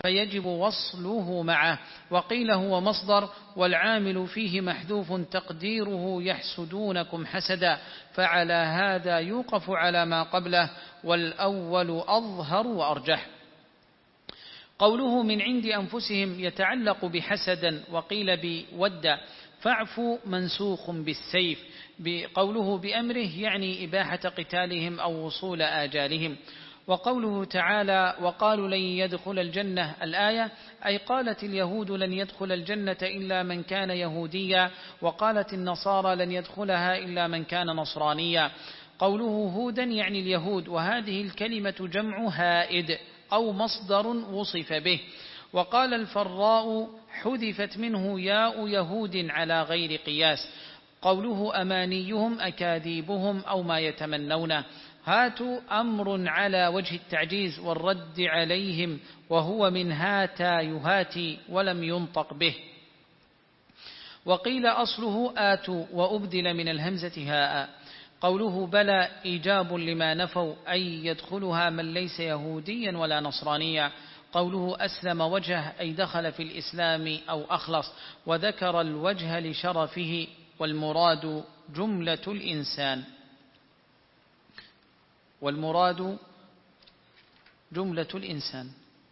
فيجب وصله معه. وقيل هو مصدر والعامل فيه محذوف تقديره يحسدونكم حسدا، فعلى هذا يوقف على ما قبله، والأول أظهر وأرجح. قوله من عند أنفسهم يتعلق بحسدا، وقيل بود، فاعفوا منسوخ بالسيف. قوله بأمره يعني إباحة قتالهم أو وصول آجالهم. وقوله تعالى وقالوا لن يدخل الجنة الآية، أي قالت اليهود لن يدخل الجنة إلا من كان يهوديا، وقالت النصارى لن يدخلها إلا من كان نصرانيا. قوله هودا يعني اليهود، وهذه الكلمة جمع هائد أو مصدر وصف به. وقال الفراء حذفت منه ياء يهود على غير قياس. قوله أمانيهم أكاذيبهم أو ما يتمنونه. هاتوا أمر على وجه التعجيز والرد عليهم، وهو من هاتا يهاتي ولم ينطق به. وقيل أصله آتوا وأبدل من الهمزة هاء. قوله بلى إيجاب لما نفوا، أي يدخلها من ليس يهوديا ولا نصرانيا. قوله أسلم وجهه، أي دخل في الإسلام أو أخلص، وذكر الوجه لشرفه، والمراد جملة الإنسان والمراد جملة الإنسان.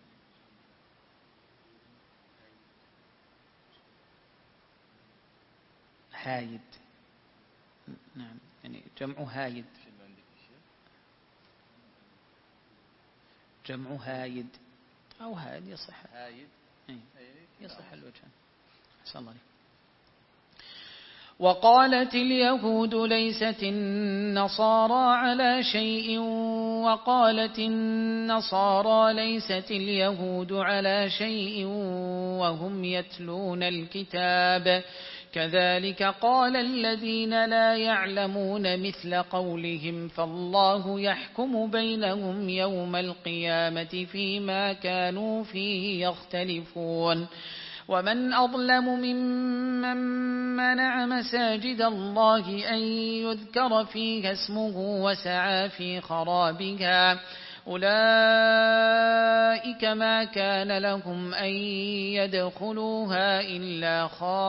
هايد، نعم، يعني جمع هايد، جمع هايد أو هايد يصح، هايد يصح الوجهان. أحسن الله عليك. وقالت اليهود ليست النصارى على شيء، وقالت النصارى ليست اليهود على شيء وهم يتلون الكتاب، كذلك قال الذين لا يعلمون مثل قولهم، فالله يحكم بينهم يوم القيامة فيما كانوا فيه يختلفون. ومن أظلم ممن منع مساجد الله أن يذكر فيها اسمه وسعى في خرابها، أولئك ما كان لهم أن يدخلوها إلا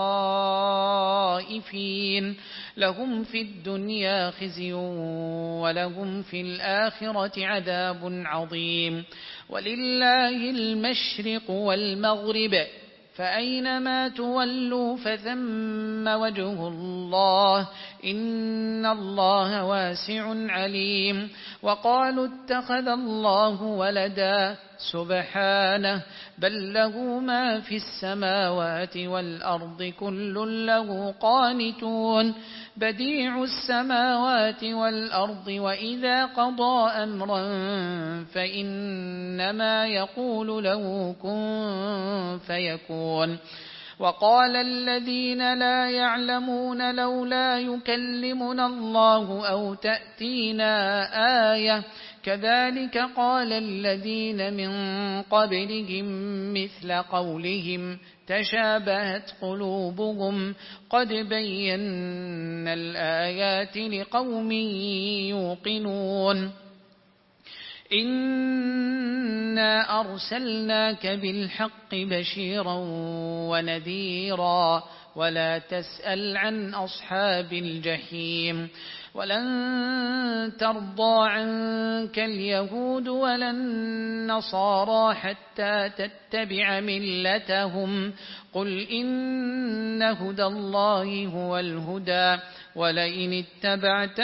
خائفين، لهم في الدنيا خزي ولهم في الآخرة عذاب عظيم. ولله المشرق والمغرب، فأينما تولوا فثم وجه الله، إن الله واسع عليم. وقالوا اتخذ الله ولدا، سبحانه، بل له ما في السماوات والأرض كل له قانتون، بديع السماوات والأرض، وإذا قضى أمرا فإنما يقول له كن فيكون. وقال الذين لا يعلمون لولا يكلمنا الله أو تأتينا آية، كذلك قال الذين من قبلهم مثل قولهم، تشابهت قلوبهم، قد بينا الآيات لقوم يوقنون. إنا أرسلناك بالحق بشيرا ونذيرا، ولا تسأل عن أصحاب الجحيم. ولن ترضى عنك اليهود ولا النصارى حتى تتبع ملتهم، قل إن هدى الله هو الهدى، ولئن اتبعت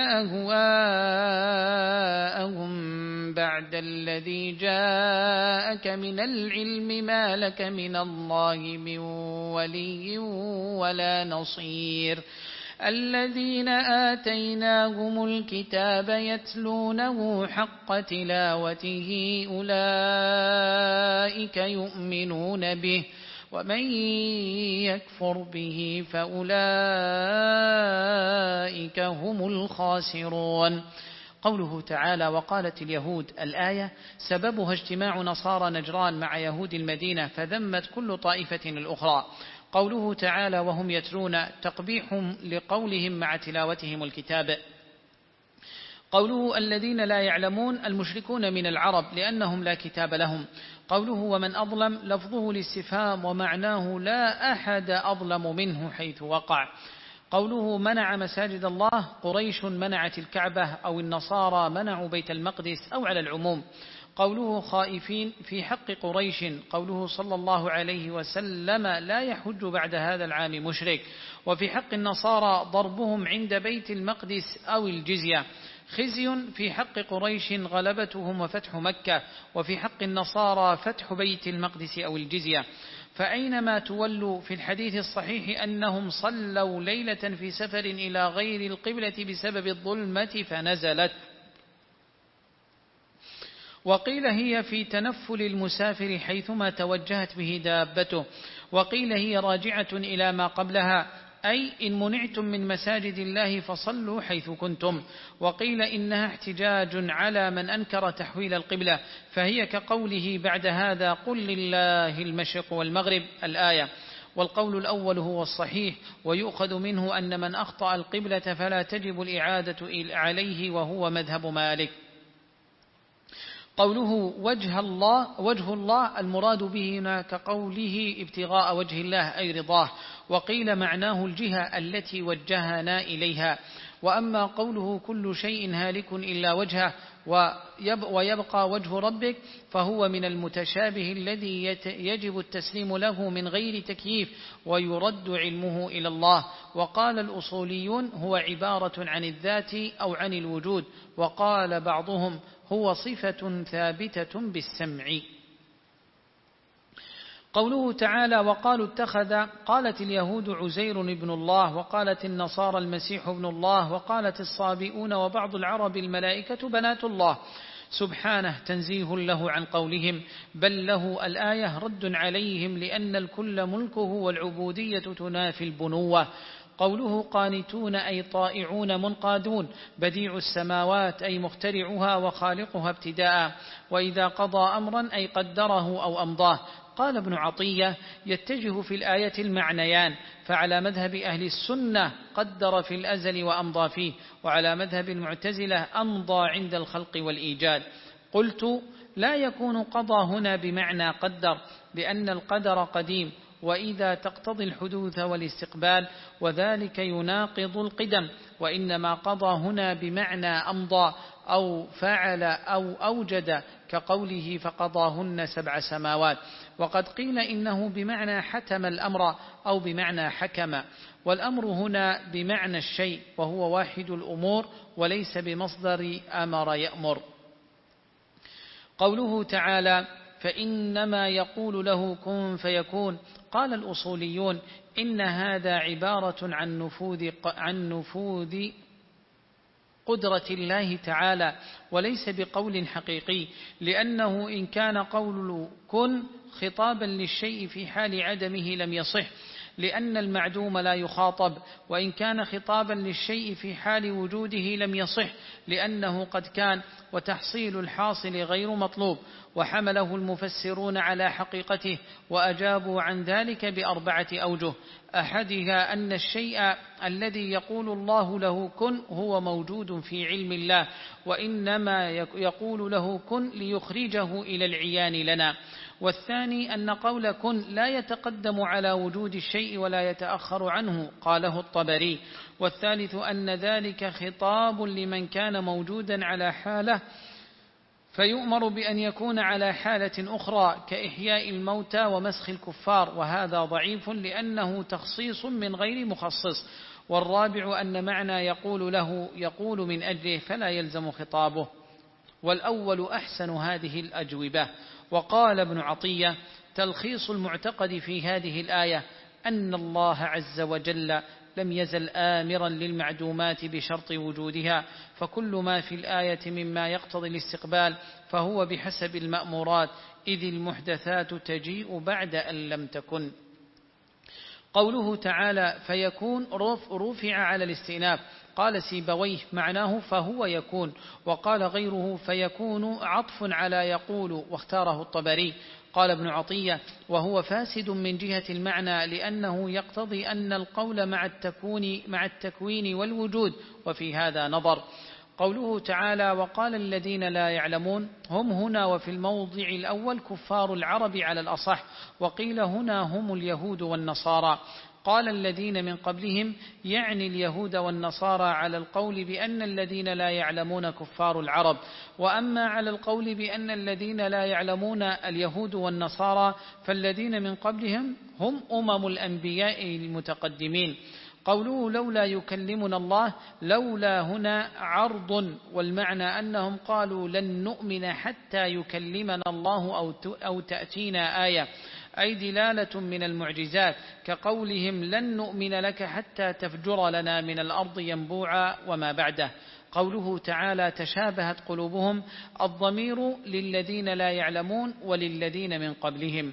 أهواءهم بعد الذي جاءك من العلم ما لك من الله من ولي ولا نصير. الذين آتيناهم الكتاب يتلونه حق تلاوته أولئك يؤمنون به، ومن يكفر به فأولئك هم الخاسرون. قوله تعالى وقالت اليهود، الآية سببها اجتماع نصارى نجران مع يهود المدينة، فذمت كل طائفة الأخرى. قوله تعالى وهم يتلون، تقبيح لقولهم مع تلاوتهم الكتاب. قوله الذين لا يعلمون المشركون من العرب لأنهم لا كتاب لهم. قوله ومن أظلم لفظه الاستفهام ومعناه لا أحد أظلم منه حيث وقع. قوله منع مساجد الله قريش منعت الكعبة أو النصارى منعوا بيت المقدس أو على العموم. قوله خائفين في حق قريش قوله صلى الله عليه وسلم لا يحج بعد هذا العام مشرك. وفي حق النصارى ضربهم عند بيت المقدس أو الجزية. خزي في حق قريش غلبتهم وفتح مكة. وفي حق النصارى فتح بيت المقدس أو الجزية. فأينما تولوا في الحديث الصحيح أنهم صلوا ليلة في سفر إلى غير القبلة بسبب الظلمة فنزلت. وقيل هي في تنفل المسافر حيثما توجهت به دابته. وقيل هي راجعة إلى ما قبلها أي إن منعتم من مساجد الله فصلوا حيث كنتم. وقيل إنها احتجاج على من أنكر تحويل القبلة فهي كقوله بعد هذا قل لله المشرق والمغرب الآية. والقول الأول هو الصحيح ويؤخذ منه أن من أخطأ القبلة فلا تجب الإعادة عليه وهو مذهب مالك. قوله وجه الله وجه الله المراد به هنا كقوله ابتغاء وجه الله أي رضاه. وقيل معناه الجهة التي وجهنا إليها. وأما قوله كل شيء هالك إلا وجهه ويبقى وجه ربك فهو من المتشابه الذي يجب التسليم له من غير تكييف ويرد علمه إلى الله. وقال الأصوليون هو عبارة عن الذات أو عن الوجود. وقال بعضهم هو صفة ثابتة بالسمع. قوله تعالى وقالوا اتخذ قالت اليهود عزير ابن الله وقالت النصارى المسيح ابن الله وقالت الصابئون وبعض العرب الملائكة بنات الله. سبحانه تنزيه له عن قولهم بل له الآية رد عليهم لأن الكل ملكه والعبودية تنافي البنوة. قوله قانتون أي طائعون منقادون بديع السماوات أي مخترعها وخالقها ابتداء. وإذا قضى أمرا أي قدره أو أمضاه. قال ابن عطية يتجه في الآية المعنيان فعلى مذهب أهل السنة قدر في الأزل وأمضى فيه وعلى مذهب المعتزلة أمضى عند الخلق والإيجاد. قلت لا يكون قضى هنا بمعنى قدر لأن القدر قديم وإذا تقتضي الحدوث والاستقبال وذلك يناقض القدم. وإنما قضى هنا بمعنى أمضى أو فعل أو أوجد كقوله فقضاهن سبع سماوات. وقد قيل إنه بمعنى حتم الأمر أو بمعنى حكم. والأمر هنا بمعنى الشيء وهو واحد الأمور وليس بمصدر أمر يأمر. قوله تعالى فإنما يقول له كن فيكون. قال الأصوليون إن هذا عبارة عن نفوذ عن نفوذ قدرة الله تعالى وليس بقول حقيقي لأنه إن كان قول كن خطابا للشيء في حال عدمه لم يصح لأن المعدوم لا يخاطب. وإن كان خطابا للشيء في حال وجوده لم يصح لأنه قد كان وتحصيل الحاصل غير مطلوب. وحمله المفسرون على حقيقته وأجابوا عن ذلك بأربعة أوجه. أحدها أن الشيء الذي يقول الله له كن هو موجود في علم الله وإنما يقول له كن ليخرجه إلى العيان لنا. والثاني أن قول كن لا يتقدم على وجود الشيء ولا يتأخر عنه قاله الطبري. والثالث أن ذلك خطاب لمن كان موجودا على حالة فيؤمر بأن يكون على حالة أخرى كإحياء الموتى ومسخ الكفار وهذا ضعيف لأنه تخصيص من غير مخصص. والرابع أن معنى يقول له يقول من أجله فلا يلزم خطابه. والأول أحسن هذه الأجوبة. وقال ابن عطية تلخيص المعتقد في هذه الآية أن الله عز وجل لم يزل آمرا للمعدومات بشرط وجودها فكل ما في الآية مما يقتضي الاستقبال فهو بحسب المأمورات إذ المحدثات تجيء بعد أن لم تكن. قوله تعالى فيكون رفع على الاستئناف. قال سيبويه معناه فهو يكون. وقال غيره فيكون عطف على يقول واختاره الطبري. قال ابن عطية وهو فاسد من جهة المعنى لأنه يقتضي أن القول مع التكوين, مع التكوين والوجود وفي هذا نظر. قوله تعالى وقال الذين لا يعلمون هم هنا وفي الموضع الأول كفار العرب على الأصح، وقيل هنا هم اليهود والنصارى. قال الذين من قبلهم يعني اليهود والنصارى على القول بأن الذين لا يعلمون كفار العرب، وأما على القول بأن الذين لا يعلمون اليهود والنصارى فالذين من قبلهم هم أمم الأنبياء المتقدمين. قوله لولا يكلمنا الله، لولا هنا عرض، والمعنى أنهم قالوا لن نؤمن حتى يكلمنا الله أو تأتينا آية، أي دلالة من المعجزات، كقولهم لن نؤمن لك حتى تفجر لنا من الأرض ينبوعا وما بعده. قوله تعالى تشابهت قلوبهم، الضمير للذين لا يعلمون وللذين من قبلهم.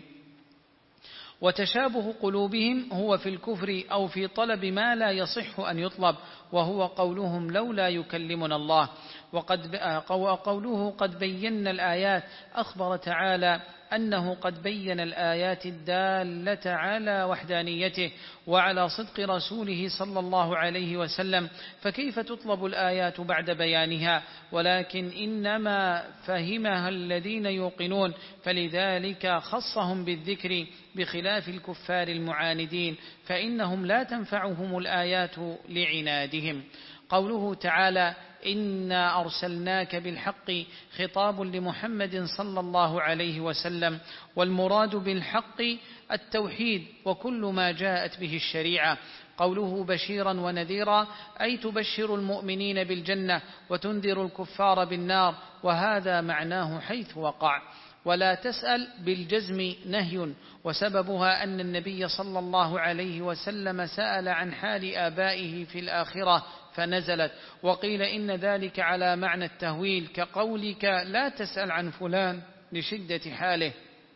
وتشابه قلوبهم هو في الكفر أو في طلب ما لا يصح أن يطلب، وهو قولهم لولا يكلمنا الله. وقد قوله قد بينا الآيات، أخبر تعالى أنه قد بين الآيات الدالة على وحدانيته وعلى صدق رسوله صلى الله عليه وسلم، فكيف تطلب الآيات بعد بيانها؟ ولكن إنما فهمها الذين يوقنون، فلذلك خصهم بالذكر بخلاف الكفار المعاندين، فإنهم لا تنفعهم الآيات لعنادهم. قوله تعالى إنا أرسلناك بالحق، خطاب لمحمد صلى الله عليه وسلم، والمراد بالحق التوحيد وكل ما جاءت به الشريعة. قوله بشيرا ونذيرا، أي تبشر المؤمنين بالجنة وتنذر الكفار بالنار، وهذا معناه حيث وقع. ولا تسأل بالجزم نهي، وسببها أن النبي صلى الله عليه وسلم سأل عن حال آبائه في الآخرة فنزلت، وقيل إن ذلك على معنى التهويل، كقولك لا تسأل عن فلان لشدة حاله.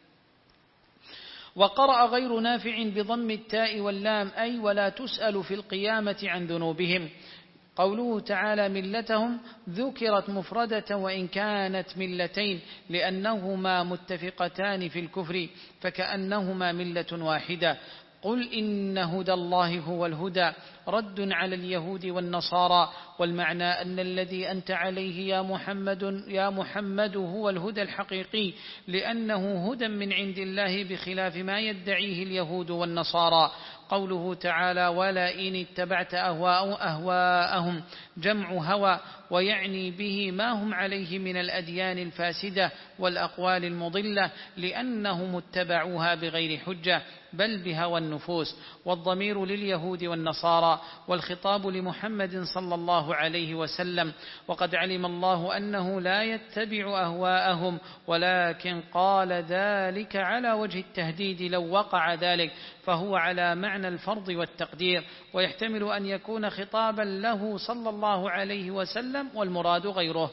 وقرأ غير نافع بضم التاء واللام، أي ولا تسأل في القيامة عن ذنوبهم. قوله تعالى ملتهم ذكرت مفردة وإن كانت ملتين، لأنهما متفقتان في الكفر، فكأنهما ملة واحدة. قل إن هدى الله هو الهدى، رد على اليهود والنصارى، والمعنى أن الذي أنت عليه يا محمد يا محمد هو الهدى الحقيقي، لأنه هدى من عند الله بخلاف ما يدعيه اليهود والنصارى. قوله تعالى ولئن اتبعت أهواءهم، جمع هوى، ويعني به ما هم عليه من الأديان الفاسدة والأقوال المضلة، لأنهم اتبعوها بغير حجة بل بهوى النفوس. والضمير لليهود والنصارى، والخطاب لمحمد صلى الله عليه وسلم، وقد علم الله أنه لا يتبع أهواءهم، ولكن قال ذلك على وجه التهديد لو وقع ذلك، فهو على معنى الفرض والتقدير، ويحتمل أن يكون خطابا له صلى الله عليه وسلم والمراد غيره.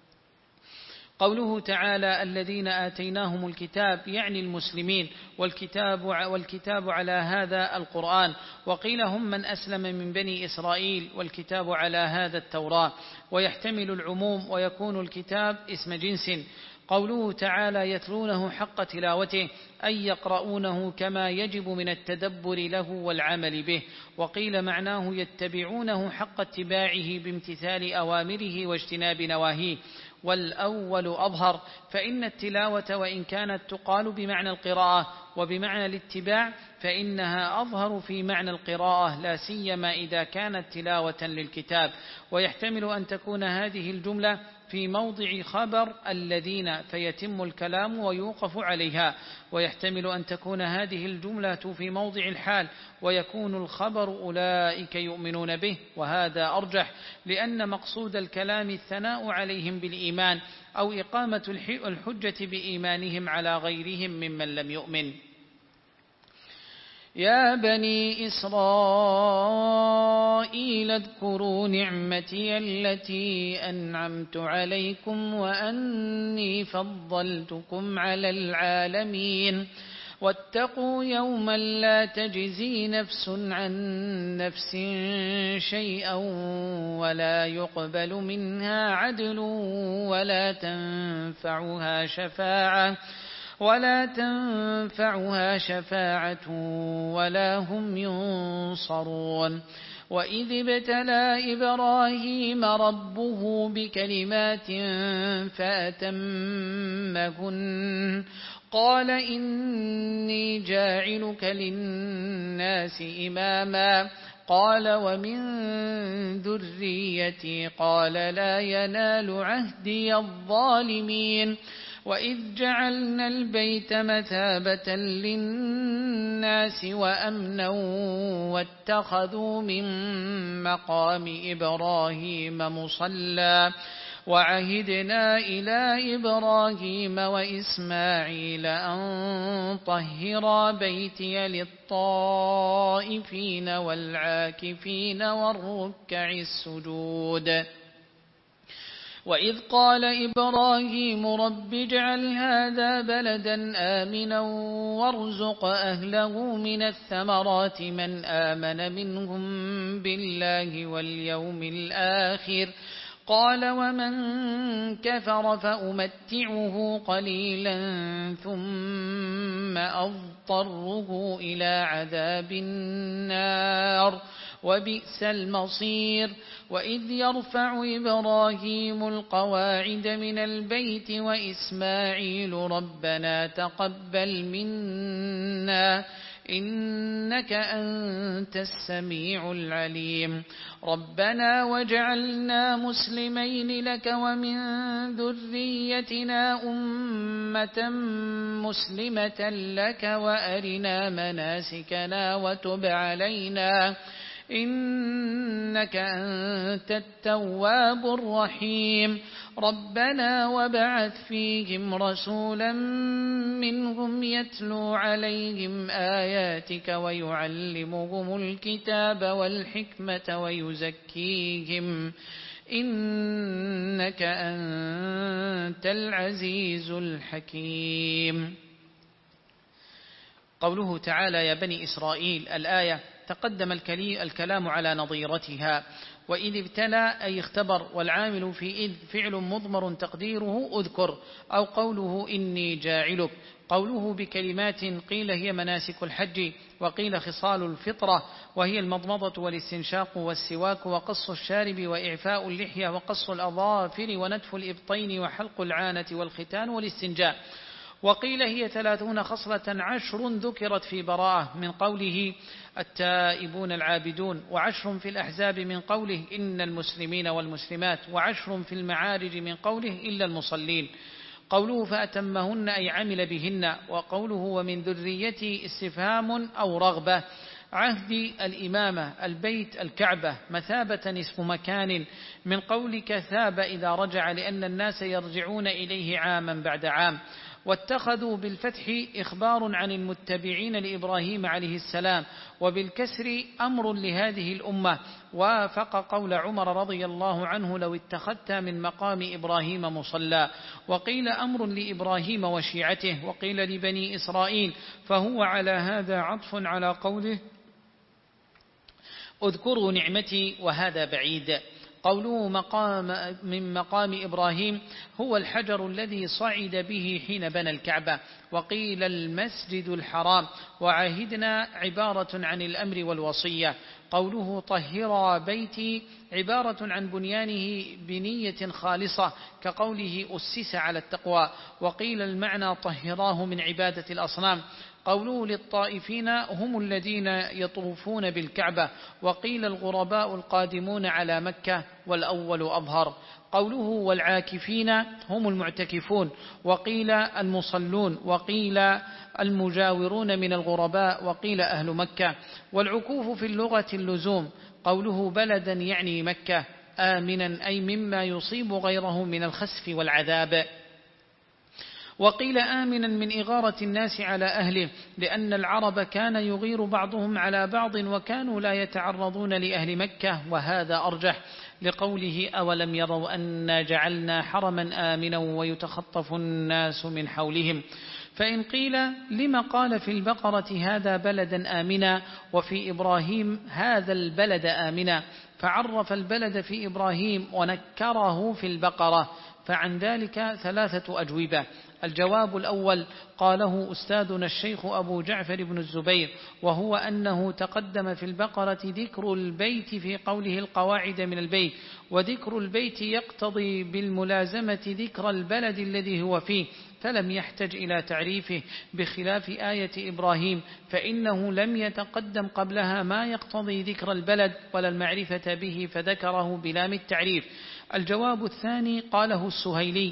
قوله تعالى الذين آتيناهم الكتاب، يعني المسلمين، والكتاب, والكتاب على هذا القرآن، وقيل هم من أسلم من بني إسرائيل، والكتاب على هذا التوراة، ويحتمل العموم ويكون الكتاب اسم جنس. قوله تعالى يتلونه حق تلاوته، أي يقرؤونه كما يجب من التدبر له والعمل به، وقيل معناه يتبعونه حق اتباعه بامتثال أوامره واجتناب نواهيه، والأول أظهر، فإن التلاوة وإن كانت تقال بمعنى القراءة وبمعنى الاتباع فإنها أظهر في معنى القراءة، لا سيما إذا كانت تلاوة للكتاب. ويحتمل أن تكون هذه الجملة في موضع خبر الذين فيتم الكلام ويوقف عليها، ويحتمل أن تكون هذه الجملة في موضع الحال ويكون الخبر أولئك يؤمنون به، وهذا أرجح، لأن مقصود الكلام الثناء عليهم بالإيمان أو إقامة الحجة بإيمانهم على غيرهم ممن لم يؤمن. يا بني إسرائيل اذكروا نعمتي التي أنعمت عليكم وأني فضلتكم على العالمين، واتقوا يوما لا تجزي نفس عن نفس شيئا ولا يقبل منها عدل ولا تنفعها شفاعة ولا تنفعها شفاعة ولا هم ينصرون. وإذ ابتلى إبراهيم ربه بكلمات فأتمهن قال إني جاعلك للناس إماما قال ومن ذريتي قال لا ينال عهدي الظالمين وإذ جعلنا البيت مثابة للناس وأمنا واتخذوا من مقام إبراهيم مصلى وعهدنا إلى إبراهيم وإسماعيل أن طهرا بيتي للطائفين والعاكفين والركع السجود وإذ قال إبراهيم رب اجعل هذا بلدا آمنا وارزق أهله من الثمرات من آمن منهم بالله واليوم الآخر قال ومن كفر فأمتعه قليلا ثم أضطره إلى عذاب النار وبئس المصير وإذ يرفع إبراهيم القواعد من البيت وإسماعيل ربنا تقبل منا إنك أنت السميع العليم ربنا واجعلنا مسلمين لك ومن ذريتنا أمة مسلمة لك وأرنا مناسكنا وتب علينا إنك أنت التواب الرحيم ربنا وابعث فيهم رسولا منهم يتلو عليهم آياتك ويعلمهم الكتاب والحكمة ويزكيهم إنك أنت العزيز الحكيم. قوله تعالى يا بني إسرائيل الآية تقدم الكلام على نظيرتها وإذ ابتلى أي اختبر والعامل في إذ فعل مضمر تقديره أذكر أو قوله إني جاعلك قوله بكلمات قيل هي مناسك الحج وقيل خصال الفطرة وهي المضمضة والاستنشاق والسواك وقص الشارب وإعفاء اللحية وقص الأظافر ونتف الإبطين وحلق العانة والختان والاستنجاء وقيل هي ثلاثون خصلة عشر ذكرت في براءة من قوله التائبون العابدون وعشر في الأحزاب من قوله إن المسلمين والمسلمات وعشر في المعارج من قوله إلا المصلين قوله فأتمهن أي عمل بهن وقوله ومن ذريتي استفهام أو رغبة عهد الإمامة البيت الكعبة مثابة اسم مكان من قولك ثاب إذا رجع لأن الناس يرجعون إليه عاما بعد عام واتخذوا بالفتح إخبار عن المتبعين لإبراهيم عليه السلام وبالكسر أمر لهذه الأمة وافق قول عمر رضي الله عنه لو اتخذت من مقام إبراهيم مصلى وقيل أمر لإبراهيم وشيعته وقيل لبني إسرائيل فهو على هذا عطف على قوله اذكروا نعمتي وهذا بعيد قوله مقام من مقام إبراهيم هو الحجر الذي صعد به حين بنى الكعبة وقيل المسجد الحرام وعهدنا عبارة عن الأمر والوصية قوله طهر بيتي عبارة عن بنيانه بنية خالصة كقوله أسس على التقوى وقيل المعنى طهراه من عبادة الأصنام قوله للطائفين هم الذين يطوفون بالكعبة وقيل الغرباء القادمون على مكة والأول أظهر قوله والعاكفين هم المعتكفون وقيل المصلون وقيل المجاورون من الغرباء وقيل أهل مكة والعكوف في اللغة اللزوم قوله بلدا يعني مكة آمنا أي مما يصيب غيره من الخسف والعذاب وقيل آمنا من إغارة الناس على أهله لأن العرب كان يغير بعضهم على بعض وكانوا لا يتعرضون لأهل مكة وهذا أرجح لقوله أولم يروا أنا جعلنا حرما آمنا ويتخطف الناس من حولهم فإن قيل لما قال في البقرة هذا بلدا آمنا وفي إبراهيم هذا البلد آمنا فعرف البلد في إبراهيم ونكره في البقرة فعن ذلك ثلاثة أجوبة الجواب الأول قاله أستاذنا الشيخ أبو جعفر بن الزبير، وهو أنه تقدم في البقرة ذكر البيت في قوله القواعد من البيت، وذكر البيت يقتضي بالملازمة ذكر البلد الذي هو فيه، فلم يحتج إلى تعريفه، بخلاف آية إبراهيم فإنه لم يتقدم قبلها ما يقتضي ذكر البلد ولا المعرفة به، فذكره بلام التعريف. الجواب الثاني قاله السهيلي،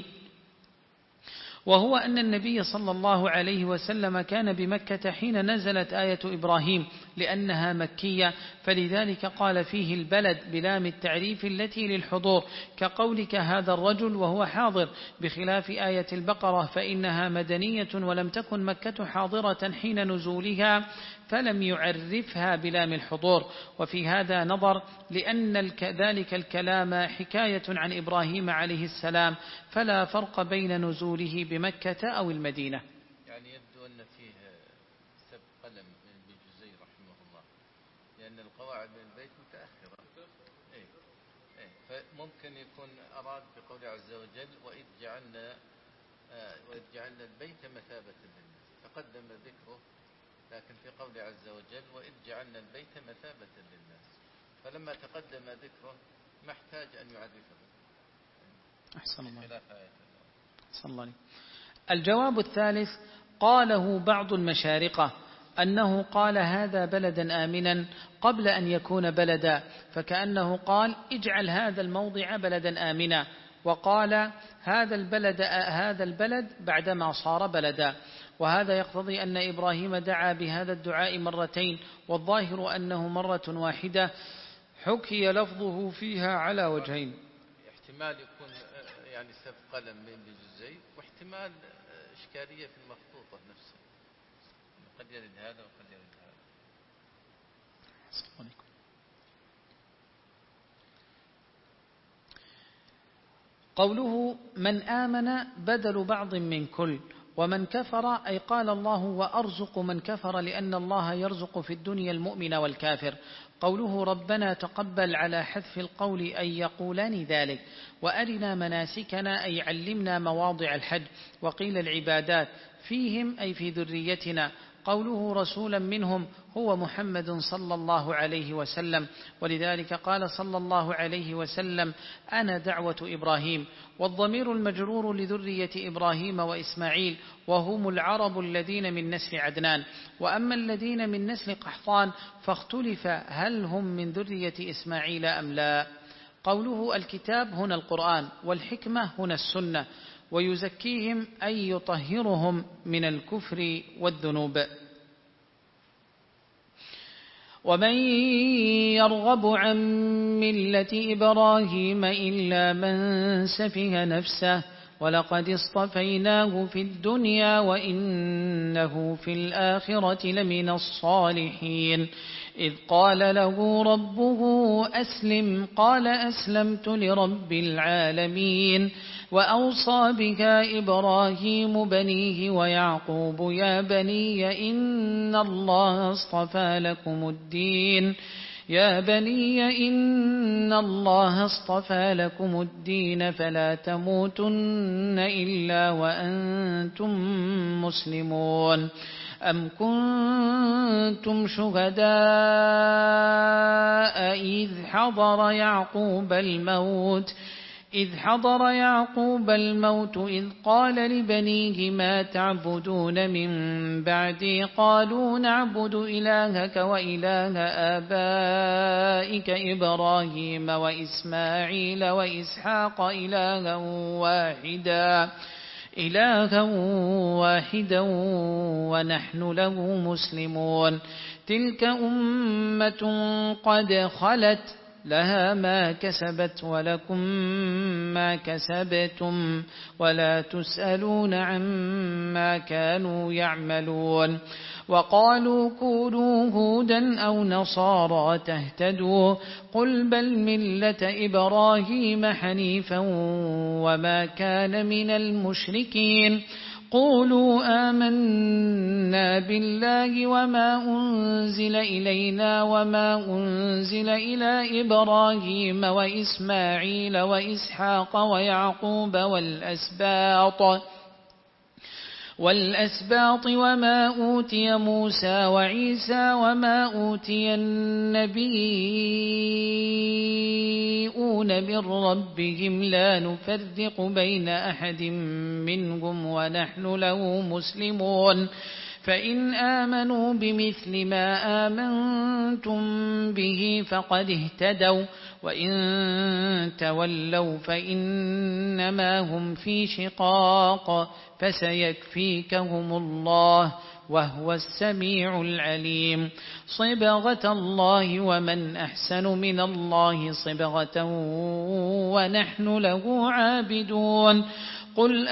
وهو أن النبي صلى الله عليه وسلم كان بمكة حين نزلت آية إبراهيم لأنها مكية، فلذلك قال فيه البلد بلام التعريف التي للحضور، كقولك هذا الرجل وهو حاضر، بخلاف آية البقرة فإنها مدنية ولم تكن مكة حاضرة حين نزولها، فلم يعرفها بلام الحضور. وفي هذا نظر، لأن ذلك الكلام حكاية عن إبراهيم عليه السلام، فلا فرق بين نزوله بمكة أو المدينة. يعني يبدو أن فيه سب قلم من ابن جزي رحمه الله، لأن القواعد من البيت متأخرة. إيه؟ إيه؟ فممكن يكون أراد بقوله عز وجل وإذ جعلنا آه وإذ جعلنا البيت مثابة للناس، تقدم ذكره، لكن في قوله عز وجل وإذ جعلنا البيت مثابة للناس، فلما تقدم ذكره ما احتاج أن يعرفه. أحسن الله. أحسن الله. الجواب الثالث قاله بعض المشارقة، أنه قال هذا بلدا آمنا قبل أن يكون بلدا، فكأنه قال اجعل هذا الموضع بلدا آمنا، وقال هذا البلد هذا البلد بعدما صار بلدا، وهذا يقتضي أن إبراهيم دعا بهذا الدعاء مرتين، والظاهر أنه مرة واحدة حكي لفظه فيها على وجهين. احتمال يكون يعني سب قلم من الجزي، واحتمال إشكالية في المخطوطة نفسها، قد يرد هذا وقد يرد هذا. قوله من آمن بدل بعض من كل، ومن كفر أي قال الله وأرزق من كفر، لأن الله يرزق في الدنيا المؤمن والكافر. قوله ربنا تقبل على حذف القول أي يقولان ذلك، وأرنا مناسكنا أي علمنا مواضع الحج، وقيل العبادات فيهم أي في ذريتنا. قوله رسولا منهم هو محمد صلى الله عليه وسلم، ولذلك قال صلى الله عليه وسلم أنا دعوة إبراهيم. والضمير المجرور لذرية إبراهيم وإسماعيل، وهم العرب الذين من نسل عدنان. وأما الذين من نسل قحطان فاختلف هل هم من ذرية إسماعيل أم لا. قوله الكتاب هنا القرآن، والحكمة هنا السنة، ويزكيهم أي يطهرهم من الكفر والذنوب. ومن يرغب عن ملة إبراهيم إلا من سفه نفسه ولقد اصطفيناه في الدنيا وإنه في الآخرة لمن الصالحين. إذ قال له ربه أسلم قال أسلمت لرب العالمين. وأوصى بها إبراهيم بنيه ويعقوب يا بني إن الله اصطفى لكم الدين يا بني إن الله اصطفى لكم الدين فلا تموتن إلا وأنتم مسلمون. أم كنتم شهداء إذ حضر يعقوب الموت إذ حضر يعقوب الموت إذ قال لبنيه ما تعبدون من بعدي قالوا نعبد إلهك وإله آبائك إبراهيم وإسماعيل وإسحاق إلها واحدا إلها واحدا ونحن له مسلمون. تلك أمة قد خلت لها ما كسبت ولكم ما كسبتم ولا تسألون عما كانوا يعملون. وقالوا كونوا هودا أو نصارى تهتدوا قل بل ملة إبراهيم حنيفا وما كان من المشركين. قولوا آمنا بالله وما أنزل إلينا وما أنزل إلى إبراهيم وإسماعيل وإسحاق ويعقوب والأسباط والأسباط وما أوتي موسى وعيسى وما أوتي النبيون من ربهم لا نفرق بين أحد منهم ونحن له مسلمون فإن آمنوا بمثل ما آمنتم به فقد اهتدوا وإن تولوا فإنما هم في شقاق فسيكفيكهم الله وهو السميع العليم صبغة الله ومن أحسن من الله صبغة ونحن له عابدون قل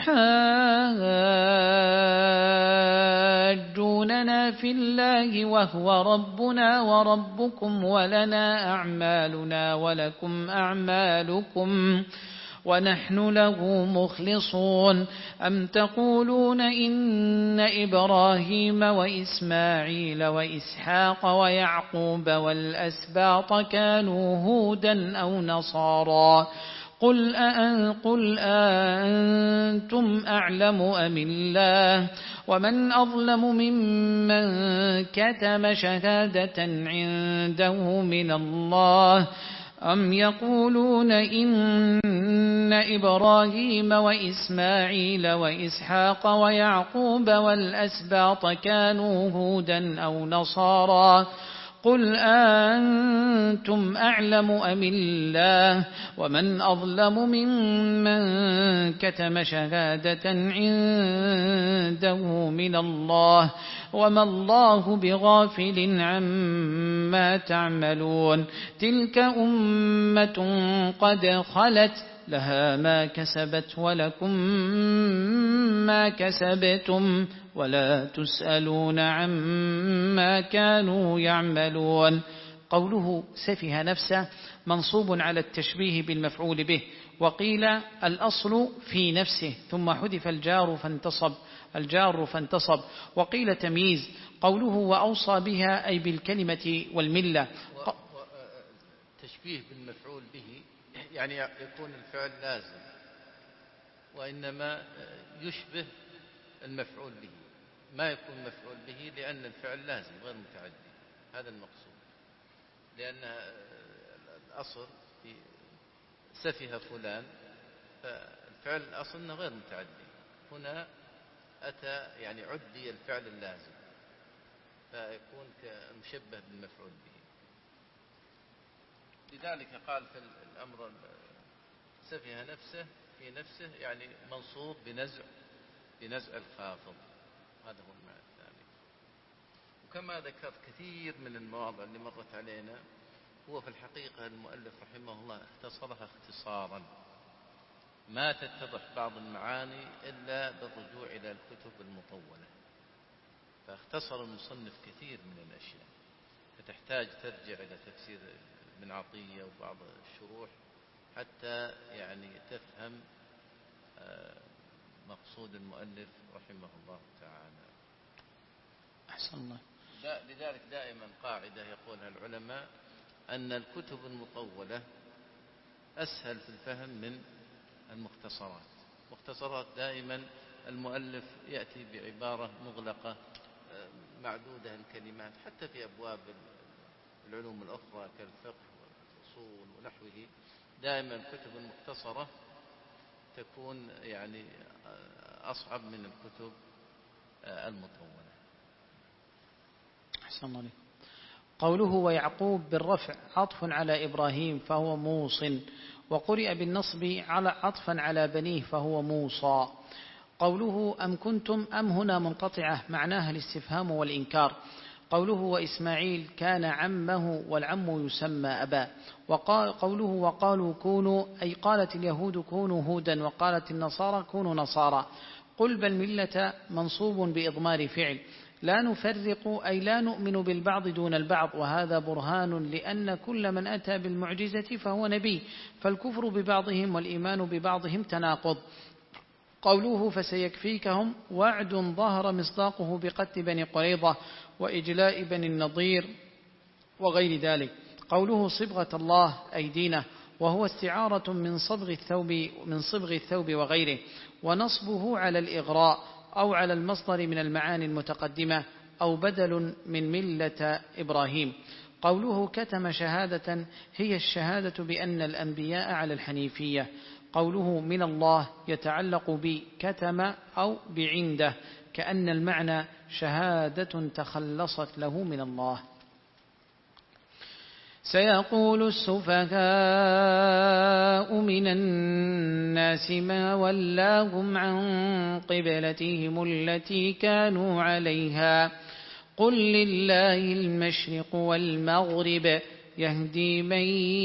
أتحاجوننا في الله وهو ربنا وربكم ولنا أعمالنا ولكم أعمالكم ونحن له مخلصون أم تقولون إن إبراهيم وإسماعيل وإسحاق ويعقوب والأسباط كانوا هودا أو نصارى قل أأن قل أأنتم أعلم أم الله ومن أظلم ممن كتم شهادة عنده من الله أم يقولون إن إبراهيم وإسماعيل وإسحاق ويعقوب والأسباط كانوا هودا أو نصارى قل أنتم أعلم أم الله ومن أظلم ممن كتم شهادة عنده من الله وما الله بغافل عما تعملون تلك أمة قد خلت لها ما كسبت ولكم ما كسبتم ولا تسألون عما كانوا يعملون. قوله سفه نفسه منصوب على التشبيه بالمفعول به، وقيل الأصل في نفسه ثم حذف الجار فانتصب الجار فانتصب وقيل تمييز. قوله وأوصى بها أي بالكلمة والملة. تشبيه بالمفعول به يعني يكون الفعل لازم، وإنما يشبه المفعول به، ما يكون مفعول به لأن الفعل لازم غير متعدي، هذا المقصود. لأن الأصل في سفه فلان فالفعل الأصل أنه غير متعدي، هنا أتى يعني عدي الفعل اللازم فيكون مشبه بالمفعول به. لذلك قال في الأمر سفه نفسه في نفسه يعني منصوب بنزع بنزع الخافض، هذا هو المعنى الثاني. وكما ذكرت كثير من المواضع اللي مرت علينا هو في الحقيقة المؤلف رحمه الله اختصرها اختصارا ما تتضح بعض المعاني إلا بالرجوع إلى الكتب المطولة، فاختصر المصنف كثير من الأشياء فتحتاج ترجع إلى تفسير ابن عطية وبعض الشروح حتى يعني تفهم مقصود المؤلف رحمه الله تعالى. أحسن الله. لذلك دائما قاعدة يقولها العلماء أن الكتب المطولة أسهل في الفهم من المختصرات. مختصرات دائما المؤلف يأتي بعبارة مغلقة معدودة الكلمات، حتى في أبواب العلوم الأخرى كالفقه والأصول ونحوه دائما الكتب المختصرة تكون يعني أصعب من الكتب المطولة. أحسن الله. قوله ويعقوب بالرفع عطف على إبراهيم فهو موصٍ، وقرئ بالنصب على عطفا على بنيه فهو موصى. قوله أم كنتم أم هنا منقطعة معناها الاستفهام والإنكار. قوله وإسماعيل كان عمه والعم يسمى أبا. وقوله وقالوا كونوا أي قالت اليهود كونوا هودا وقالت النصارى كونوا نصارى. قل بل ملة منصوب بإضمار فعل. لا نفرق أي لا نؤمن بالبعض دون البعض، وهذا برهان لأن كل من أتى بالمعجزة فهو نبي، فالكفر ببعضهم والإيمان ببعضهم تناقض. قوله فسيكفيكهم وعد ظهر مصداقه بقتل بني قريظة وإجلاء بني النضير وغير ذلك. قوله صبغة الله أي دينه، وهو استعارة من صبغ الثوب من صبغ الثوب وغيره، ونصبه على الإغراء أو على المصدر من المعاني المتقدمة أو بدل من ملة إبراهيم. قوله كتم شهادة هي الشهادة بأن الأنبياء على الحنيفية. قوله من الله يتعلق بكتم أو بعنده، كأن المعنى شهادة تخلصت له من الله. سيقول السفهاء من الناس ما ولاهم عن قبلتهم التي كانوا عليها قل لله المشرق والمغرب يهدي من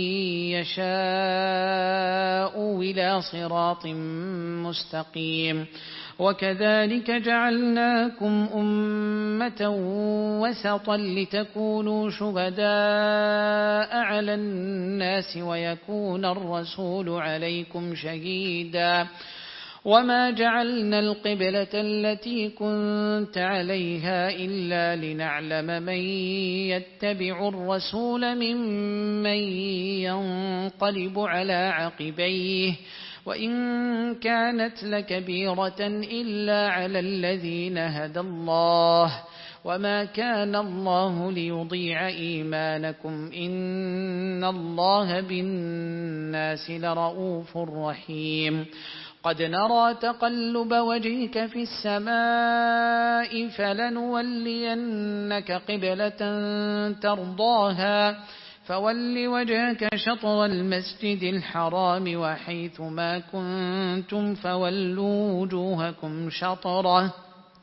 يشاء إلى صراط مستقيم. وكذلك جعلناكم أمة وسطا لتكونوا شهداء على الناس ويكون الرسول عليكم شهيدا. وما جعلنا القبلة التي كنت عليها إلا لنعلم من يتبع الرسول ممن ينقلب على عقبيه وإن كانت لكبيرة إلا على الذين هدى الله وما كان الله ليضيع إيمانكم إن الله بالناس لرؤوف رحيم. قد نرى تقلب وجهك في السماء فلنولينك قبلة ترضاها فول وجهك شطر المسجد الحرام وحيث ما كنتم فولوا وجوهكم شطره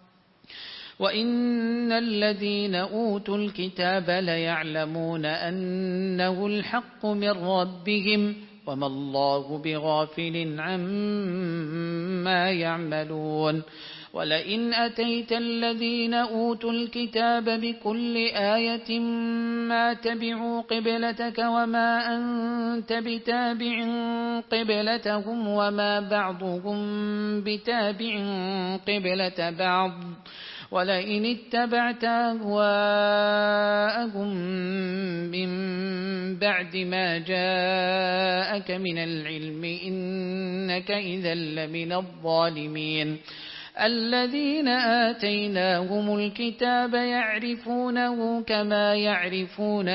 وإن الذين أوتوا الكتاب ليعلمون أنه الحق من ربهم وما الله بغافل عما يعملون. ولئن أتيت الذين أوتوا الكتاب بكل آية ما تبعوا قبلتك وما أنت بتابع قبلتهم وما بعضهم بتابع قبلة بعض ولئن اتبعت أهواءهم من بعد ما جاءك من العلم إنك إذا لمن الظالمين. الذين آتيناهم الكتاب يعرفونه كما يعرفون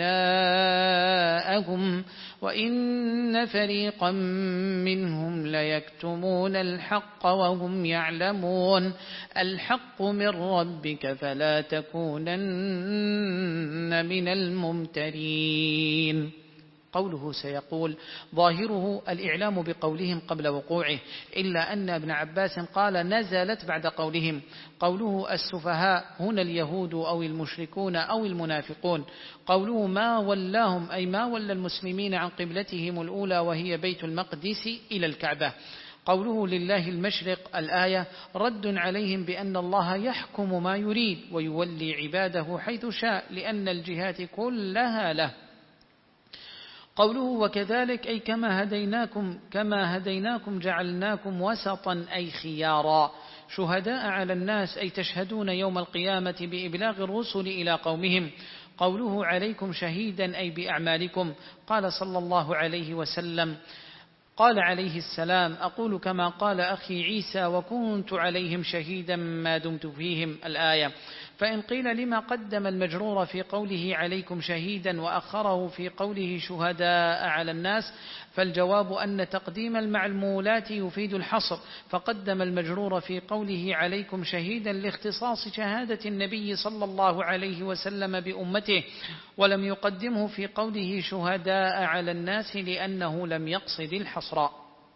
أبناءهم وإن فريقا منهم ليكتمون الحق وهم يعلمون. الحق من ربك فلا تكونن من الممترين. قوله سيقول ظاهره الإعلام بقولهم قبل وقوعه، إلا أن ابن عباس قال نزلت بعد قولهم. قوله السفهاء هنا اليهود أو المشركون أو المنافقون. قوله ما ولاهم أي ما ولى المسلمين عن قبلتهم الأولى وهي بيت المقدس إلى الكعبة. قوله لله المشرق الآية رد عليهم بأن الله يحكم ما يريد ويولي عباده حيث شاء لأن الجهات كلها له. قوله وكذلك أي كما هديناكم كما هديناكم جعلناكم وسطا أي خيارا شهداء على الناس أي تشهدون يوم القيامة بإبلاغ الرسل إلى قومهم. قوله عليكم شهيدا أي بأعمالكم. قال صلى الله عليه وسلم قال عليه السلام أقول كما قال أخي عيسى وكنت عليهم شهيدا ما دمت فيهم الآية. فإن قيل لما قدم المجرور في قوله عليكم شهيدا وأخره في قوله شهداء على الناس فالجواب أن تقديم المعلومات يفيد الحصر فقدم المجرور في قوله عليكم شهيدا لاختصاص شهادة النبي صلى الله عليه وسلم بأمته ولم يقدمه في قوله شهداء على الناس لأنه لم يقصد الحصر.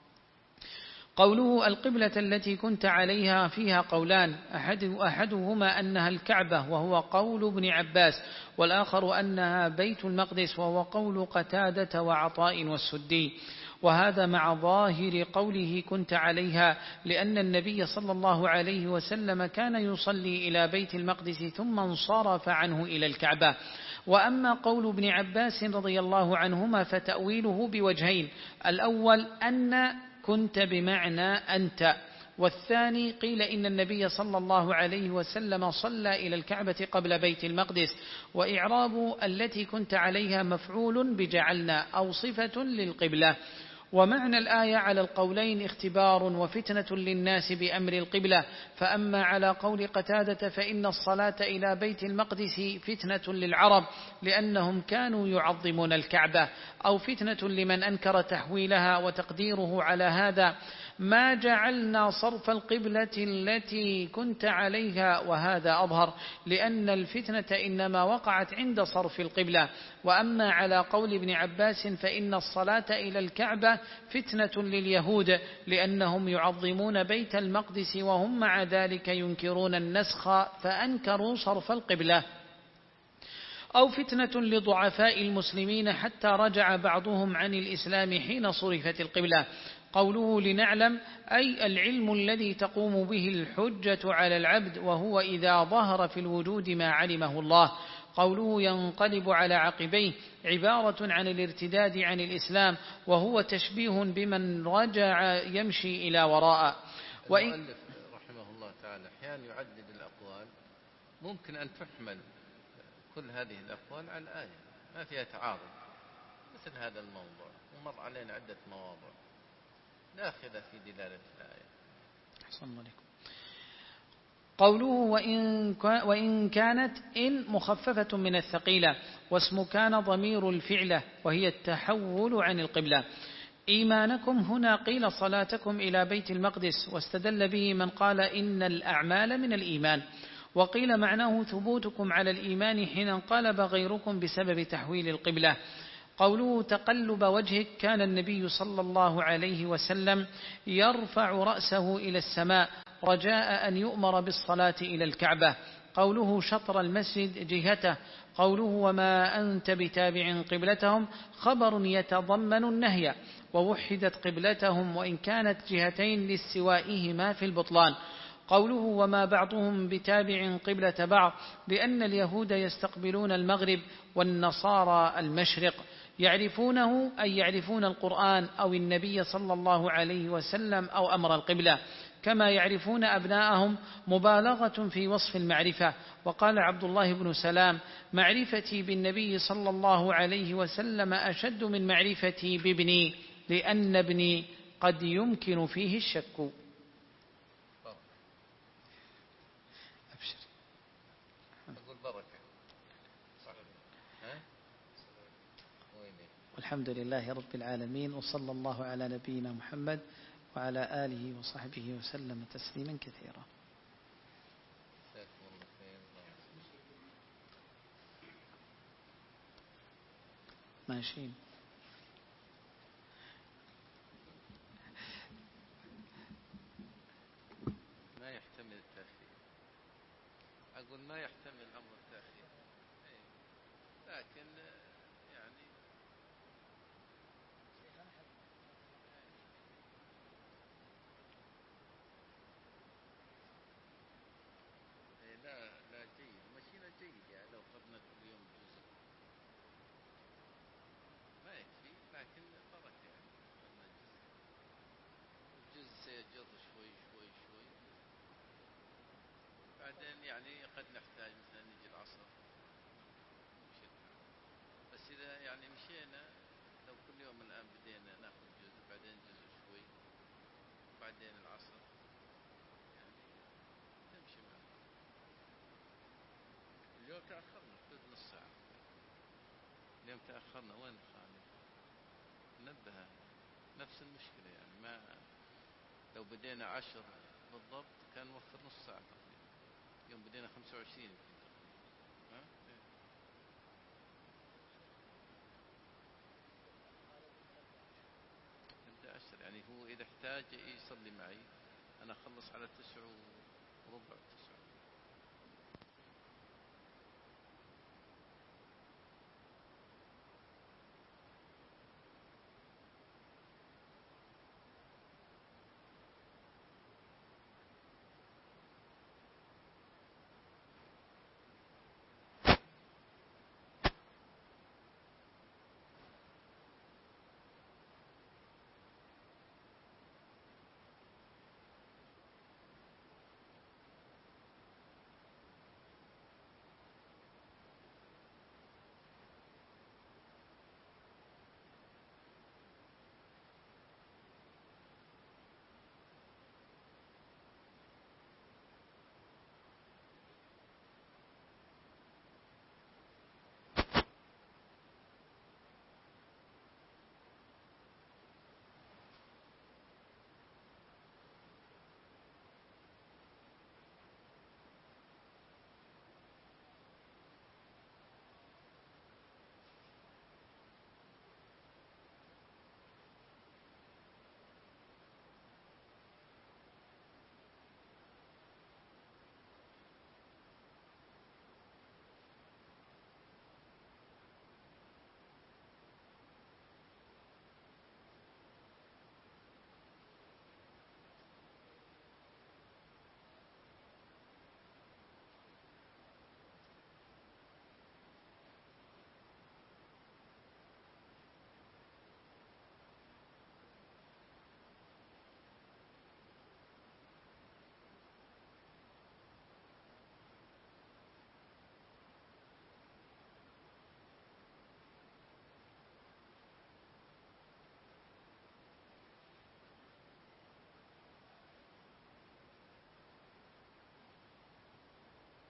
قوله القبلة التي كنت عليها فيها قولان أحد أحدهما أنها الكعبة وهو قول ابن عباس والآخر أنها بيت المقدس وهو قول قتادة وعطاء والسدي. وهذا مع ظاهر قوله كنت عليها لأن النبي صلى الله عليه وسلم كان يصلي إلى بيت المقدس ثم انصرف عنه إلى الكعبة. وأما قول ابن عباس رضي الله عنهما فتأويله بوجهين، الأول أن كنت بمعنى أنت، والثاني قيل إن النبي صلى الله عليه وسلم صلى إلى الكعبة قبل بيت المقدس. وإعراب التي كنت عليها مفعول بجعلنا أو صفة للقبلة. ومعنى الآية على القولين اختبار وفتنة للناس بأمر القبلة. فأما على قول قتادة فإن الصلاة إلى بيت المقدس فتنة للعرب لأنهم كانوا يعظمون الكعبة، أو فتنة لمن أنكر تحويلها. وتقديره على هذا: ما جعلنا صرف القبلة التي كنت عليها، وهذا أظهر لأن الفتنة إنما وقعت عند صرف القبلة. وأما على قول ابن عباس فإن الصلاة إلى الكعبة فتنة لليهود لأنهم يعظمون بيت المقدس وهم مع ذلك ينكرون النسخ فأنكروا صرف القبلة، أو فتنة لضعفاء المسلمين حتى رجع بعضهم عن الإسلام حين صرفت القبلة. قوله لنعلم أي العلم الذي تقوم به الحجة على العبد، وهو إذا ظهر في الوجود ما علمه الله. قوله ينقلب على عقبيه عبارة عن الارتداد عن الإسلام، وهو تشبيه بمن رجع يمشي إلى وراء. المؤلف رحمه الله تعالى أحيانا يعدد الأقوال، ممكن أن تحمل كل هذه الأقوال على الآية، ما فيها تعارض، مثل هذا الموضوع ومر علينا عدة مواضع داخلة في دلالة الآية. أحسن الله عليكم. قوله وإن, وإن كانت إن مخففة من الثقيلة، واسم كان ضمير الفعلة وهي التحول عن القبلة. إيمانكم هنا قيل صلاتكم إلى بيت المقدس، واستدل به من قال إن الأعمال من الإيمان، وقيل معناه ثبوتكم على الإيمان حين انقلب غيركم بسبب تحويل القبلة. قوله تقلب وجهك، كان النبي صلى الله عليه وسلم يرفع رأسه إلى السماء رجاء أن يؤمر بالصلاة إلى الكعبة. قوله شطر المسجد جهته. قوله وما أنت بتابع قبلتهم خبر يتضمن النهي، ووحدت قبلتهم وإن كانت جهتين لاستوائهما في البطلان. قوله وما بعضهم بتابع قبلة بعض، لأن اليهود يستقبلون المغرب والنصارى المشرق. يعرفونه أي يعرفون القرآن أو النبي صلى الله عليه وسلم أو أمر القبلة، كما يعرفون أبناءهم، مبالغة في وصف المعرفة. وقال عبد الله بن سلام معرفتي بالنبي صلى الله عليه وسلم أشد من معرفتي بابني، لأن ابني قد يمكن فيه الشك. والحمد لله رب العالمين، وصلى الله على نبينا محمد وعلى آله وصحبه وسلم تسليما كثيرا. ماشيين. ما يحتمل التأخير، أقول ما يحتمل أمر التأخير، لكن يعني لا لا جيد، مشينا جيد، يعني لو فرنا كل يوم جزء ما يكفي، لكن بركة يعني فرنا جزء الجزء سيجر شوي شوي شوي، بعدين يعني قد نحتاج مثلا نجي العصر، بس إذا يعني مشينا لو كل يوم الآن بدينا ناخذ جزء بعدين جزء شوي بعدين العصر، يعني نمشي معه. اليوم تأخرنا حدود نص ساعة، اليوم تأخرنا، وين الخامس؟ نبه نفس المشكلة، يعني ما لو بدينا عشر بالضبط كان نوفر نص ساعة تقريبا، يوم بدينا خمسة وعشرين يمكن تقريبا. ها؟ نبدأ عشر، يعني هو إذا احتاج يصلي معي أنا أخلص على تسع وربع تسع